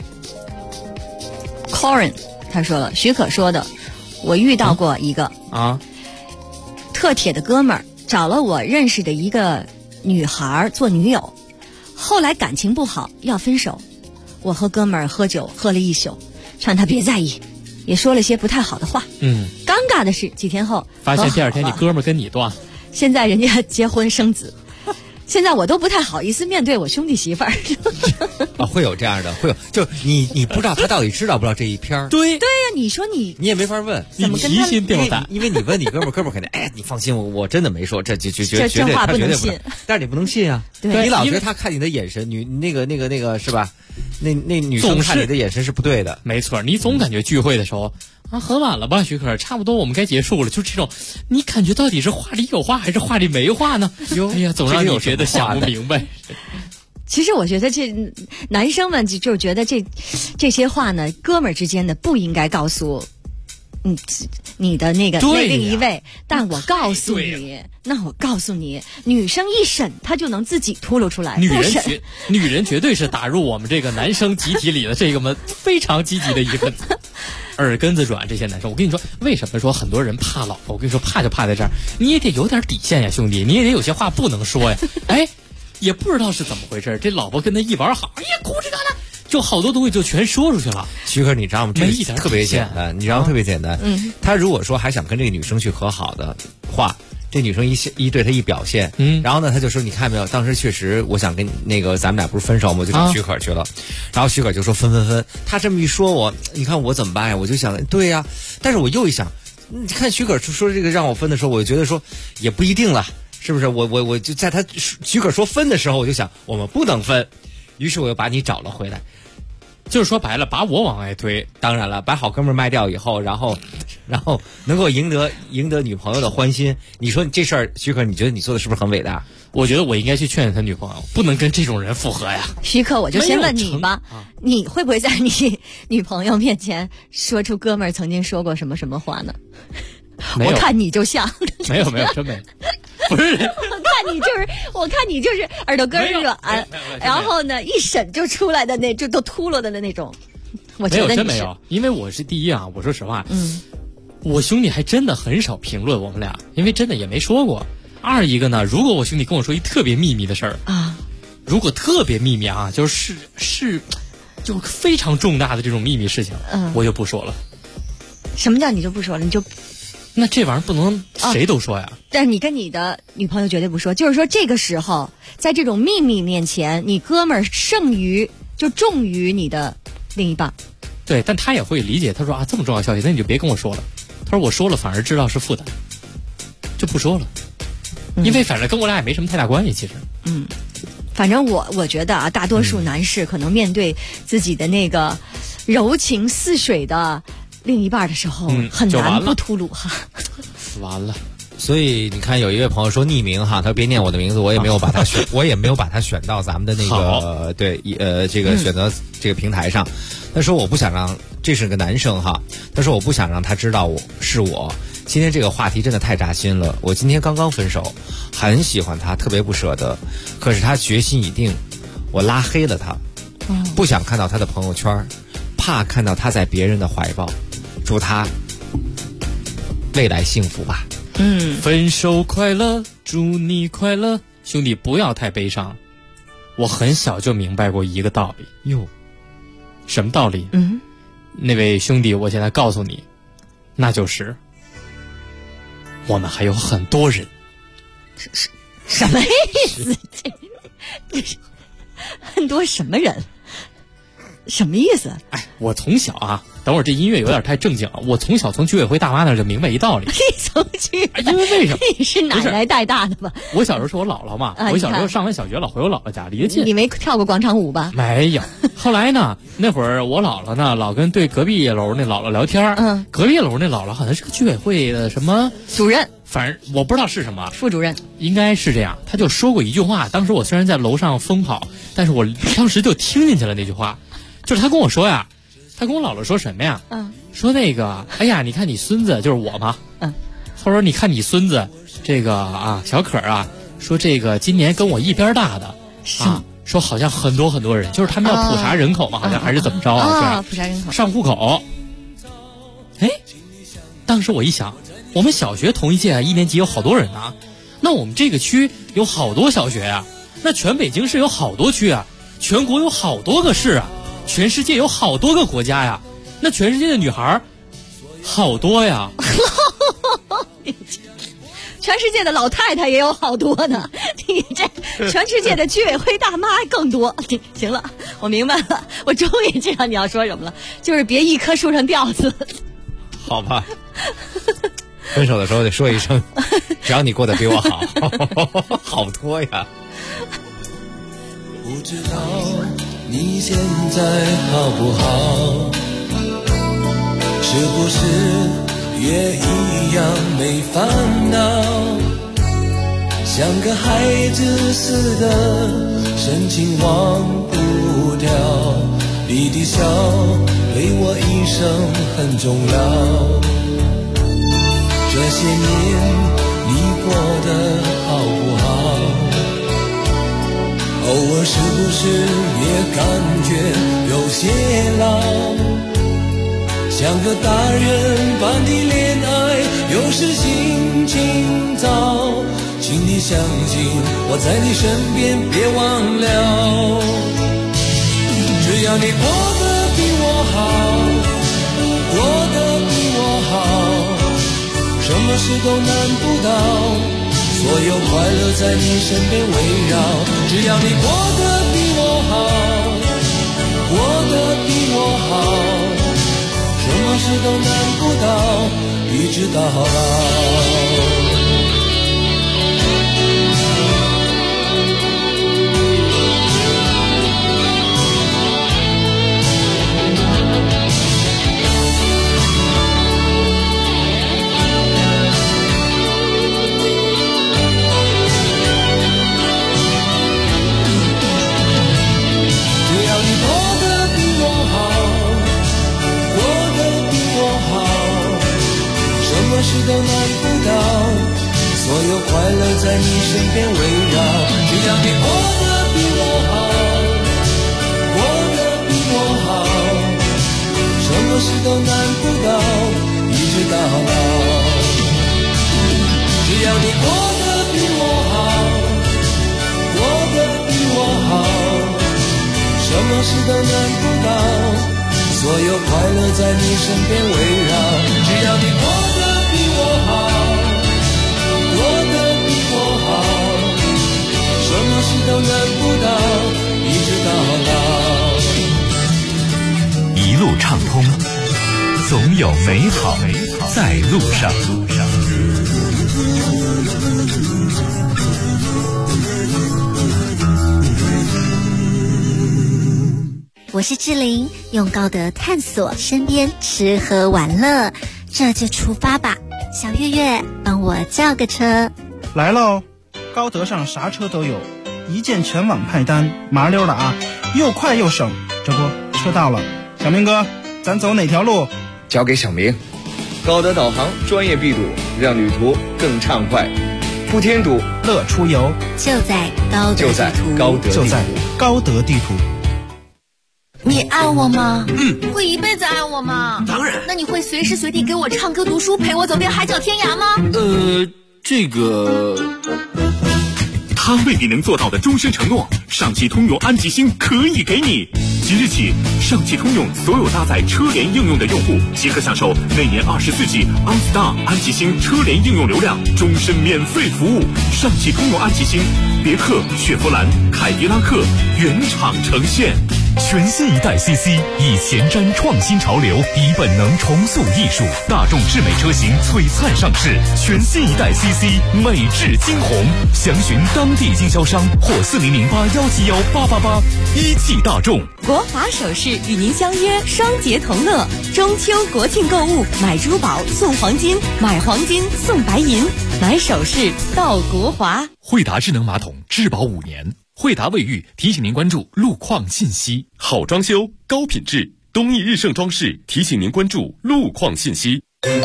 Speaker 2: Corin 他说了，许可说的，我遇到过一个特铁的哥们儿，找了我认识的一个女孩做女友，后来感情不好要分手，我和哥们儿喝酒喝了一宿，劝他别在意，也说了些不太好的话。尴尬的是几天后
Speaker 8: 发现第二天你哥们儿跟你断了。
Speaker 2: 现在人家结婚生子，现在我都不太好意思面对我兄弟媳妇儿。
Speaker 5: 会有这样的，会有，就你不知道他到底知道不知道这一篇。
Speaker 2: 对呀，你说你
Speaker 5: 也没法问，
Speaker 2: 怎么跟他
Speaker 8: 提心吊胆？
Speaker 5: 因为你问你哥们儿肯定，哎，你放心，我真的没说，这
Speaker 2: 这话不能信。
Speaker 5: 但是你不能信啊，你老觉得他看你的眼神，那个是吧？那女生看你的眼神是不对的。
Speaker 8: 没错，你总感觉聚会的时候。很晚了吧，徐可，差不多我们该结束了。就这种，你感觉到底是话里有话还是话里没话呢？哎呀，总让你觉得想不明白。
Speaker 2: 其实我觉得这男生们就觉得这些话呢，哥们儿之间的不应该告诉你的那个另一位，但我告诉你，女生一审她就能自己秃噜出来。
Speaker 8: 女人绝对是打入我们这个男生集体里的这个非常积极的一份子。耳根子软，这些男生，我跟你说，为什么说很多人怕老婆？我跟你说，怕就怕在这儿，你也得有点底线呀，兄弟，你也得有些话不能说呀。哎，也不知道是怎么回事，这老婆跟他一玩好，哎呀，哭这个呢，就好多东西就全说出去了。
Speaker 5: 徐哥，你知道吗？这一点特别简单，你知道吗？特别简单。他如果说还想跟这个女生去和好的话，这女生一对他一表现，然后呢，他就说，你看没有，当时确实我想跟那个咱们俩不是分手吗？我就找许可去了，然后许可就说分。他这么一说我，你看我怎么办呀？我就想，对呀，但是我又一想，你看许可说这个让我分的时候，我就觉得说也不一定了，是不是？我就在他许可说分的时候，我就想我们不能分，于是我又把你找了回来。
Speaker 8: 就是说白了，把我往外推。
Speaker 5: 当然了，把好哥们儿卖掉以后，然后能够赢得女朋友的欢心。你说你这事儿，许可，你觉得你做的是不是很伟大？
Speaker 8: 我觉得我应该去劝劝他女朋友，不能跟这种人复合呀。
Speaker 2: 许可，我就先问你吧，你会不会在你女朋友面前说出哥们儿曾经说过什么话呢？我看你就像。
Speaker 8: 没有，真没。不是，
Speaker 2: 我看你就是耳朵根软，然后呢，一审就出来的就都秃噜的那种。我觉得
Speaker 8: 真没有，因为我是第一啊，我说实话，我兄弟还真的很少评论我们俩，因为真的也没说过。二一个呢，如果我兄弟跟我说一特别秘密的事儿啊，如果特别秘密啊，就是非常重大的这种秘密事情，我就不说了。
Speaker 2: 什么叫你就不说了？你就。
Speaker 8: 那这玩意儿不能谁都说呀。
Speaker 2: 但是你跟你的女朋友绝对不说，就是说这个时候，在这种秘密面前，你哥们儿重于你的另一半。
Speaker 8: 对，但他也会理解。他说啊，这么重要消息，那你就别跟我说了。他说我说了反而知道是负担，就不说了。因为反正跟我俩也没什么太大关系，其实。
Speaker 2: 反正我觉得啊，大多数男士可能面对自己的那个柔情似水的另一半的时候，很难不秃噜哈。
Speaker 8: 完了，
Speaker 5: 所以你看，有一位朋友说匿名哈，他说别念我的名字，我也没有把他选，我也没有把他选到咱们的那个这个选择这个平台上。他说我不想让，这是个男生哈，他说我不想让他知道是我。今天这个话题真的太扎心了，我今天刚刚分手，很喜欢他，特别不舍得，可是他决心已定，我拉黑了他，不想看到他的朋友圈，怕看到他在别人的怀抱。祝他未来幸福吧。
Speaker 8: 分手快乐，祝你快乐。兄弟，不要太悲伤。我很小就明白过一个道理。
Speaker 5: 哟，
Speaker 8: 什么道理？那位兄弟，我现在告诉你，那就是我们还有很多人。
Speaker 2: 什么意思？很多什么人？什么意思？
Speaker 8: 哎，我从小啊，等会儿这音乐有点太正经了。我从小从居委会大妈那就明白一道理。
Speaker 2: 你从居，
Speaker 8: 因为为什么？
Speaker 2: 你是奶奶带大的吧？
Speaker 8: 我小时候是我姥姥嘛，我小时候上完小学老回我姥姥家，离得近。
Speaker 2: 你没跳过广场舞吧？
Speaker 8: 没有。后来呢，那会儿我姥姥呢，老跟对隔壁楼那姥姥聊天。隔壁楼那姥姥好像是个居委会的什么
Speaker 2: 主任，
Speaker 8: 反正我不知道是什么，
Speaker 2: 副主任
Speaker 8: 应该是这样。他就说过一句话，当时我虽然在楼上疯跑，但是我当时就听进去了那句话。就是他跟我说呀，他跟我姥姥说什么呀？说那个，哎呀，你看你孙子，就是我嘛。他说你看你孙子这个啊，小可啊，说这个今年跟我一边大的啊，说好像很多很多人，就是他们要普查人口嘛，好像还是怎么着啊？
Speaker 2: 普查人口，
Speaker 8: 上户口。哎，当时我一想，我们小学同一届1年级有好多人啊，那我们这个区有好多小学呀，那全北京市有好多区啊，全国有好多个市啊。全世界有好多个国家呀，那全世界的女孩好多呀。
Speaker 2: 全世界的老太太也有好多呢，你这全世界的居委会大妈更多。行了，我明白了，我终于知道你要说什么了，就是别一棵树上吊死。
Speaker 5: 好吧，分手的时候得说一声，只要你过得比我好。好多呀。
Speaker 7: 不知道你现在好不好，是不是也一样没烦恼，像个孩子似的深情忘不掉，你的笑对我一生很重要。 这些年你过得好不好？偶尔是不是也感觉有些老？像个大人般的恋爱，有时心情糟。请你相信我在你身边，别忘了。只要你过得比我好，过得比我好，什么事都难不倒。所有快乐在你身边围绕，只要你过得比我好，过得比我好，什么事都难不倒，一直到老。事都难不倒，所有快乐在你身边围绕。只要你过得比我好，过得比我好，什么事都难不倒，一直到老。只要你过得比我好，过得比我好，什么事都难不倒，所有快乐在你身边围绕。只要你过得比我好，过得比我好，什么事都难不倒，一直到老。
Speaker 4: 一路畅通，总有美好在路上。
Speaker 9: 我是志玲，用高德探索身边吃喝玩乐，这就出发吧。小月月，帮我叫个车。
Speaker 11: 来喽，高德上啥车都有，一键全网派单，麻溜的啊，又快又省。这不，车到了，小明哥，咱走哪条路？
Speaker 14: 交给小明。高德导航专业闭堵，让旅途更畅快，不添堵，
Speaker 11: 乐出游。
Speaker 9: 就在高德地图，
Speaker 11: 就在高德地图。
Speaker 20: 你爱我吗？会一辈子爱我吗？
Speaker 14: 当然。
Speaker 20: 那你会随时随地给我唱歌读书，陪我走遍海角天涯吗？
Speaker 14: 这个
Speaker 13: 他未必能做到的终身承诺，上汽通用安吉星可以给你。即日起，上汽通用所有搭载车联应用的用户，即可享受那年24G OnStar 安吉星车联应用流量终身免费服务。上汽通用安吉星，别克、雪佛兰、凯迪拉克原厂呈现。
Speaker 16: 全新一代 CC 以前瞻创新潮流，以本能重塑艺术，大众智美车型璀璨上市。全新一代 CC 美质惊鸿，详询当地经销商或4008171888。一汽大众
Speaker 17: 国华首饰与您相约双节同乐，中秋国庆购物，买珠宝送黄金，买黄金送白银，买首饰到国华。
Speaker 16: 惠达智能马桶质保5年。惠达卫浴提醒您关注路况信息。
Speaker 13: 好装修，高品质，东益日盛装饰提醒您关注路况信息。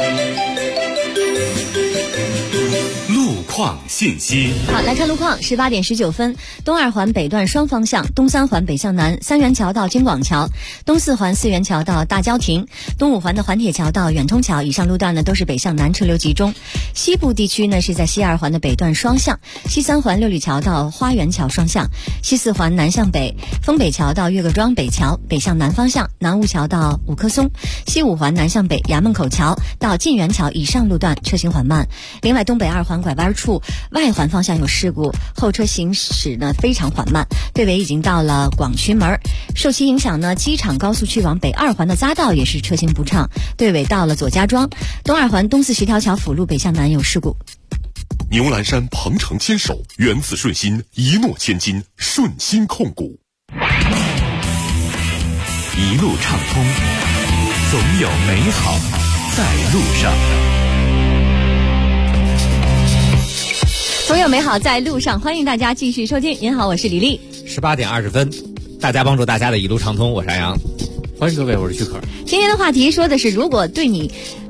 Speaker 16: 路况信息。
Speaker 2: 好，来看路况。18点19分，东2环北段双方向，东3环北向南，三元桥到京广桥，东4环四元桥到大郊亭，东5环的环铁桥到远通桥，以上路段呢都是北向南车流集中。西部地区呢是在西2环的北段双向，西3环六里桥到花园桥双向，西4环南向北，丰北桥到岳各庄北桥北向南方向，南吴桥到五棵松，西5环南向北，衙门口桥到晋源桥以上路段车行缓慢。另外，东北2环拐弯处外环方向有事故，后车行驶呢非常缓慢，队尾已经到了广渠门。受其影响呢，机场高速去往北2环的匝道也是车行不畅，队尾到了左家庄。东2环东四十条桥辅路北向南有事故。
Speaker 13: 牛栏山鹏程牵手，缘字顺心，一诺千金，顺心控股。
Speaker 16: 一路畅通，总有美好在路上。
Speaker 2: 总有美好在路上，欢迎大家继续收听。您好，我是李丽。
Speaker 5: 18点20分，大家帮助大家的一路畅通，我是安阳。
Speaker 8: 欢迎各位，我是徐可。
Speaker 2: 今天的话题说的是，如果对你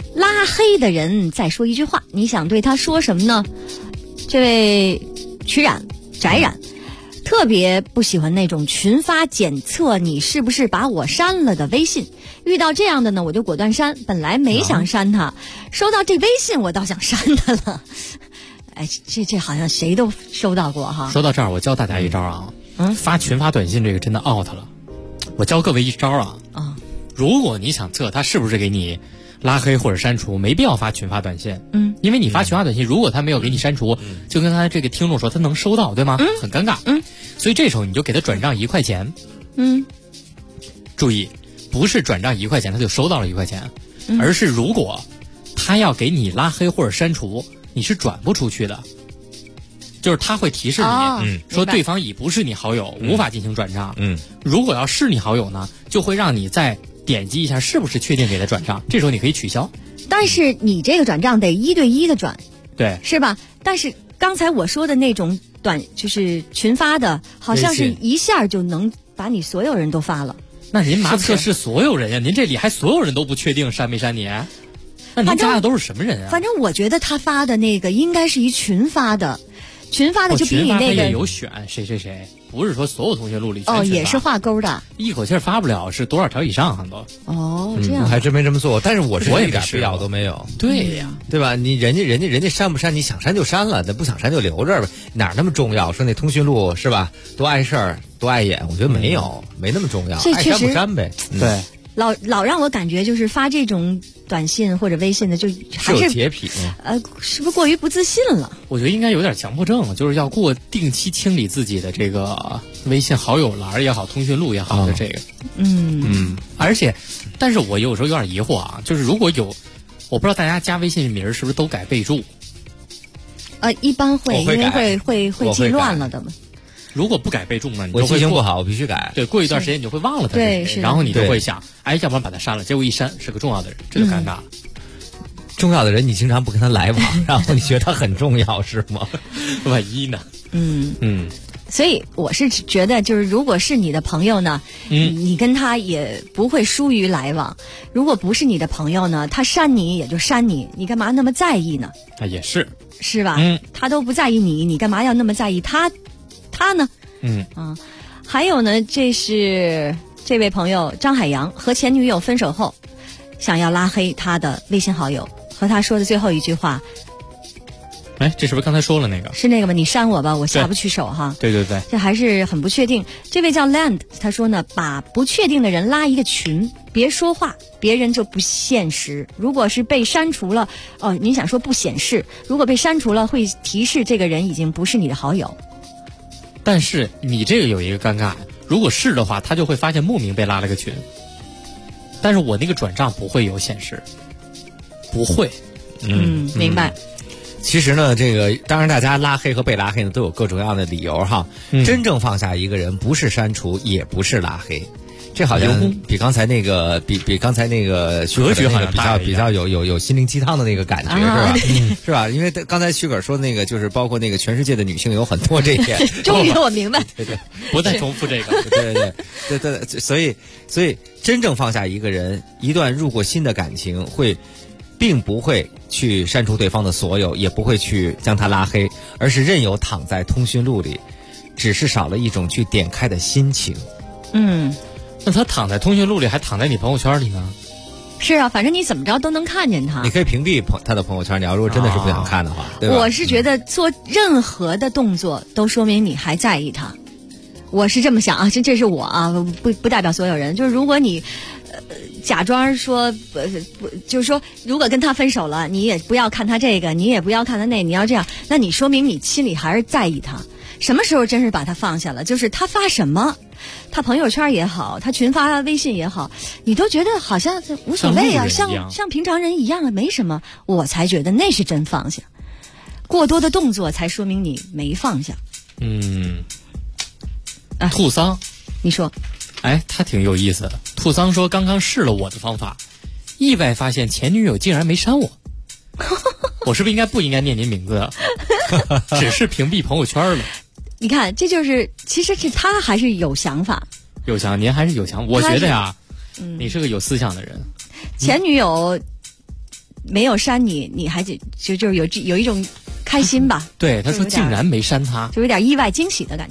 Speaker 2: 拉黑的人再说一句话，你想对他说什么呢？这位翟冉特别不喜欢那种群发检测你是不是把我删了的微信，遇到这样的呢，我就果断删。本来没想删他，收到这微信我倒想删他了。哎，这好像谁都收到过哈。
Speaker 8: 说到这儿，我教大家一招啊，发群发短信这个真的 out 了。我教各位一招啊，如果你想测他是不是给你拉黑或者删除，没必要发群发短信。因为你发群发短信，如果他没有给你删除，就跟刚才这个听众说，他能收到，对吗？很尴尬。所以这时候你就给他转账1块钱。注意，不是转账1块钱他就收到了1块钱，而是如果他要给你拉黑或者删除，你是转不出去的。就是他会提示你，说对方已不是你好友，无法进行转账。如果要是你好友呢，就会让你再点击一下是不是确定给他转账，这时候你可以取消。
Speaker 2: 但是你这个转账得1对1的转，
Speaker 8: 对，
Speaker 2: 是吧？但是刚才我说的那种就是群发的，好像是一下就能把你所有人都发了。
Speaker 8: 那您拿测试所有人呀？您这里还所有人都不确定删没删你？那您加的都是什么人啊？
Speaker 2: 反正我觉得他发的那个应该是一群发的。群发的就比你那个
Speaker 8: 也有选谁谁谁，不是说所有同学录里全
Speaker 2: 也是画勾的，
Speaker 8: 一口气发不了，是多少条以上都。
Speaker 2: 这样
Speaker 5: 我还真没这么做，但是我一点必要都没有。
Speaker 8: 对呀，
Speaker 5: 对吧？你人家删不删，你想删就删了，那不想删就留着呗，哪那么重要？说那通讯录是吧？多碍事儿，多碍眼，我觉得没那么重要，爱删不删呗。
Speaker 8: 对。
Speaker 2: 老让我感觉就是发这种短信或者微信的，就还是
Speaker 5: 有洁癖。
Speaker 2: 是不是过于不自信了？
Speaker 8: 我觉得应该有点强迫症，就是要定期清理自己的这个微信好友栏也好，通讯录也好的这个。而且，但是我有时候有点疑惑啊，就是如果有，我不知道大家加微信名是不是都改备注？
Speaker 2: 一般会，因为会记乱了的嘛。
Speaker 8: 如果不改备注呢，你
Speaker 5: 我记性不好，我必须改。
Speaker 8: 对，过一段时间你就会忘了他是谁，然后你就会想，要不然把他删了。结果一删是个重要的人，这就尴尬了。
Speaker 5: 重要的人你经常不跟他来往，然后你觉得他很重要是吗？
Speaker 8: 万一呢？
Speaker 2: 所以我是觉得，就是如果是你的朋友呢，你跟他也不会疏于来往；如果不是你的朋友呢，他删你也就删你，你干嘛那么在意呢？
Speaker 8: 也是
Speaker 2: 吧？他都不在意你，你干嘛要那么在意他呢？还有呢，这是这位朋友张海洋和前女友分手后，想要拉黑他的微信好友，和他说的最后一句话。
Speaker 8: 这是不是刚才说了那个？
Speaker 2: 是那个吗？你删我吧，我下不去手哈。
Speaker 8: 对，
Speaker 2: 这还是很不确定。这位叫 Land， 他说呢，把不确定的人拉一个群，别说话，别人就不现实。如果是被删除了，您想说不显示，如果被删除了，会提示这个人已经不是你的好友。
Speaker 8: 但是你这个有一个尴尬，如果是的话，他就会发现莫名被拉了个群。但是我那个转账不会有显示，不会。
Speaker 2: 明白。
Speaker 5: 其实呢，这个当然大家拉黑和被拉黑呢都有各种各样的理由哈。真正放下一个人，不是删除，也不是拉黑。这好像比刚才那个比刚才那个
Speaker 8: 格局好像
Speaker 5: 比较有心灵鸡汤的那个感觉，是吧？是吧？因为刚才许可说那个就是包括那个全世界的女性有很多这一点。
Speaker 2: 终于我明白。
Speaker 5: 对，
Speaker 8: 不再重复这个。
Speaker 5: 对，所以真正放下一个人，一段入过心的感情并不会去删除对方的所有，也不会去将他拉黑，而是任由躺在通讯录里，只是少了一种去点开的心情。
Speaker 8: 那他躺在通讯录里，还躺在你朋友圈里呢？
Speaker 2: 是啊，反正你怎么着都能看见他。
Speaker 5: 你可以屏蔽他的朋友圈，你要如果真的是不想看的话，对吧？
Speaker 2: 我是觉得做任何的动作都说明你还在意他，我是这么想啊，这是我啊，不代表所有人。就是如果你假装说就是说，如果跟他分手了，你也不要看他这个，你也不要看他那，你要这样，那你说明你心里还是在意他。什么时候真是把他放下了？就是他发什么，他朋友圈也好，他群发微信也好，你都觉得好像无所谓啊，像平常人一样啊，没什么，我才觉得那是真放下。过多的动作才说明你没放下。
Speaker 8: 兔桑，
Speaker 2: 你说。
Speaker 8: 他挺有意思的。兔桑说，刚刚试了我的方法，意外发现前女友竟然没删我。我是不是不应该念您名字啊？只是屏蔽朋友圈了。
Speaker 2: 你看，这就是其实是他还是有想法。
Speaker 8: 您还是有想法。我觉得呀，你是个有思想的人。
Speaker 2: 前女友没有删你，你还就是有一种开心吧？
Speaker 8: 对，他说竟然没删他，
Speaker 2: 就有点意外惊喜的感觉。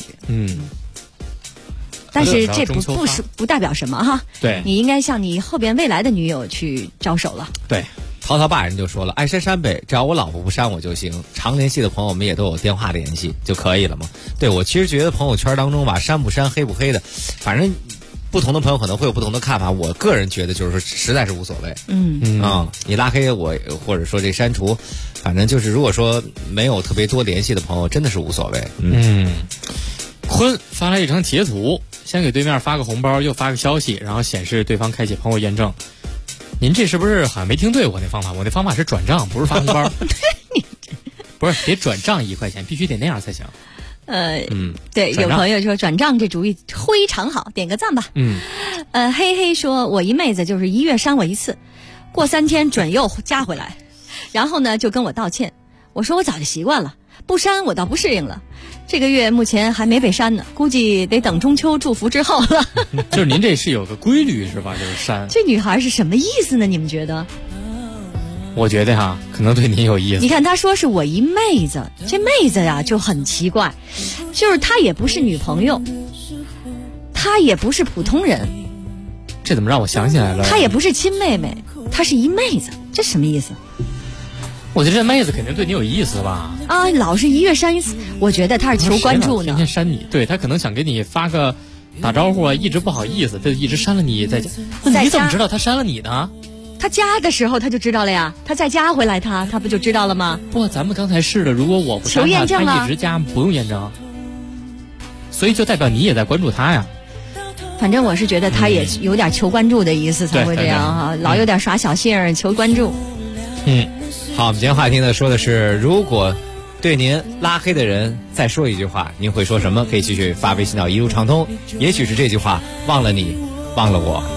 Speaker 2: 但是这不代表什么哈。
Speaker 8: 对，
Speaker 2: 你应该向你后边未来的女友去招手了。
Speaker 8: 对，
Speaker 5: 淘淘爸人就说了，爱删删呗，只要我老婆不删我就行。常联系的朋友我们也都有电话联系就可以了嘛。对，我其实觉得朋友圈当中吧，删不删黑不黑的，反正不同的朋友可能会有不同的看法。我个人觉得就是说实在是无所谓。你拉黑我或者说这删除，反正就是如果说没有特别多联系的朋友真的是无所谓。
Speaker 8: 坤发来一张截图，先给对面发个红包，又发个消息，然后显示对方开启朋友验证。您这是不是好像没听对我那方法？我那方法是转账，不是发红包。不是得转账1块钱，必须得那样才行。
Speaker 2: 对，有朋友说转账这主意非常好，点个赞吧。嘿嘿说，我一妹子就是1月删我1次，过3天准又加回来，然后呢就跟我道歉。我说我早就习惯了，不删我倒不适应了。这个月目前还没被删呢，估计得等中秋祝福之后了。
Speaker 8: 就是您这是有个规律是吧？就是删。
Speaker 2: 这女孩是什么意思呢？你们觉得？
Speaker 8: 我觉得可能对您有意思。
Speaker 2: 你看她说是我一妹子，这妹子呀就很奇怪，就是她也不是女朋友，她也不是普通人。
Speaker 8: 这怎么让我想起来了？
Speaker 2: 她也不是亲妹妹，她是一妹子，这什么意思？
Speaker 8: 我觉得这妹子肯定对你有意思吧？
Speaker 2: 老是1月删1次，我觉得她是求关注呢。
Speaker 8: 天天删你，对她可能想给你发个打招呼啊，一直不好意思，就一直删了你再加。那你怎么知道她删了你呢？
Speaker 2: 她加的时候她就知道了呀，她再加回来她不就知道了吗？
Speaker 8: 不，咱们刚才试的，如果我不删她，她一直加不用验证，所以就代表你也在关注她呀。
Speaker 2: 反正我是觉得她也有点求关注的意思才会这样哈，老有点耍小性儿求关注。
Speaker 5: 好，我们今天话题呢说的是，如果对您拉黑的人再说一句话，您会说什么？可以继续发微信到一路畅通，也许是这句话：忘了你，忘了我。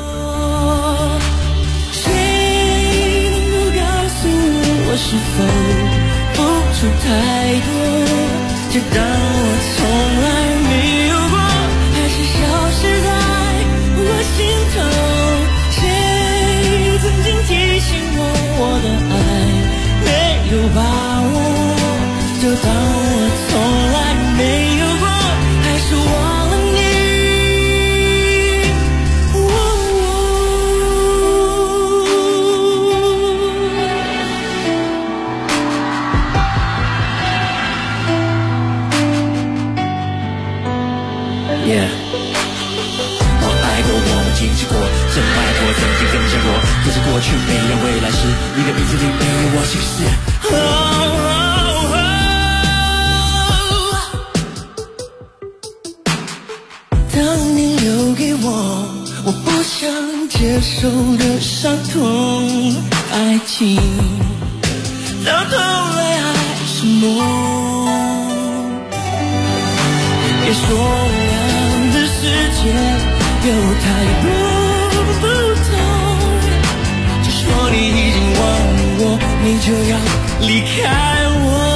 Speaker 7: 谁能够告诉我是否付出太多，就当我从来没有过，还是消失在我心头？谁曾经提醒我的爱没有把握，就当我从来没有过，还是忘了你。我爱过，我们经历过，深爱过，曾经分享过，可是过去没有未来时，你的名字里没有我心事。当你留给我不想接受的伤痛，爱情到头来还是梦。别说我俩的世界有太多不同，就说你已经忘了我，你就要离开我。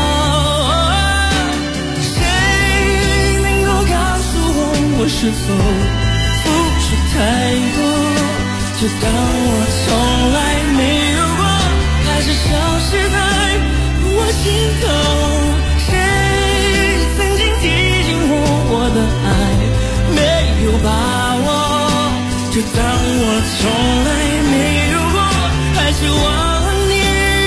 Speaker 7: 谁能够告诉我是否付出太多，就当我从来没有过，还是消失在我心头。谁曾经提醒我的爱没有把握，就当我从来没有过，还是忘了你。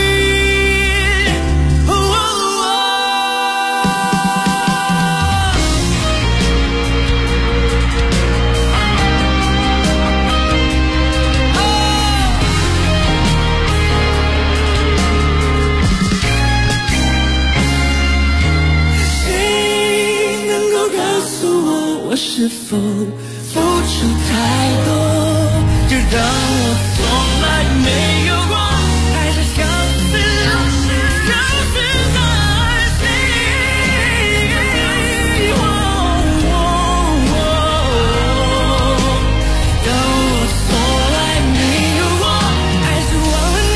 Speaker 7: 谁能够告诉我是否付出太多，就当我从来没有过，还是消失在心里。当我从来没有过，还是忘了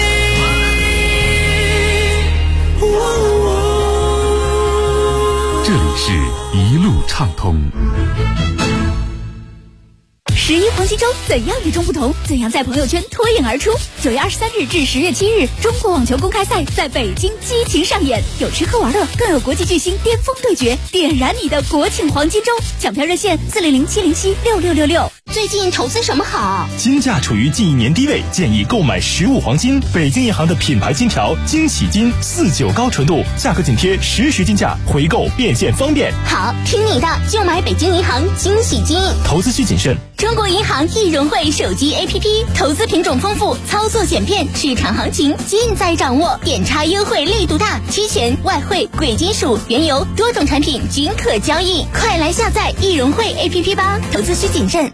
Speaker 16: 这里是一路畅通。
Speaker 18: 11黄金周怎样与众不同？怎样在朋友圈脱颖而出？9月23日至10月7日，中国网球公开赛在北京激情上演，有吃喝玩乐，更有国际巨星巅峰对决，点燃你的国庆黄金周！抢票热线400-707-6666。
Speaker 19: 最近投资什么好？
Speaker 21: 金价处于近1年低位，建议购买15黄金。北京银行的品牌金条惊喜金49高纯度，价格紧贴实时金价，回购变现方便。
Speaker 19: 好，听你的，就买北京银行惊喜金。
Speaker 21: 投资需谨慎。
Speaker 18: 中国银行易融汇手机 APP， 投资品种丰富，操作简便，市场行情尽在掌握，点差优惠力度大，期权、外汇、贵金属、原油多种产品均可交易，快来下载易融汇 APP 吧！投资需谨慎。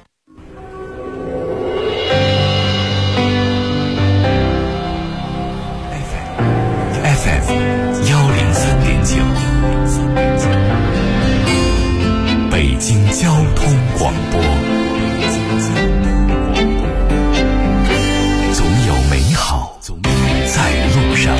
Speaker 4: FM 103.9，北京交通广播。总有美好在路上。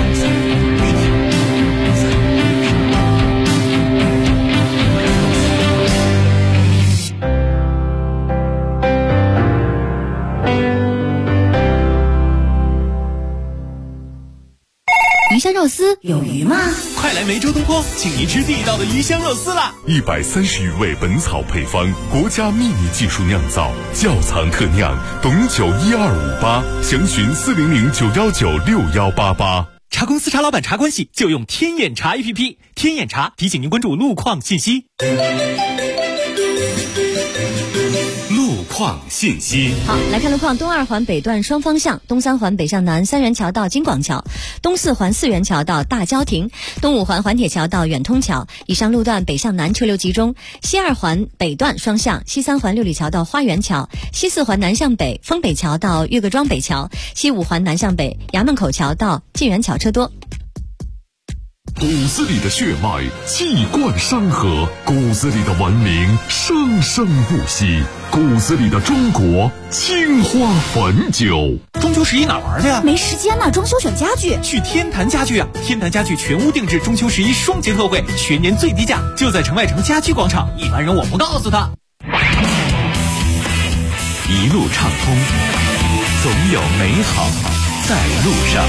Speaker 18: 鱼香肉丝有鱼吗？
Speaker 1: 快来梅州东坡，请您吃地道的鱼香肉丝啦
Speaker 15: ！130余味本草配方，国家秘密技术酿造，窖藏特酿，董酒1258，详询400-919-6188。
Speaker 1: 茶公司茶老板茶关系就用天眼茶 APP， 天眼茶提醒您关注路况信息。
Speaker 4: 路况信息。
Speaker 2: 好，来看路况。东2环北段双方向，东3环北向南三元桥到金广桥，东4环4元桥到大郊亭，东5环环铁桥到远通桥。以上路段北向南车流集中。西2环北段双向，西3环六里桥到花园桥，西4环南向北丰北桥到岳各庄北桥，西5环南向北衙门口桥到晋源桥车多。
Speaker 15: 骨子里的血脉气贯山河，骨子里的文明生生不息，骨子里的中国青花汾酒。
Speaker 1: 中秋11哪玩去呀？
Speaker 18: 没时间呢，装修选家具。
Speaker 1: 去天坛家具啊！天坛家具全屋定制中秋11双节特惠，全年最低价，就在城外城家居广场。一般人我不告诉他。
Speaker 4: 一路畅通，总有美好在路上。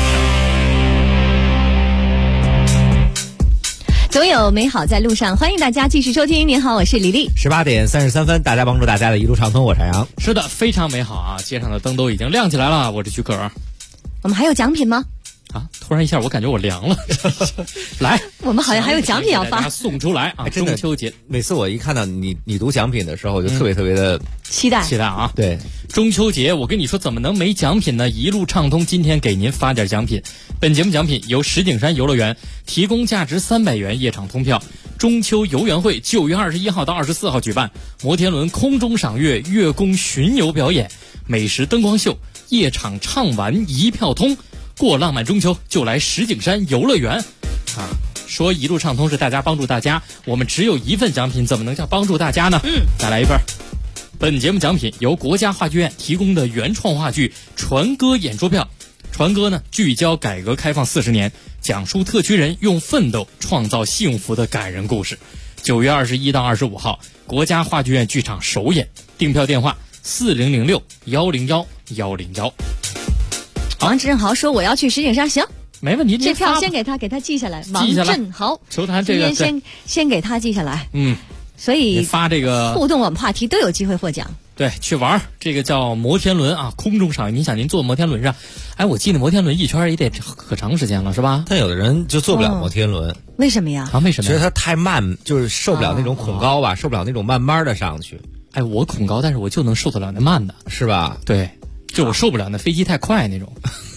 Speaker 2: 总有美好在路上，欢迎大家继续收听。您好，我是李丽。
Speaker 5: 18点33分，大家帮助大家的一路畅通，我是杨洋。
Speaker 8: 是的，非常美好啊！街上的灯都已经亮起来了，我是许可。
Speaker 2: 我们还有奖品吗？
Speaker 8: 啊！突然一下，我感觉我凉了。来，
Speaker 2: 我们好像还有奖品要发，
Speaker 8: 送出来啊！中秋节，
Speaker 5: 每次我一看到你读奖品的时候，我就特别的
Speaker 2: 期待
Speaker 8: 啊！
Speaker 5: 对，
Speaker 8: 中秋节，我跟你说，怎么能没奖品呢？一路畅通，今天给您发点奖品。本节目奖品由石景山游乐园提供价值300元夜场通票。中秋游园会9月21号到24号举办，摩天轮空中赏月、月宫巡游表演、美食灯光秀、夜场畅玩一票通。过浪漫中秋就来石景山游乐园啊！说一路畅通是大家帮助大家，我们只有一份奖品，怎么能叫帮助大家呢？再来一份。本节目奖品由国家话剧院提供的原创话剧《船歌》演出票。船歌呢，聚焦改革开放40年，讲述特区人用奋斗创造幸福的感人故事。9月21到25号，国家话剧院剧场首演。订票电话4006-101-101。
Speaker 2: 王振豪说我要去石景山，行，
Speaker 8: 没问题，
Speaker 2: 这票先给他记下来。王振豪，
Speaker 8: 求他这个
Speaker 2: 先给他记下来。所以
Speaker 8: 发这个
Speaker 2: 互动我们话题都有机会获奖。
Speaker 8: 对，去玩这个叫摩天轮啊，空中赏月。你想您坐摩天轮上，哎，我记得摩天轮一圈也得可长时间了，是吧？
Speaker 5: 但有的人就坐不了摩天轮，
Speaker 2: 为什么呀？
Speaker 8: 啊，为什么？
Speaker 5: 觉得它太慢，就是受不了那种恐高吧，受不了那种慢慢的上去。
Speaker 8: 哎，我恐高，但是我就能受得了那慢的，
Speaker 5: 是吧？
Speaker 8: 对，就我受不了那飞机太快那种。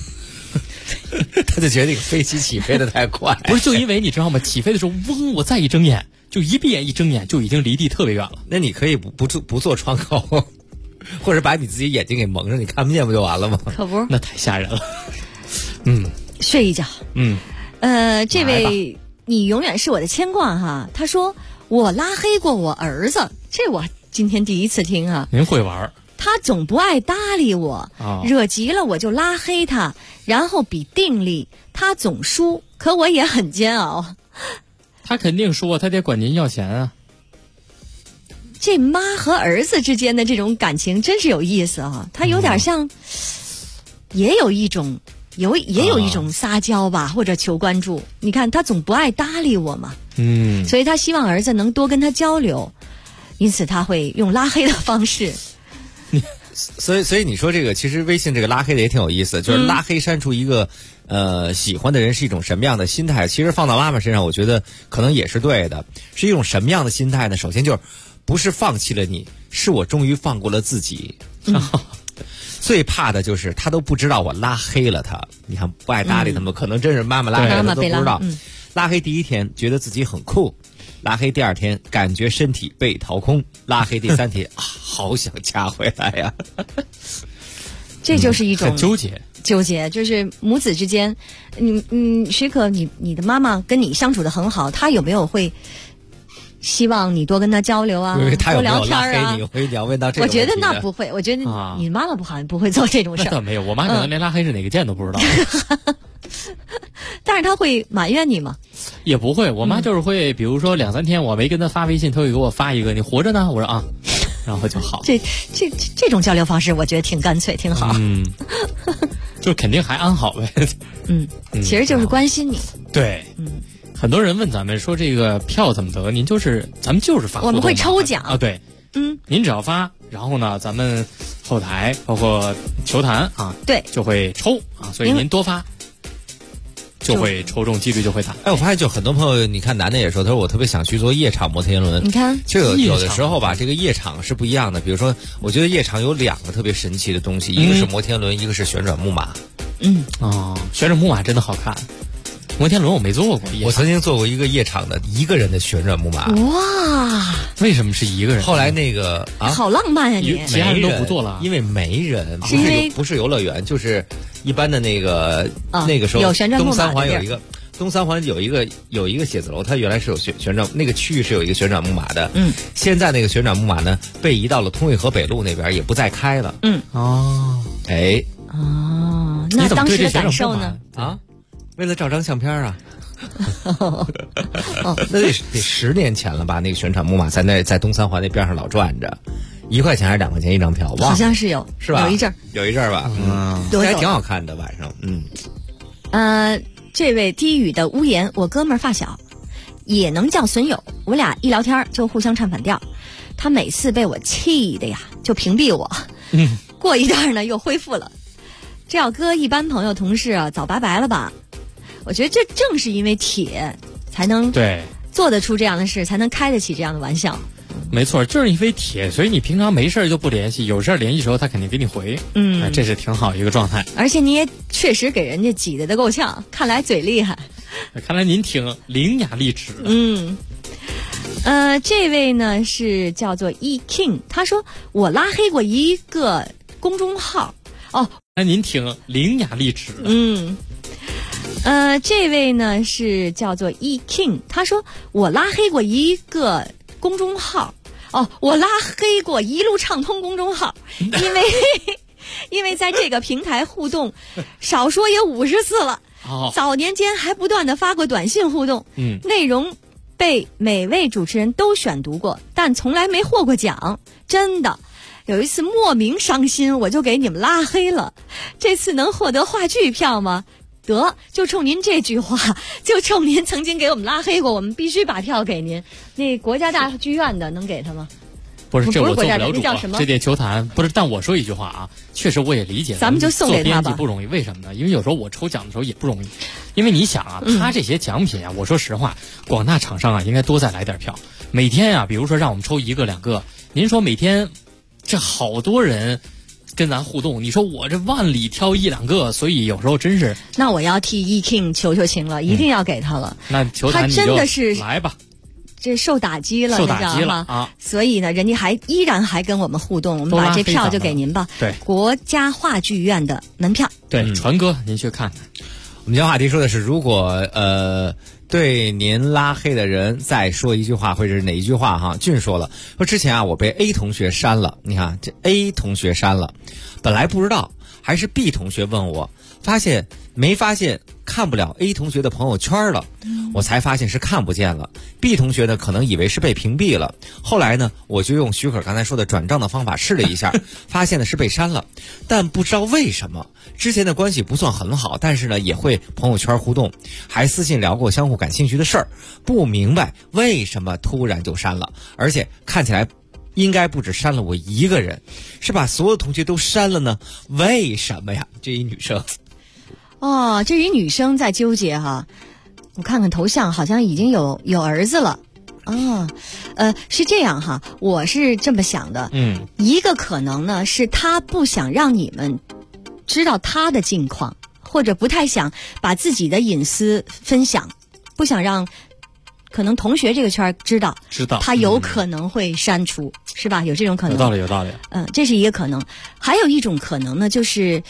Speaker 5: 他就觉得那个飞机起飞的太快，
Speaker 8: 不是就因为你知道吗？起飞的时候，嗡，我再一睁眼，就一闭眼一睁眼就已经离地特别远了。
Speaker 5: 那你可以不做窗口，或者把你自己眼睛给蒙上，你看不见不就完了吗？
Speaker 2: 可不，
Speaker 8: 那太吓人了。
Speaker 2: 睡一觉。这位你永远是我的牵挂哈。他说我拉黑过我儿子，这我今天第一次听啊。
Speaker 8: 您会玩？
Speaker 2: 他总不爱搭理我，惹急了我就拉黑他，然后比定力，他总输，可我也很煎熬。
Speaker 8: 他肯定输，他得管您要钱啊。
Speaker 2: 这妈和儿子之间的这种感情真是有意思啊，他有点像，也有一种撒娇吧，或者求关注。你看他总不爱搭理我嘛，所以他希望儿子能多跟他交流，因此他会用拉黑的方式。
Speaker 5: 所以你说这个，其实微信这个拉黑的也挺有意思，就是拉黑删除一个喜欢的人是一种什么样的心态？其实放到妈妈身上，我觉得可能也是对的，是一种什么样的心态呢？首先就是不是放弃了你，是我终于放过了自己。最怕的就是他都不知道我拉黑了他，你看不爱搭理他们，可能真是妈妈拉黑了他都不知道。拉黑第一天觉得自己很酷，拉黑第二天感觉身体被掏空，拉黑第三天好想加回来呀。
Speaker 2: 这就是一种
Speaker 8: 很纠结，
Speaker 2: 就是母子之间，许可你的妈妈跟你相处的很好，她有没有会希望你多跟她交流啊，多聊天啊？
Speaker 5: 你会要问到这个问题？
Speaker 2: 我觉得那不会，我觉得你妈妈好像不会做这种事儿。
Speaker 8: 那没有，我妈可能连拉黑是哪个键都不知道。
Speaker 2: 但是她会埋怨你吗？
Speaker 8: 也不会，我妈就是会，比如说2、3天我没跟她发微信，她会给我发一个你活着呢，我说啊，然后就好。
Speaker 2: 这种交流方式，我觉得挺干脆，挺好。
Speaker 8: 就肯定还安好呗。
Speaker 2: 其实就是关心你。
Speaker 8: 对，很多人问咱们说这个票怎么得？咱们就是发，
Speaker 2: 我们会抽奖
Speaker 8: 啊，对，您只要发，然后呢，咱们后台包括球坛啊，
Speaker 2: 对，
Speaker 8: 就会抽啊，所以您多发。就会抽中几率就会大。
Speaker 5: 我发现就很多朋友，你看男的也说，他说我特别想去做夜场摩天轮。
Speaker 2: 你看，
Speaker 5: 就有的时候吧，这个夜场是不一样的。比如说，我觉得夜场有2个特别神奇的东西，一个是摩天轮，一个是旋转木马。
Speaker 8: 旋转木马真的好看。摩天轮我没坐过，
Speaker 5: 我曾经坐过一个夜场的1个人的旋转木马。
Speaker 2: 哇！
Speaker 8: 为什么是1个人？
Speaker 5: 后来那个
Speaker 2: 好浪漫呀！你
Speaker 8: 其他人都不坐了，
Speaker 5: 因为没人，不是游乐园，就是一般的那个那个时候
Speaker 2: 有旋转木马
Speaker 5: 东三环有一个写字楼，它原来是有旋转，那个区域是有一个旋转木马的。现在那个旋转木马呢被移到了通惠河北路那边，也不再开了。
Speaker 2: 那当时的感受呢？
Speaker 5: 为了照张相片啊。那得10年前了吧？那个旋转木马在东三环那边上老转着，1块钱还是2块钱一张票？
Speaker 2: 好像是有，
Speaker 5: 是吧？有一阵儿吧。还挺好看的晚上。
Speaker 2: 这位低语的屋檐，我哥们儿发小，也能叫损友。我俩一聊天就互相唱反调，他每次被我气的呀，就屏蔽我。过一段呢又恢复了。这要搁一般朋友同事啊，早拜拜了吧？我觉得这正是因为铁，才能做得出这样的事，才能开得起这样的玩笑。
Speaker 8: 没错，就是因为铁，所以你平常没事就不联系，有事联系时候他肯定给你回。这是挺好一个状态。
Speaker 2: 而且你也确实给人家挤得够呛，看来嘴厉害。
Speaker 8: 看来您挺伶牙俐齿。
Speaker 2: 这位呢是叫做 E King， 他说我拉黑过一个公众号。
Speaker 8: 那您挺伶牙俐齿。
Speaker 2: 这位呢是叫做 E King， 他说我拉黑过一个公众号。我拉黑过一路畅通公众号，因为在这个平台互动，少说也50次了。早年间还不断的发过短信互动，内容被每位主持人都选读过，但从来没获过奖，真的。有一次莫名伤心，我就给你们拉黑了。这次能获得话剧票吗？得，就冲您这句话，就冲您曾经给我们拉黑过，我们必须把票给您。那国家大剧院的能给他吗？
Speaker 8: 不是，这我做不了主
Speaker 2: 啊。
Speaker 8: 这点球坛不是，但我说一句话啊，确实我也理解。
Speaker 2: 咱们就送给他吧。
Speaker 8: 做编辑不容易，为什么呢？因为有时候我抽奖的时候也不容易，因为你想啊，他这些奖品啊，我说实话，广大厂商啊，应该多再来点票。每天啊，比如说让我们抽1个2个，您说每天这好多人跟咱互动，你说我这万里挑1、2个，所以有时候真是。
Speaker 2: 那我要替 E King 求情了，一定要给他了。
Speaker 8: 那球坛你就
Speaker 2: 他真的是
Speaker 8: 来吧。
Speaker 2: 这受打击了，
Speaker 8: 啊！
Speaker 2: 所以呢，人家依然还跟我们互动，我们把这票就给您吧。
Speaker 8: 对，
Speaker 2: 国家话剧院的门票。
Speaker 8: 对，传哥您去看。
Speaker 5: 我们今天话题说的是，如果对您拉黑的人再说一句话，或者是哪一句话哈？俊说了，说之前啊我被 A 同学删了，你看这 A 同学删了，本来不知道，还是 B 同学问我，没发现看不了 A 同学的朋友圈了，我才发现是看不见了。B 同学呢可能以为是被屏蔽了，后来呢我就用许可刚才说的转账的方法试了一下，发现呢是被删了。但不知道为什么之前的关系不算很好，但是呢也会朋友圈互动，还私信聊过相互感兴趣的事儿，不明白为什么突然就删了，而且看起来应该不止删了我一个人，是把所有同学都删了呢？为什么呀？这一女生
Speaker 2: 哦，这一女生在纠结哈。我看看头像，好像已经有儿子了。是这样哈，我是这么想的。一个可能呢是他不想让你们知道他的近况，或者不太想把自己的隐私分享，不想让可能同学这个圈知道他有可能会删除，是吧？有这种可能。
Speaker 8: 有道理。
Speaker 2: 这是一个可能。还有一种可能呢，就是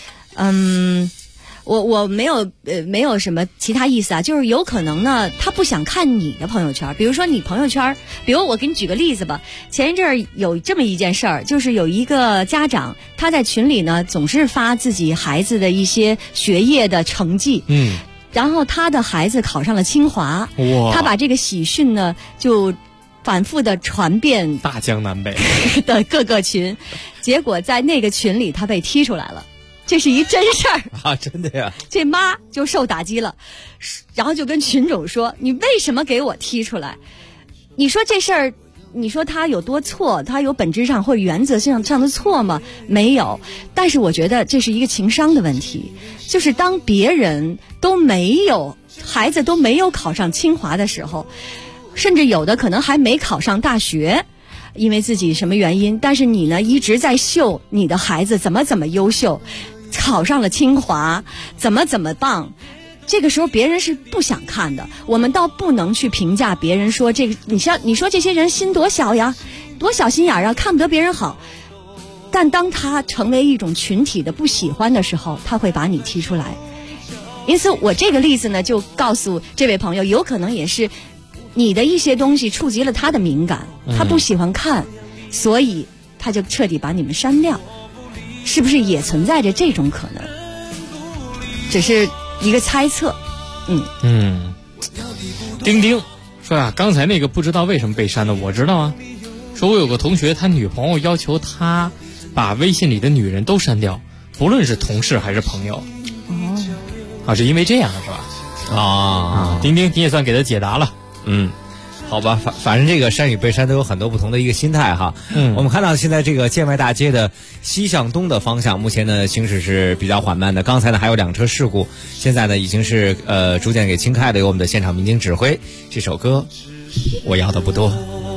Speaker 2: 我没有什么其他意思啊，就是有可能呢，他不想看你的朋友圈。比如说你朋友圈，比如我给你举个例子吧。前一阵儿有这么一件事儿，就是有一个家长他在群里呢总是发自己孩子的一些学业的成绩。然后他的孩子考上了清华，他把这个喜讯呢就反复的传遍
Speaker 8: 大江南北
Speaker 2: 的各个群，结果在那个群里他被踢出来了。这是一真事儿
Speaker 5: 啊，真的呀！
Speaker 2: 这妈就受打击了，然后就跟群主说：“你为什么给我踢出来？你说这事儿，你说他有多错？他有本质上或原则上的错吗？没有。但是我觉得这是一个情商的问题，就是当别人都没有，孩子都没有考上清华的时候，甚至有的可能还没考上大学。”因为自己什么原因，但是你呢一直在秀你的孩子怎么优秀，考上了清华，怎么棒。这个时候别人是不想看的，我们倒不能去评价别人说这个，你说这些人心多小呀，多小心眼啊，看不得别人好。但当他成为一种群体的不喜欢的时候，他会把你踢出来。因此我这个例子呢就告诉这位朋友，有可能也是你的一些东西触及了他的敏感，他不喜欢看，所以他就彻底把你们删掉，是不是也存在着这种可能？只是一个猜测。
Speaker 8: 丁丁说呀，刚才那个不知道为什么被删的，我知道啊。说我有个同学，他女朋友要求他把微信里的女人都删掉，不论是同事还是朋友。是因为这样是吧？丁丁，你也算给他解答了。
Speaker 5: 好吧，反正这个删与被删都有很多不同的一个心态哈。我们看到现在这个建外大街的西向东的方向，目前呢行驶是比较缓慢的。刚才呢还有2车事故，现在呢已经是逐渐给清开的。由我们的现场民警指挥这首歌，我要的不多。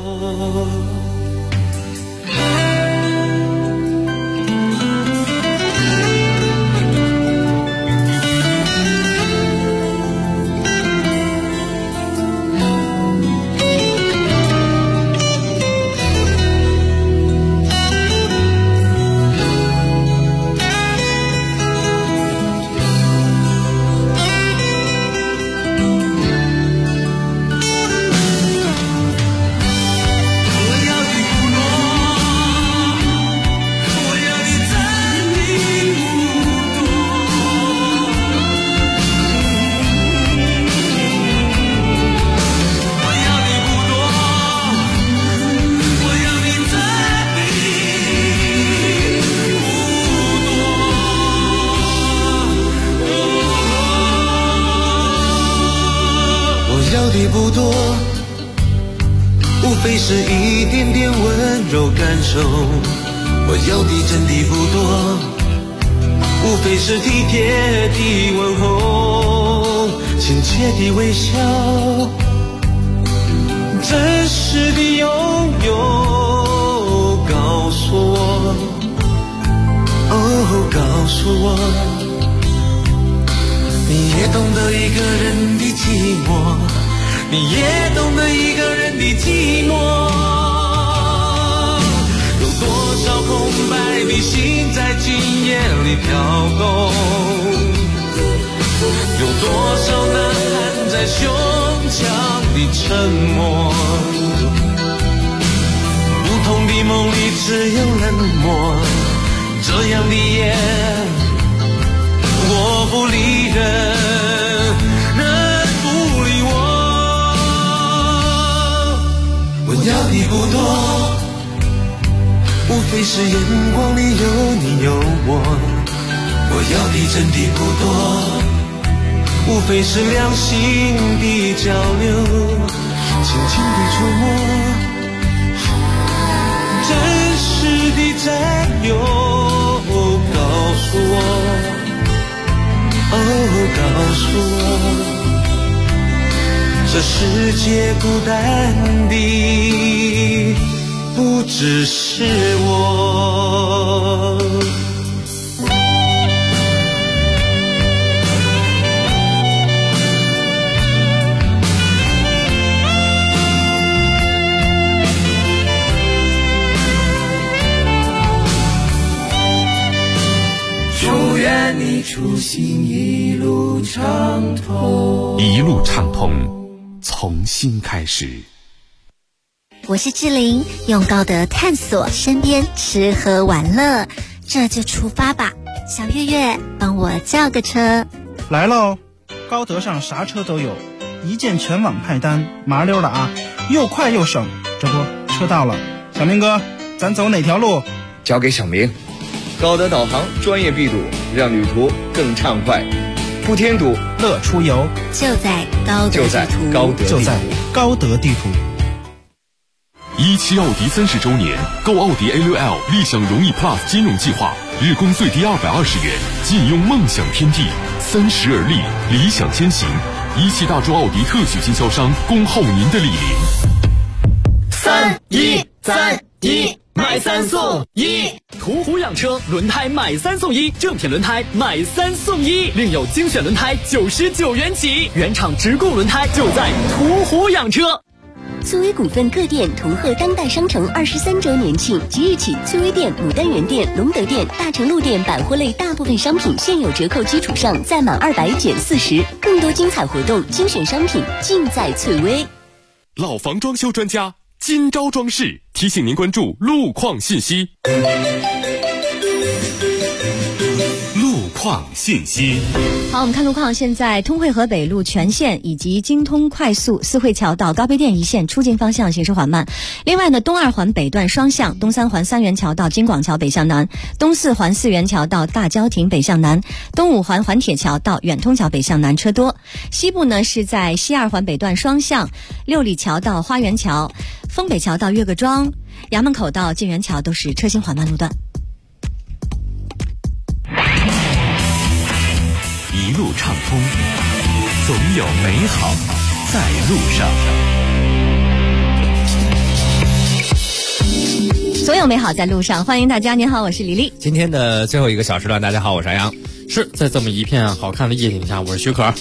Speaker 7: 非是一点点温柔感受，我要的真的不多，无非是体贴的问候，亲切的微笑，真实的拥有。告诉我，哦，告诉我，你也懂得一个人的寂寞，你也懂得一个人的寂寞。有多少空白的心在今夜里飘动，有多少呐喊在胸腔里沉默。不同的梦里只有冷漠，这样的夜我不离人。 要的不多，无非是眼光里有你有我。我要的真的不多，无非是良心的交流，轻轻的触摸，真实的占有。告诉我，哦，告诉我，这世界孤单的不只是我。祝愿你出行一路畅通，
Speaker 15: 一路畅通，从新开始。
Speaker 9: 我是志玲，用高德探索身边吃喝玩乐，这就出发吧。小月月，帮我叫个车。
Speaker 11: 来喽，高德上啥车都有，一键全网派单，麻溜的啊，又快又省。这不，车到了，小明哥，咱走哪条路？
Speaker 14: 交给小明。高德导航专业闭堵，让旅途更畅快，不添堵，
Speaker 11: 乐出游。
Speaker 9: 就在高德地图，
Speaker 11: 高德地图。
Speaker 15: 17奥迪30周年，购奥迪 A6L 立享荣誉 Plus 金融计划，日供最低220元，尽用梦想天地，30而立，理想先行。17大众奥迪特许经销商恭候您的莅临。
Speaker 1: 3-1-3-1买3送1，途虎养车轮胎买3送1，正品轮胎买3送1，另有精选轮胎99元起，原厂直供轮胎就在途虎养车。
Speaker 18: 翠微股份各店同贺当代商城23周年庆，即日起，翠微店、牡丹园店、隆德店、大成路店百货类大部分商品现有折扣基础上，再满200减40，更多精彩活动、精选商品尽在翠微。
Speaker 15: 老房装修专家金招装饰提醒您关注路况信息。
Speaker 16: 路况信息。
Speaker 2: 好，我们看路况。现在通惠河北路全线以及京通快速四惠桥到高碑店一线出境方向行驶缓慢。另外呢，东2环北段双向，东3环3元桥到京广桥北向南，东4环4元桥到大郊亭北向南，东5环环铁桥到远通桥北向南车多。西部呢是在西2环北段双向，六里桥到花园桥，丰北桥到岳各庄，衙门口到晋源桥都是车行缓慢路段。
Speaker 16: 一路畅通，总有美好在路
Speaker 2: 上。所有美好在路上，欢迎大家。您好，我是李丽。
Speaker 5: 今天的最后一个小时段，大家好，我是安阳。
Speaker 8: 是在这么一片好看的夜景下，我是许可。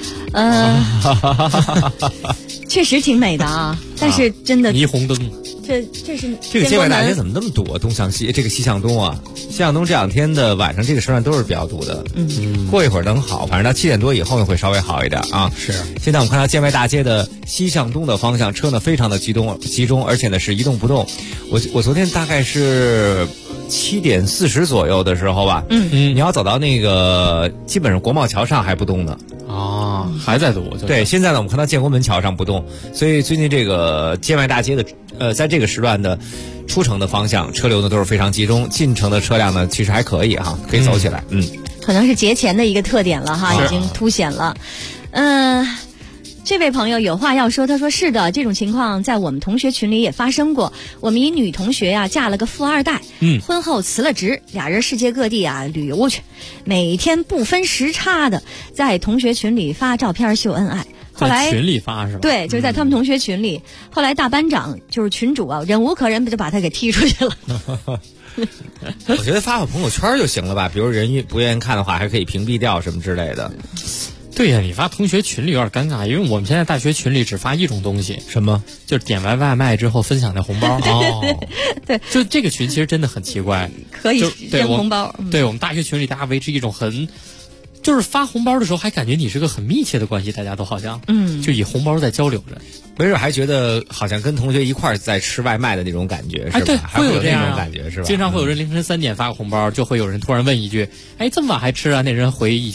Speaker 2: 确实挺美的啊，但是真的
Speaker 8: 霓虹灯。
Speaker 2: 这是
Speaker 5: 这个街外大街怎么那么堵啊？东向西，这个西向东啊，西向东这两天的晚上这个时段都是比较堵的。过一会儿能好，反正到7点多以后呢会稍微好一点啊。
Speaker 8: 是。
Speaker 5: 现在我们看到街外大街的西向东的方向，车呢非常的集中，而且呢是一动不动。我昨天大概是7点40左右的时候吧，你要走到那个基本上国贸桥上还不动呢。
Speaker 8: 啊，还在堵。
Speaker 5: 对，现在呢我们看到建国门桥上不动，所以最近这个街外大街的在这个时段的出城的方向车流呢都是非常集中，进城的车辆呢其实还可以哈，可以走起来。
Speaker 2: 可能是节前的一个特点了哈，已经凸显了。这位朋友有话要说，他说是的，这种情况在我们同学群里也发生过。我们一女同学呀，嫁了个富2代，婚后辞了职，俩人世界各地啊旅游去，每天不分时差的在同学群里发照片秀恩爱。后来
Speaker 8: 在群里发是吧？
Speaker 2: 对，就是在他们同学群里。后来大班长就是群主啊，忍无可忍，就把他给踢出去了。
Speaker 5: 我觉得发朋友圈就行了吧，比如人不愿意看的话，还可以屏蔽掉什么之类的。
Speaker 8: 对呀，你发同学群里有点尴尬，因为我们现在大学群里只发一种东西，
Speaker 5: 什么？
Speaker 8: 就是点完外卖之后分享的红包。
Speaker 2: 对，
Speaker 8: 就这个群其实真的很奇怪，
Speaker 2: 可以扔红包。
Speaker 8: 对，我们大学群里大家维持一种就是发红包的时候还感觉你是个很密切的关系，大家都好像就以红包在交流着，
Speaker 5: 没准还觉得好像跟同学一块儿在吃外卖的那种感觉，是吧？
Speaker 8: 对，
Speaker 5: 还会有
Speaker 8: 这
Speaker 5: 种感觉，是吧？
Speaker 8: 经常会有人凌晨3点发个红包，就会有人突然问一句：“哎，这么晚还吃啊？”那人回一句：“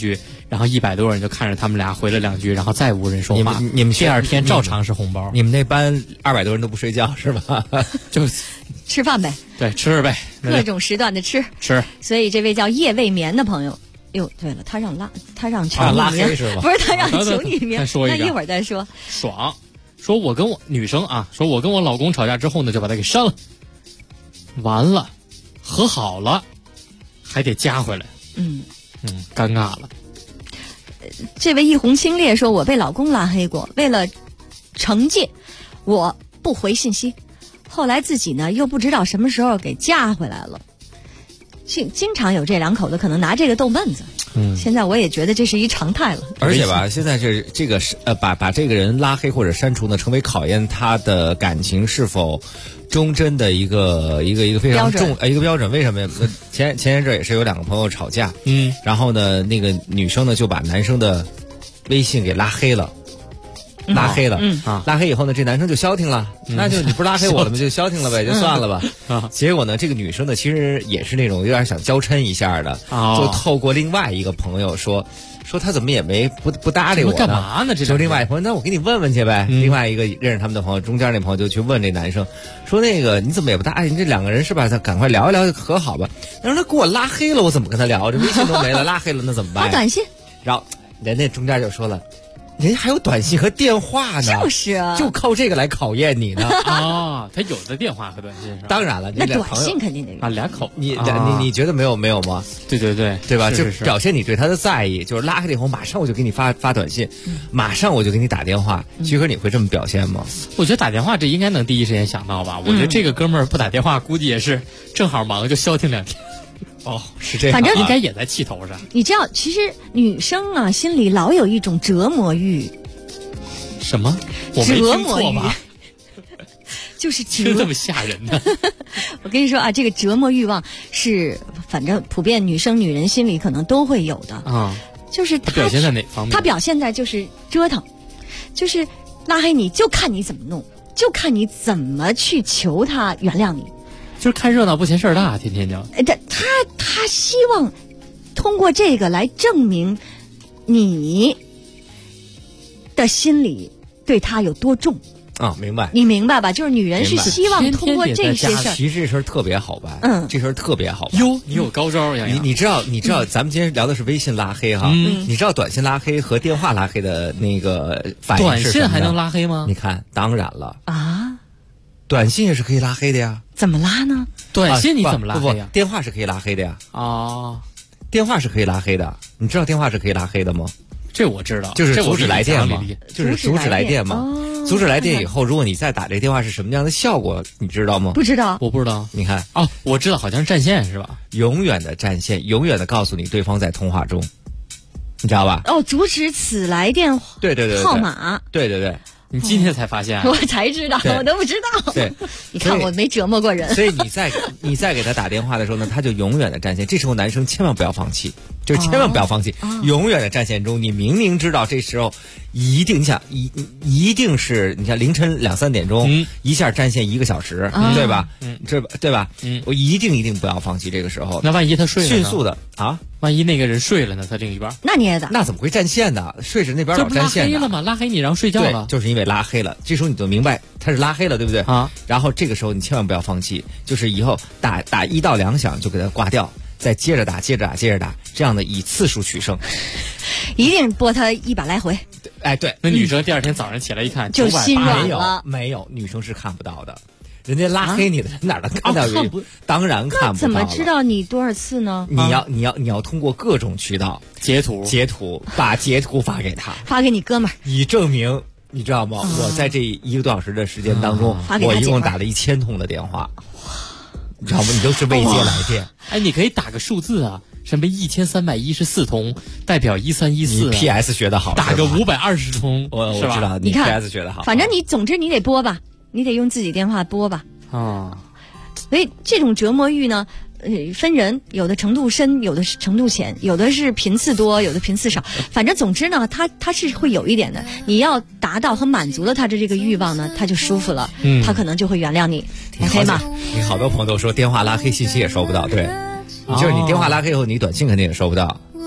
Speaker 8: 然后100多人就看着他们俩回了2句，然后再无人说话。
Speaker 5: 你们
Speaker 8: 第二天照常是红包。
Speaker 5: 你们那班200多人都不睡觉是吧？
Speaker 8: 就
Speaker 2: 吃饭呗，
Speaker 8: 对，吃呗，
Speaker 2: 各种时段的吃。所以这位叫夜未眠的朋友，哟，对了，他让求
Speaker 5: 拉
Speaker 2: 匿名
Speaker 5: 黑是吧？
Speaker 2: 不是他让求匿名，
Speaker 8: 那
Speaker 2: 一会儿再说。
Speaker 8: 爽，说我跟我女生啊，说我跟我老公吵架之后呢，就把他给删了，完了，和好了，还得加回来，尴尬了。
Speaker 2: 这位一红清冽说，我被老公拉黑过，为了惩戒，我不回信息，后来自己呢又不知道什么时候给加回来了。经常有这2口子可能拿这个逗闷子。现在我也觉得这是一常态了。
Speaker 5: 而且吧，现在这个把这个人拉黑或者删除呢，成为考验他的感情是否忠贞的一个非常一个标准。为什么呀？前阵也是有2个朋友吵架，然后呢，那个女生呢就把男生的微信给拉黑了。拉黑以后呢，这男生就消停了，那就你不是拉黑我了吗？就消停了呗，就算了吧。结果呢，这个女生呢，其实也是那种有点想娇嗔一下的，就透过另外一个朋友说他怎么也不搭理我呢？
Speaker 8: 干嘛呢？
Speaker 5: 就另外一朋友，那我给你问问去呗。另外一个认识他们的朋友，中间那朋友就去问这男生，说那个你怎么也不搭理？你这2个人是吧？咱赶快聊一聊和好吧。他说他给我拉黑了，我怎么跟他聊？这微信都没了，拉黑了那怎么办？
Speaker 2: 发短信。
Speaker 5: 然后人家中间就说了。人家还有短信和电话呢，
Speaker 2: 就是啊，
Speaker 5: 就靠这个来考验你呢。
Speaker 8: 他有的电话和短信是吧？
Speaker 5: 当然了，
Speaker 2: 那短信肯定得
Speaker 8: 有2口。
Speaker 5: 你觉得没有吗？对吧？就表现你对他的在意，就是拉黑了以后，马上我就给你发短信，马上我就给你打电话。徐哥，你会这么表现吗？
Speaker 8: 我觉得打电话这应该能第一时间想到吧。我觉得这个哥们儿不打电话，估计也是正好忙就消停2天。
Speaker 5: 是这样，
Speaker 2: 反正
Speaker 8: 应该也在气头上。
Speaker 2: 你知道，其实女生啊，心里老有一种折磨欲。
Speaker 8: 什么？我没听错吧？
Speaker 2: 就是
Speaker 8: 听这么吓人呢？
Speaker 2: 我跟你说啊，这个折磨欲望是，反正普遍女生女人心里可能都会有的啊。就是他
Speaker 8: 表现在哪方面？
Speaker 2: 他表现在就是折腾，就是拉黑你就看你怎么弄，就看你怎么去求他原谅你。
Speaker 8: 就是看热闹不嫌事儿大，天天就。
Speaker 2: 他希望通过这个来证明你的心里对他有多重
Speaker 5: 啊，明白？
Speaker 2: 你明白吧？就是女人是希望通过这些事儿。
Speaker 5: 其实这事儿特别好办，这事儿特别好办。
Speaker 8: 哟，你有高招呀！
Speaker 5: 你知道，咱们今天聊的是微信拉黑哈，你知道短信拉黑和电话拉黑的那个反应是什么？
Speaker 8: 短信还能拉黑吗？
Speaker 5: 你看，当然了啊，短信也是可以拉黑的呀。
Speaker 2: 怎么拉呢？
Speaker 8: 短信你怎么拉黑呀？
Speaker 5: 电话是可以拉黑的呀。
Speaker 8: 啊，
Speaker 5: 电话是可以拉黑的。你知道电话是可以拉黑的吗？
Speaker 8: 这我知道，
Speaker 5: 就是阻止来电嘛，就是阻止来电嘛。阻止来电以后，如果你再打这电话是什么样的效果，你知道吗？
Speaker 2: 不知道，
Speaker 8: 我不知道。
Speaker 5: 你看
Speaker 8: 哦，我知道，好像是占线是吧？
Speaker 5: 永远的占线，永远的告诉你对方在通话中，你知道吧？
Speaker 2: 哦，阻止此来电
Speaker 5: 对
Speaker 2: 号码，
Speaker 5: 对。
Speaker 8: 你今天才发现，
Speaker 2: 我才知道，我都不知道。
Speaker 5: 对，
Speaker 2: 你看我没折磨过人。
Speaker 5: 所以你再给他打电话的时候呢，他就永远的占线。这时候男生千万不要放弃，就是千万不要放弃，永远的占线中。你明明知道这时候一定一定是你像凌晨2、3点钟，一下占线1个小时，对吧？对吧？我一定不要放弃这个时候。
Speaker 8: 那万一他睡了呢？
Speaker 5: 迅速的啊！
Speaker 8: 万一那个人睡了呢？他另一半？
Speaker 2: 那你也打？
Speaker 5: 那怎么会占线呢？睡着那边老占线
Speaker 8: 的。拉黑了吗？拉黑你然后睡觉了？
Speaker 5: 对，就是因为拉黑了。这时候你就明白他是拉黑了，对不对？啊。然后这个时候你千万不要放弃，就是以后打1到2响就给他挂掉，再接着打，这样的以次数取胜。
Speaker 2: 一定拨他100来回。
Speaker 5: 哎，对。
Speaker 8: 那女生第2天早上起来一看，
Speaker 2: 就心软了。
Speaker 5: 没有，女生是看不到的。人家拉黑你的人哪能看到？当然看不到。
Speaker 2: 怎么知道你多少次呢？
Speaker 5: 你要通过各种渠道
Speaker 8: 截图，
Speaker 5: 把截图发给他，
Speaker 2: 发给你哥们儿，
Speaker 5: 以证明你知道吗？我在这1个多小时的时间当中，我一共打了1000通的电话，你知道吗？你都是未接来电。
Speaker 8: 哎，你可以打个数字啊，什么1314通，代表1314。
Speaker 5: 你 PS 学得好，
Speaker 8: 打个520通，
Speaker 5: 我知道你 PS 学得好。
Speaker 2: 反正你总之你得拨吧。你得用自己电话拨吧
Speaker 8: 啊，
Speaker 2: 所以这种折磨欲呢，分人，有的程度深，有的是程度浅，有的是频次多，有的频次少。反正总之呢，他是会有一点的。你要达到和满足了他的这个欲望呢，他就舒服了，他可能就会原谅你。OK 吗？
Speaker 5: 你好多朋友都说电话拉黑信息也收不到，对，就是你电话拉黑以后，你短信肯定也收不到。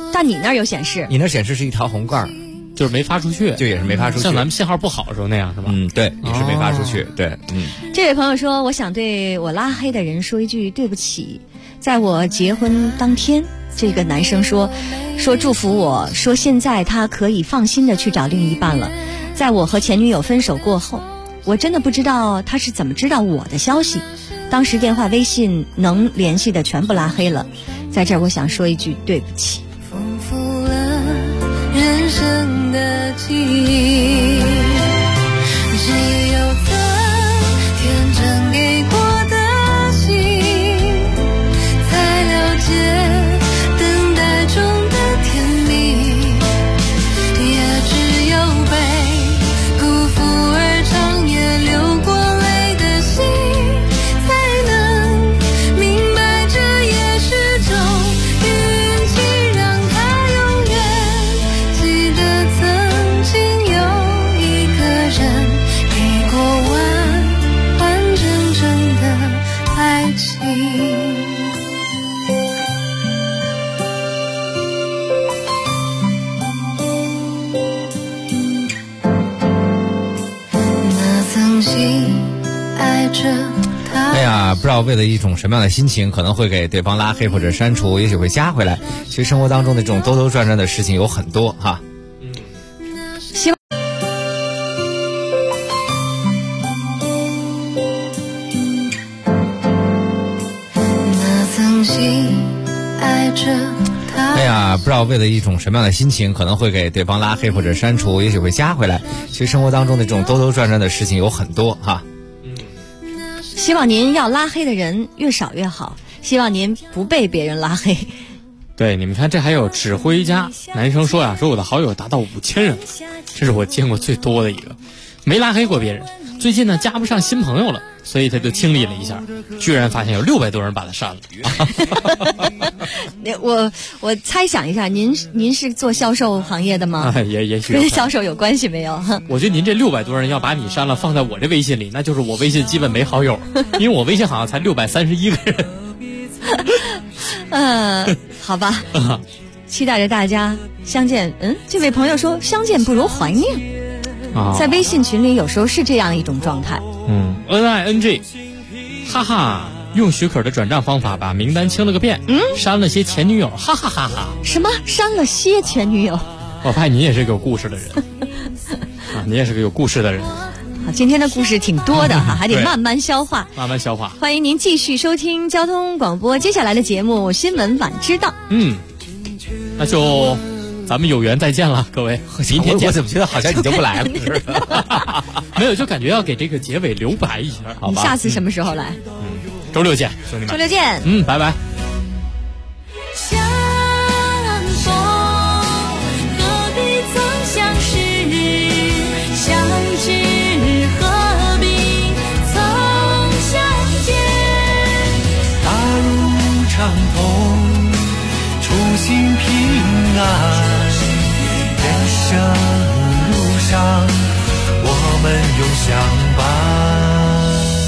Speaker 2: 但你那儿有显示，
Speaker 5: 你那儿显示是一条红杠，
Speaker 8: 就是没发出去，
Speaker 5: 就也是没发出去，
Speaker 8: 像咱们信号不好的时候那样是吧？
Speaker 5: 对，也是没发出去，对，
Speaker 2: 这位朋友说，我想对我拉黑的人说一句对不起。在我结婚当天，这个男生说祝福我，说现在他可以放心的去找另一半了。在我和前女友分手过后，我真的不知道他是怎么知道我的消息，当时电话微信能联系的全部拉黑了。在这儿我想说一句对不起。
Speaker 6: 丰富了人生的记忆，只有曾天真给过的心，才了解等待中的甜蜜，也只有被辜负而长夜流过泪的心，才能明白这也是种运气，让它永远记得曾经有一个人给过完完整整的爱情。那曾经爱着他，
Speaker 5: 哎呀，不知道为了一种什么样的心情，可能会给对方拉黑或者删除，也许会加回来。其实生活当中的这种兜兜转转的事情有很多哈。
Speaker 2: 希望
Speaker 6: 那曾经爱着他。
Speaker 5: 哎呀，不知道为了一种什么样的心情，可能会给对方拉黑或者删除，也许会加回来。其实生活当中的这种兜兜转转的事情有很多哈。
Speaker 2: 希望您要拉黑的人越少越好，希望您不被别人拉黑。
Speaker 8: 对，你们看，这还有指挥家男生说呀，说我的好友达到5000人了，这是我见过最多的一个，没拉黑过别人。最近呢，加不上新朋友了，所以他就清理了一下，居然发现有600多人把他删
Speaker 2: 了。我猜想一下，您是做销售行业的吗？
Speaker 8: 也许
Speaker 2: 跟销售有关系没有？
Speaker 8: 我觉得您这600多人要把你删了，放在我这微信里，那就是我微信基本没好友，因为我微信好像才631个人。
Speaker 2: 好吧，期待着大家相见。这位朋友说，相见不如怀念。在微信群里有时候是这样一种状态。
Speaker 8: NING， 哈哈，用许可的转账方法把名单清了个遍，删了些前女友，哈哈哈哈。
Speaker 2: 什么？删了些前女友？
Speaker 8: 我发现你也是个有故事的人你也是个有故事的人。
Speaker 2: 好，今天的故事挺多的哈，还得慢慢消化。
Speaker 8: 慢慢消化。
Speaker 2: 欢迎您继续收听交通广播，接下来的节目《新闻晚知道》。
Speaker 8: 那就咱们有缘再见了，各位。明天见。
Speaker 5: 我怎么觉得好像你就不来了？
Speaker 8: 没有，就感觉要给这个结尾留白一下，好吧？
Speaker 2: 你下次什么时候来？
Speaker 8: 周六见，兄弟们。
Speaker 2: 周六见。
Speaker 8: 拜拜。
Speaker 6: 相逢何必曾相识，相知何必曾相见。
Speaker 7: 大路长通，初心平安。人生路上，我们永相伴。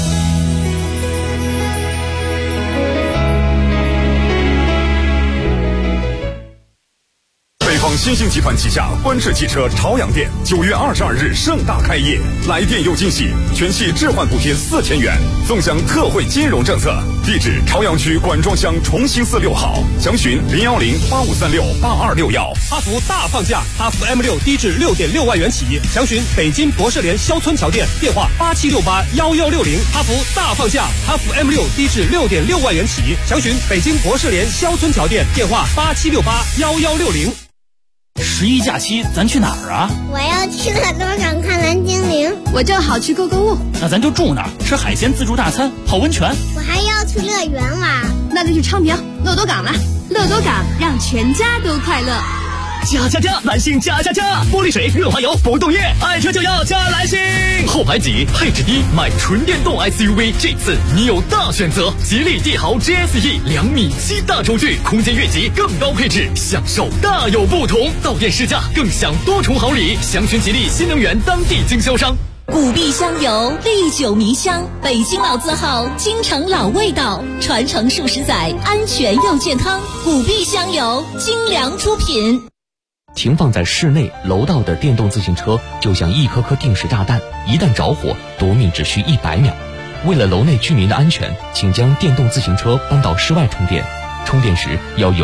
Speaker 13: 北方新兴集团旗下观致汽车朝阳店9月22日盛大开业，来店有惊喜，全系置换补贴4000元，纵享特惠金融政策。地址：朝阳区管庄乡重兴寺6号，详询01085368261。
Speaker 10: 哈弗大放价，哈弗 M6低至6.6万元起，详询北京博士联肖村桥店，电话87681160。哈弗大放价，哈弗 M6低至6.6万元起，详询北京博士联肖村桥店，电话87681160。
Speaker 21: 11假期咱去哪儿啊？
Speaker 12: 我要去乐多港看蓝精灵。
Speaker 2: 我正好去购物。
Speaker 21: 那咱就住那儿，吃海鲜自助大餐，泡温泉。
Speaker 12: 我还要去乐园玩。
Speaker 2: 那就去昌平乐多港了。乐多港让全家都快乐。
Speaker 3: 加加加，蓝星加加加！玻璃水、润滑油、不动液，爱车就要加蓝星。后排挤，配置低，买纯电动 SUV， 这次你有大选择。吉利帝豪 GSE 2.7米大轴距，空间越级更高配置，享受大有不同。到店试驾更享多重好礼，详询吉利新能源当地经销商。
Speaker 17: 古碧香油，历久弥香，北京老字号，京城老味道，传承数十载，安全又健康。古碧香油，精良出品。
Speaker 22: 停放在室内楼道的电动自行车就像一颗颗定时炸弹，一旦着火，夺命只需100秒。为了楼内居民的安全，请将电动自行车搬到室外充电，充电时要有